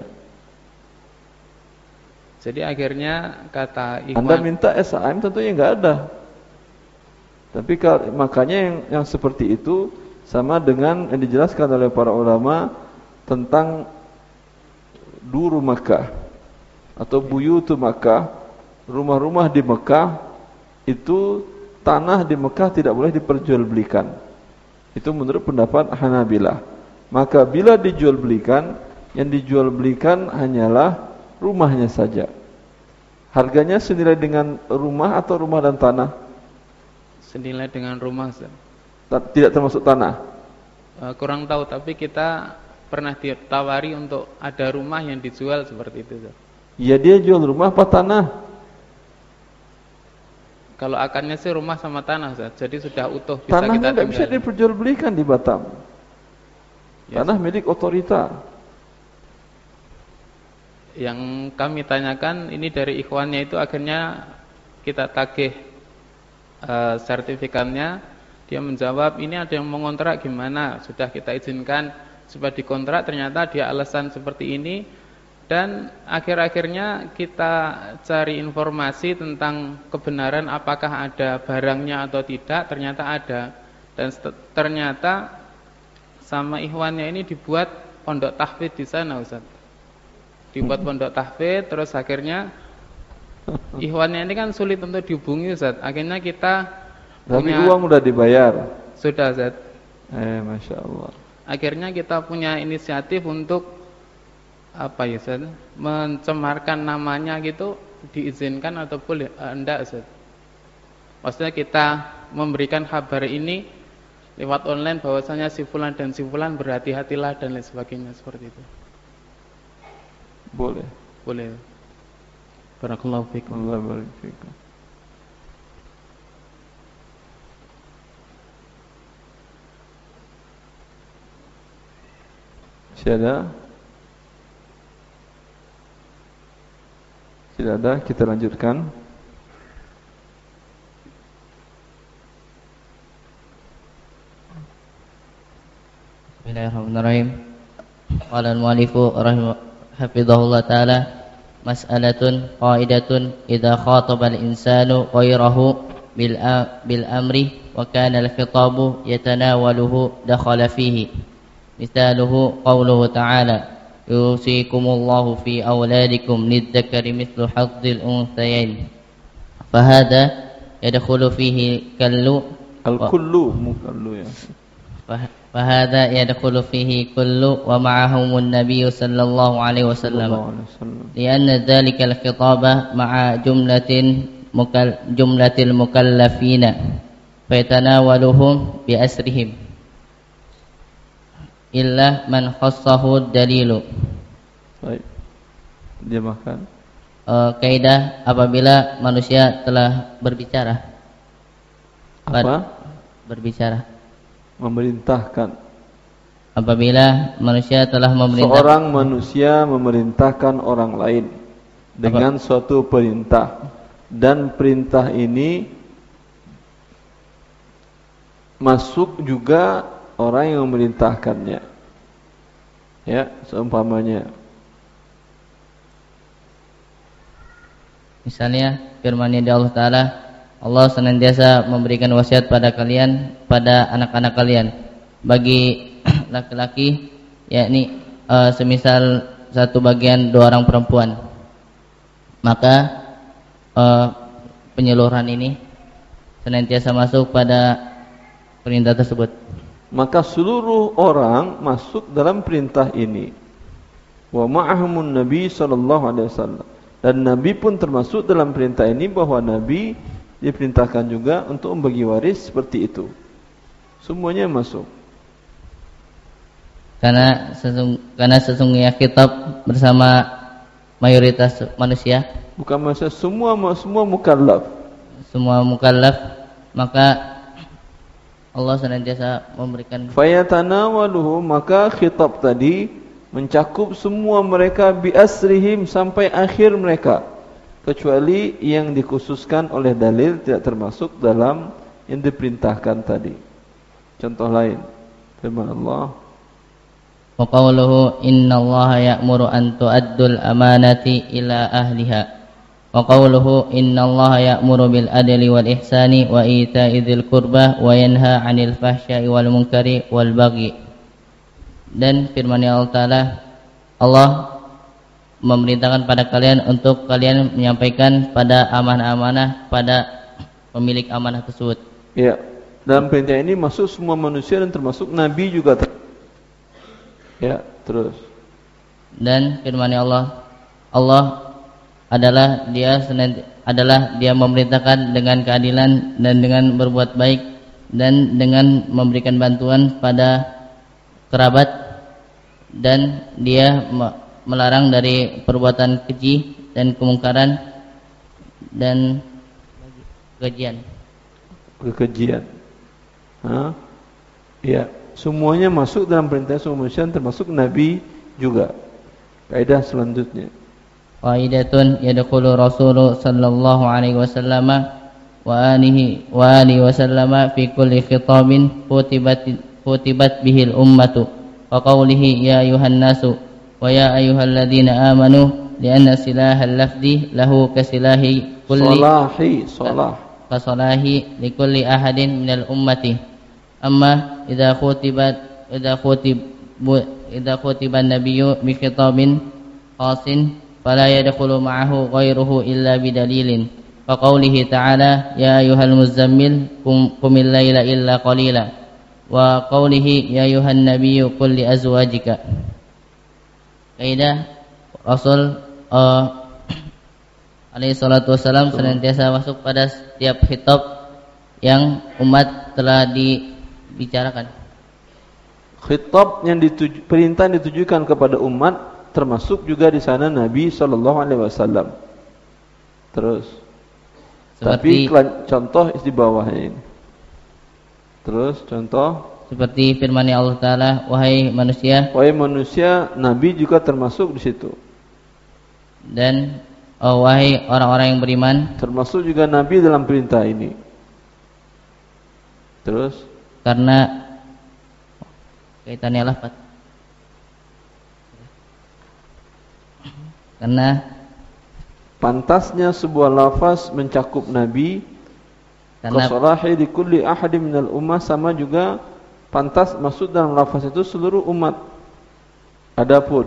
Jadi akhirnya kata ikhwan, Anda minta S H M tentunya enggak ada. Tapi kalau, makanya yang, yang seperti itu sama dengan yang dijelaskan oleh para ulama tentang duru Makkah atau buyutu Makkah, rumah-rumah di Mekah itu, tanah di Mekah tidak boleh diperjualbelikan. Itu menurut pendapat Hanabilah. Maka bila dijual belikan, yang dijual belikan hanyalah rumahnya saja. Harganya senilai dengan rumah atau rumah dan tanah? senilai dengan rumah, Ustaz. Tidak termasuk tanah? Uh, kurang tahu, tapi kita pernah ditawari untuk ada rumah yang dijual seperti itu, Ustaz. Ya, dia jual rumah apa tanah? Kalau akarnya sih rumah sama tanah, Ustaz. Jadi sudah utuh bisa Tanahnya kita tidak bisa diperjualbelikan di Batam. Ya, tanah milik otorita. Yang kami tanyakan ini dari ikhwannya itu akhirnya kita tagih uh, sertifikatnya. Dia menjawab ini ada yang mengontrak gimana. Sudah kita izinkan supaya dikontrak, ternyata dia alasan seperti ini. Dan akhir-akhirnya kita cari informasi tentang kebenaran apakah ada barangnya atau tidak. Ternyata ada. Dan ternyata sama ikhwannya ini dibuat pondok tahfidz di sana, Ustaz. Dibuat pondok tahfidz, terus akhirnya ikhwannya ini kan sulit untuk dihubungi, Ustaz. Akhirnya kita Tapi punya, uang udah dibayar. Sudah, Ustaz. Eh, Masya Allah. Akhirnya kita punya inisiatif untuk apa ya, Ustaz? Mencemarkan namanya gitu, diizinkan atau boleh? Eh, enggak, Ustaz. Maksudnya kita memberikan kabar ini lewat online bahwasanya si fulan dan si fulan berhati-hatilah dan lain sebagainya seperti itu. Boleh. Boleh. Barakallahu fikum. Allah barik fikum. Siapa? Tidak ada, kita lanjutkan. Bismillahirrahmanirrahim. Qala al-mu'allifu hafizahullah ta'ala, mas'alatun qaidatun idza khataba al-insanu ghayrahu bil bil amri wa kana al-khitabu yatanawaluhu dakhala fihi. Misaluhu qawluhu ta'ala yusikumullahu fi awladikum lidzakari mithlu hazzil unthayain. Fahada yadkhulu fihi kallu al-kullu mukallu ya. Fahada yadkhulu fihi kullu wa ma'ahumun nabiyyu sallallahu alaihi wasallam. Lianna dzalika al-khitaba ma'a jumlatin mukal jumlatil mukallafina fayatanawaluhum bi asrihim illa man khassahu dalilu. Baik. Dia makan. Uh, kaidah apabila manusia telah berbicara. Apa? Berbicara. Memerintahkan. Apabila manusia telah memerintahkan, seorang manusia memerintahkan orang lain dengan apa? Suatu perintah, dan perintah ini masuk juga orang yang memerintahkannya. Ya, seumpamanya misalnya firman-Nya Allah Ta'ala, Allah senantiasa memberikan wasiat pada kalian, pada anak-anak kalian. Bagi laki-laki, yakni uh, semisal satu bagian dua orang perempuan, maka uh, penyeluruhan ini senantiasa masuk pada perintah tersebut. Maka seluruh orang masuk dalam perintah ini. Wa ma'ahumun Nabi sallallahu alaihi wasallam. Dan Nabi pun termasuk dalam perintah ini, bahwa Nabi diperintahkan juga untuk membagi waris seperti itu. Semuanya masuk. Karena sesung, karena sesungguhnya kitab bersama mayoritas manusia. Bukan manusia, semua semua mukallaf. Semua mukallaf, maka Allah senantiasa memberikan. Fayatanawaluhu, maka khitab tadi mencakup semua mereka bi asrihim, sampai akhir mereka, kecuali yang dikhususkan oleh dalil tidak termasuk dalam yang diperintahkan tadi. Contoh lain, firman Allah, wa qawluhu innallaha ya'muru an tu'addul amanati ila ahliha, wa qawluhu innallaha ya'muru bil adli wal ihsani wa ita'i dzil qurba wa yanha 'anil fahsya'i wal munkari wal baghi. Dan firman Allah Ta'ala, Allah memerintahkan pada kalian untuk kalian menyampaikan pada amanah-amanah pada pemilik amanah tersebut. Ya, dalam perintah ini masuk semua manusia dan termasuk Nabi juga. Ya, terus. Dan firman Allah, Allah adalah dia senanti- adalah dia memerintahkan dengan keadilan dan dengan berbuat baik dan dengan memberikan bantuan pada kerabat, dan dia me- melarang dari perbuatan keji dan kemungkaran dan kekejian. Kekejian. Hah? Ya, semuanya masuk dalam perintah semua manusia, termasuk Nabi juga. Kaidah selanjutnya. Qaidatun yadkhulu Rasulullah sallallahu alaihi wasallam wa alihi wa alihi wasallama fi kulli khitabin kutibat kutibat bihil ummatu wa qawlihi ya ayuhan nasu wa ya ayyuhalladzina amanu lianna silahal lafzi lahu kasilahi kulli salahi salah kasalahi likulli ahadin minal ummati amma idza khutibat idza khutib idza khutiban nabiyyu bi khitabin qasin fala yadkhulu ma'ahu ghairuhu illa bidalilin fa qawlihi ta'ala ya ayyuhal muzammil qum qumil laila illa qalila wa qawlihi ya ayyuhan nabiyyu qul li azwajika. Kaidah Rasul uh, alaihi salatu wasalam senantiasa masuk pada setiap khitab yang umat telah dibicarakan. Khitab yang dituju, perintah yang ditujukan kepada umat, termasuk juga di sana Nabi sallallahu alaihi wasallam. Terus seperti, tapi contoh di bawahnya ini. Terus contoh seperti firman Allah Taala, wahai manusia, wahai manusia, Nabi juga termasuk di situ. Dan oh, wahai orang-orang yang beriman, termasuk juga Nabi dalam perintah ini. Terus karena kaitannya lafaz, karena pantasnya sebuah lafaz mencakup Nabi, kasalahi di kulli ahadin minal ummah, sama juga pantas masuk dalam lafaz itu seluruh umat. Adapun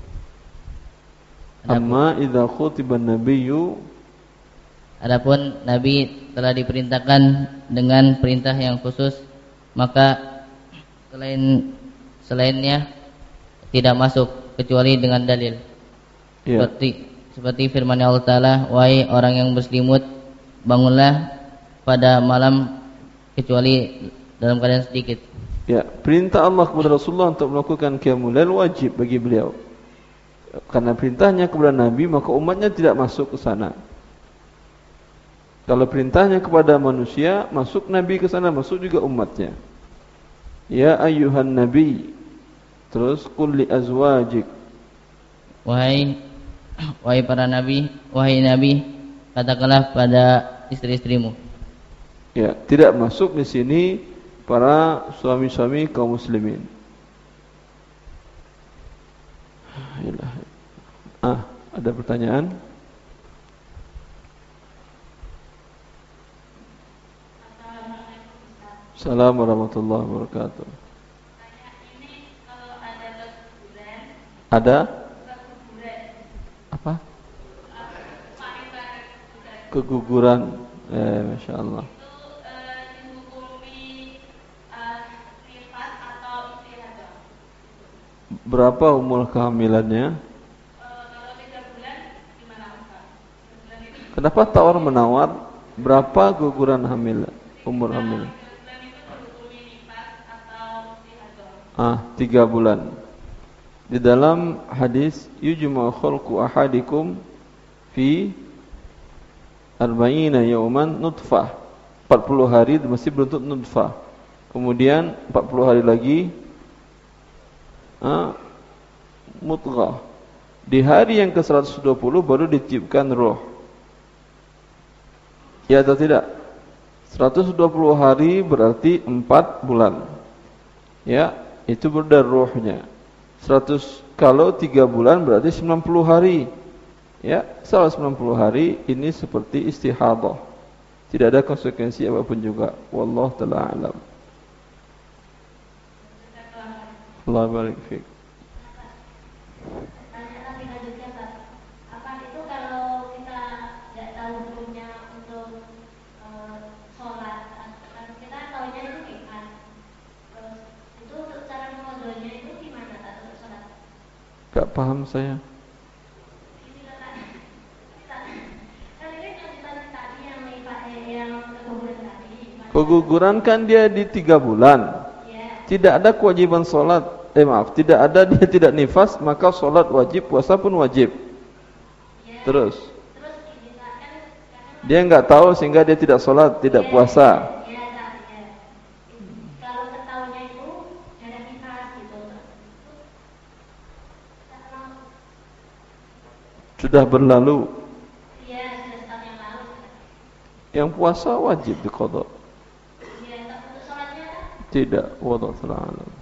amma idza khutiban nabiyyu, adapun Nabi telah diperintahkan dengan perintah yang khusus, maka selain selainnya tidak masuk kecuali dengan dalil. Yeah. Seperti seperti firman Allah Taala, wahai orang yang berselimut, bangunlah pada malam kecuali dalam keadaan sedikit. Ya, perintah Allah kepada Rasulullah untuk melakukan qiyamul lail wajib bagi beliau. Karena perintahnya kepada Nabi, maka umatnya tidak masuk ke sana. Kalau perintahnya kepada manusia, masuk Nabi ke sana, masuk juga umatnya. Ya ayyuhan nabi, terus qul li azwajik, wahai wahai para nabi, wahai nabi, katakanlah pada istri-istrimu. Ya, tidak masuk di sini para suami-suami kaum muslimin. Ah, ada pertanyaan? Assalamualaikum warahmatullahi wabarakatuh. Ini kalau ada kekuburan, ada kekuburan, apa? Keguguran, eh, masya Allah. Itu uh, dihukumi uh, nifas atau istihadah? Berapa umur kehamilannya? Uh, kalau tiga bulan gimana Ustaz? Kenapa tawar menawar? Berapa guguran hamil? Umur hamil? Ah, tiga bulan. Di dalam hadis yujma khalqu ahadikum fi arba'ina yawman nutfah. empat puluh hari masih berbentuk nutfah. Kemudian empat puluh hari lagi ah, mudghah. Di hari yang ke seratus dua puluh baru ditiupkan roh. Ya atau tidak? seratus dua puluh hari berarti empat bulan. Ya, itu berdar rohnya. seratus kalau tiga bulan berarti sembilan puluh hari. Ya, salah sembilan puluh hari ini seperti istihadah. Tidak ada konsekuensi apapun juga. Wallahu ta'ala alam. Allah barik fiik. Gak paham saya. Keguguran kan dia di tiga bulan. Tidak ada kewajiban sholat. Eh maaf, tidak ada dia tidak nifas, maka sholat wajib, puasa pun wajib. Terus, dia nggak tahu sehingga dia tidak sholat, tidak puasa. Sudah berlalu. Yang puasa wajib diqadha. Tidak, wallahu ta'ala alam.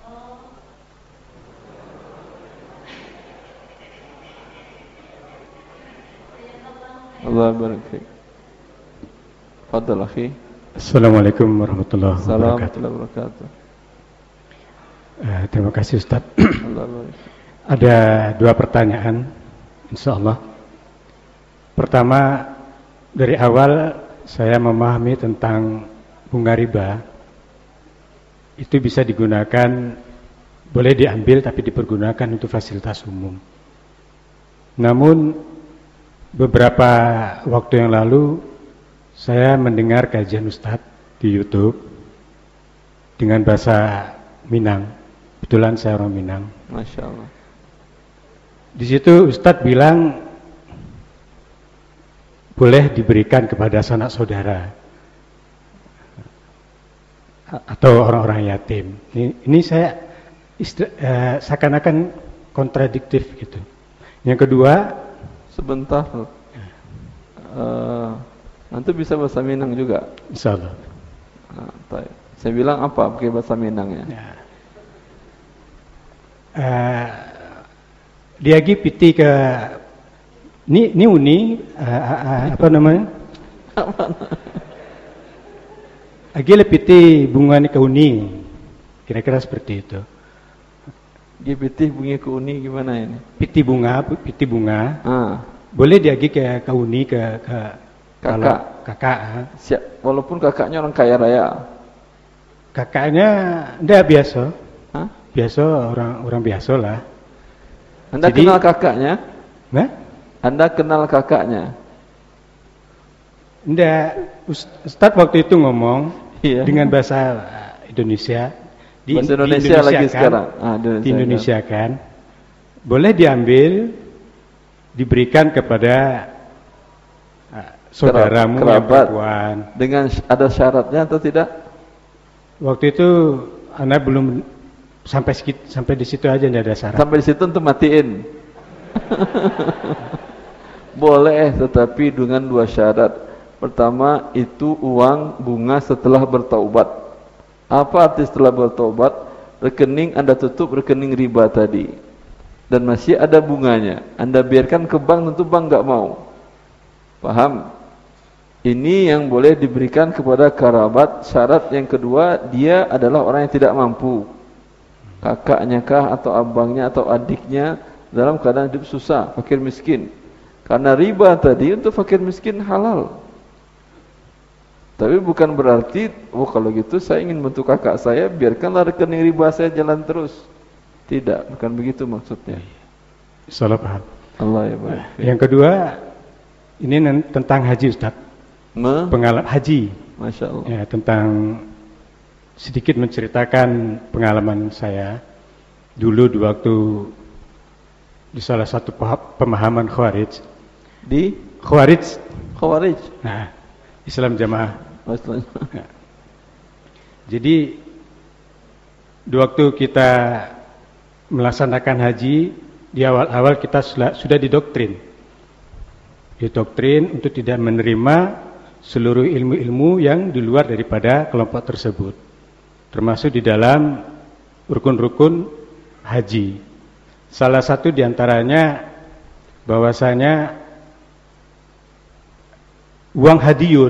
Allah barik fiik. Fadhal akhi. Assalamualaikum warahmatullahi wabarakatuh. Warahmatullahi wabarakatuh. Uh, terima kasih Ustaz. Allah barik fiik. Ada dua pertanyaan, insyaallah. Pertama, dari awal saya memahami tentang bunga riba. Itu bisa digunakan, boleh diambil tapi dipergunakan untuk fasilitas umum. Namun beberapa waktu yang lalu saya mendengar kajian Ustadz di YouTube dengan bahasa Minang. Kebetulan saya orang Minang. Masya Allah. Di situ Ustadz bilang boleh diberikan kepada sanak saudara atau orang-orang yatim. Ini, ini saya istra, uh, seakan-akan kontradiktif gitu. Yang kedua, sebentar, uh, nanti bisa bahasa Minang juga. Insyaallah. Nah, saya bilang apa pakai bahasa Minangnya? Ya. Uh, dia lagi piti ke ni ni uni uh, uh, apa namanya? Lagi lepiti bunga ni ke uni, kira-kira seperti itu. Dia piti bunga ke uni gimana ini? Piti bunga, piti bunga. Ah. Boleh dia pergi ke ke uni ke ke kakak, kakak. Siap, walaupun kakaknya orang kaya raya. Kakaknya ndak biasa. Hah? Biasa orang orang biasa lah. Anda Jadi, kenal kakaknya? Nah? Anda kenal kakaknya? Ndak. Ustaz waktu itu ngomong iya. dengan bahasa Indonesia. Di, bahasa Indonesia, di Indonesia lagi kan, sekarang. Ah, Indonesia di Indonesia kan. kan. Boleh diambil, diberikan kepada uh, saudaramu kerabat, yang perempuan. Dengan ada syaratnya atau tidak? Waktu itu Anda belum sampai sampai di situ aja, tidak ada syarat. Sampai di situ untuk matiin. Boleh, tetapi dengan dua syarat. Pertama, itu uang bunga setelah bertaubat. Apa arti setelah bertaubat? Rekening Anda tutup rekening riba tadi, dan masih ada bunganya. Anda biarkan ke bank, tentu bank nggak mau. Paham? Ini yang boleh diberikan kepada kerabat. Syarat yang kedua, dia adalah orang yang tidak mampu. Kakaknya kah, atau abangnya, atau adiknya dalam keadaan hidup susah, fakir miskin. Karena riba tadi untuk fakir miskin halal. Tapi bukan berarti, oh kalau gitu saya ingin bantu kakak saya, biarkanlah rekening riba saya jalan terus. Tidak, bukan begitu maksudnya. Salah paham. Allah ya baik. Yang kedua, ini tentang haji Ustaz. Pengalaman haji. Masya Allah. Ya, tentang sedikit menceritakan pengalaman saya dulu di waktu di salah satu pemahaman Khawarij. Di Khawarij. Khawarij. Nah, Islam Jamaah. Nah. Jadi di waktu kita melaksanakan haji, di awal-awal kita sudah, sudah didoktrin. Didoktrin untuk tidak menerima seluruh ilmu-ilmu yang di luar daripada kelompok tersebut. Termasuk di dalam rukun-rukun haji. Salah satu diantaranya bahwasanya uang hadiyun,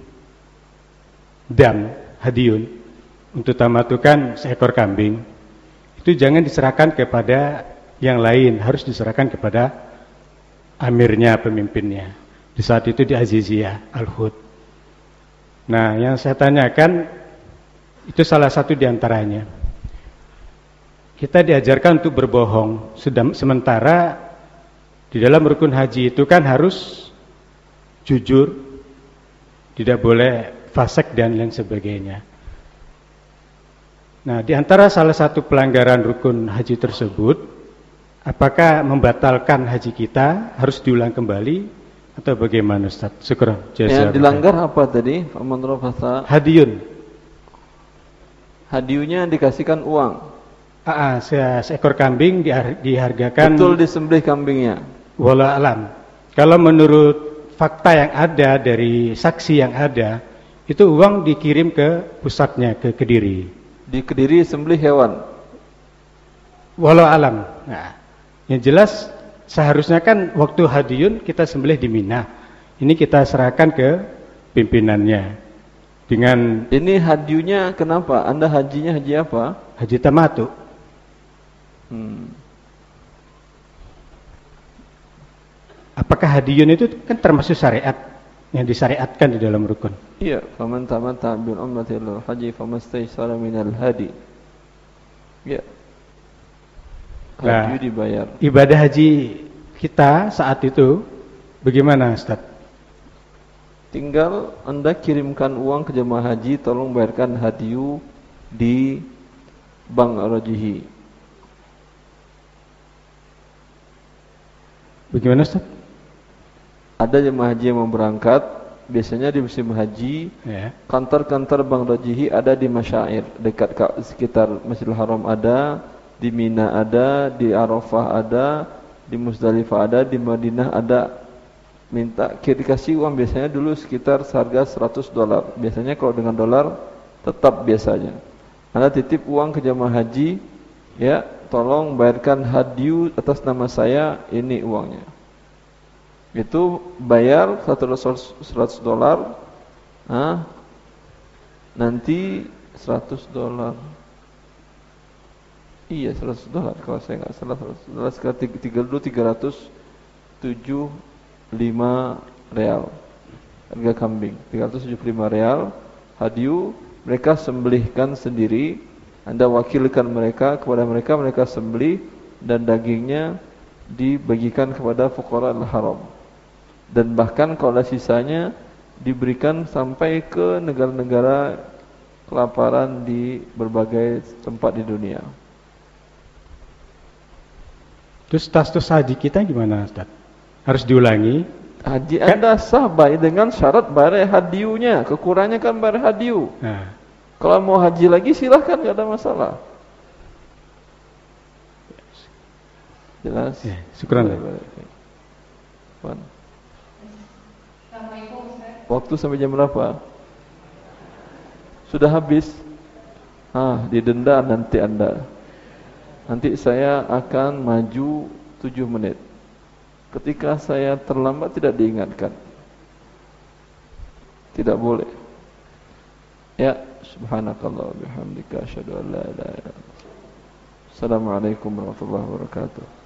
dam hadiyun, untuk tamatukan seekor kambing, itu jangan diserahkan kepada yang lain, harus diserahkan kepada amirnya, pemimpinnya. Di saat itu di Aziziyah Al-Hud. Nah, yang saya tanyakan itu salah satu diantaranya. Kita diajarkan untuk berbohong, sedang sementara di dalam rukun haji itu kan harus jujur, tidak boleh fasik dan lain sebagainya. Nah, di antara salah satu pelanggaran rukun haji tersebut, apakah membatalkan haji kita harus diulang kembali atau bagaimana, Ustaz? Syukran. Yang dilanggar apa tadi? Faman rafasa hadiyun. Hadiunya dikasihkan uang. Ah, se seekor kambing dihargakan. Betul disembelih kambingnya. Wallahu alam. Kalau menurut fakta yang ada dari saksi yang ada, itu uang dikirim ke pusatnya, ke Kediri. Di Kediri sembelih hewan. Wallahu alam. Nah, yang jelas seharusnya kan waktu hadiyun kita sembelih di Mina. Ini kita serahkan ke pimpinannya. Dengan ini hadiunya kenapa? Anda hajinya haji apa? Haji tamatu. Hmm. Apakah hadiyun itu kan termasuk syariat yang disyariatkan di dalam rukun? Iya, faman tamatta bil umrati ila haji famastaysara minal hadi. Ya. Hadiu dibayar. Ibadah haji kita saat itu bagaimana, Ustaz? Tinggal Anda kirimkan uang ke jemaah haji, tolong bayarkan hadiu di Bank Rajihi. Bagaimana, Ustaz? Ada jemaah haji yang mau berangkat, biasanya di musim haji, ya. Kantor-kantor Bank Rajihi ada di Masyair, dekat sekitar Masjidil Haram ada, di Mina ada, di Arafah ada, di Muzdalifah ada, di Madinah ada. Minta dikasih uang biasanya dulu sekitar seharga seratus dolar. Biasanya kalau dengan dolar tetap biasanya. Anda titip uang ke jemaah haji, ya, tolong bayarkan hadiu atas nama saya, ini uangnya. Itu bayar seratus dolar. Nah, nanti seratus dolar. Iya, seratus dolar kalau saya enggak salah, seratus dolar sekitar tiga ratus tujuh puluh lima real. Harga kambing tiga ratus tujuh puluh lima real. Hadiu mereka sembelihkan sendiri. Anda wakilkan mereka, kepada mereka mereka sembelih dan dagingnya dibagikan kepada fuqara al-haram. Dan bahkan kalau ada sisanya diberikan sampai ke negara-negara kelaparan di berbagai tempat di dunia. Terus status haji kita gimana, Ustaz? Harus diulangi? Haji Anda sah baik dengan syarat bayar hadiunya. Kekurangannya kan bayar hadiu. Nah. Kalau mau haji lagi silahkan, tidak ada masalah. Jelas? Ya, syukran. Waktu sampai jam berapa? Sudah habis? Ah, didenda nanti Anda. Nanti saya akan maju tujuh menit. Ketika saya terlambat tidak diingatkan. Tidak boleh. Ya, subhanakallah wa bihamdika asyhadu an la ilaha illa anta. Assalamualaikum warahmatullahi wabarakatuh.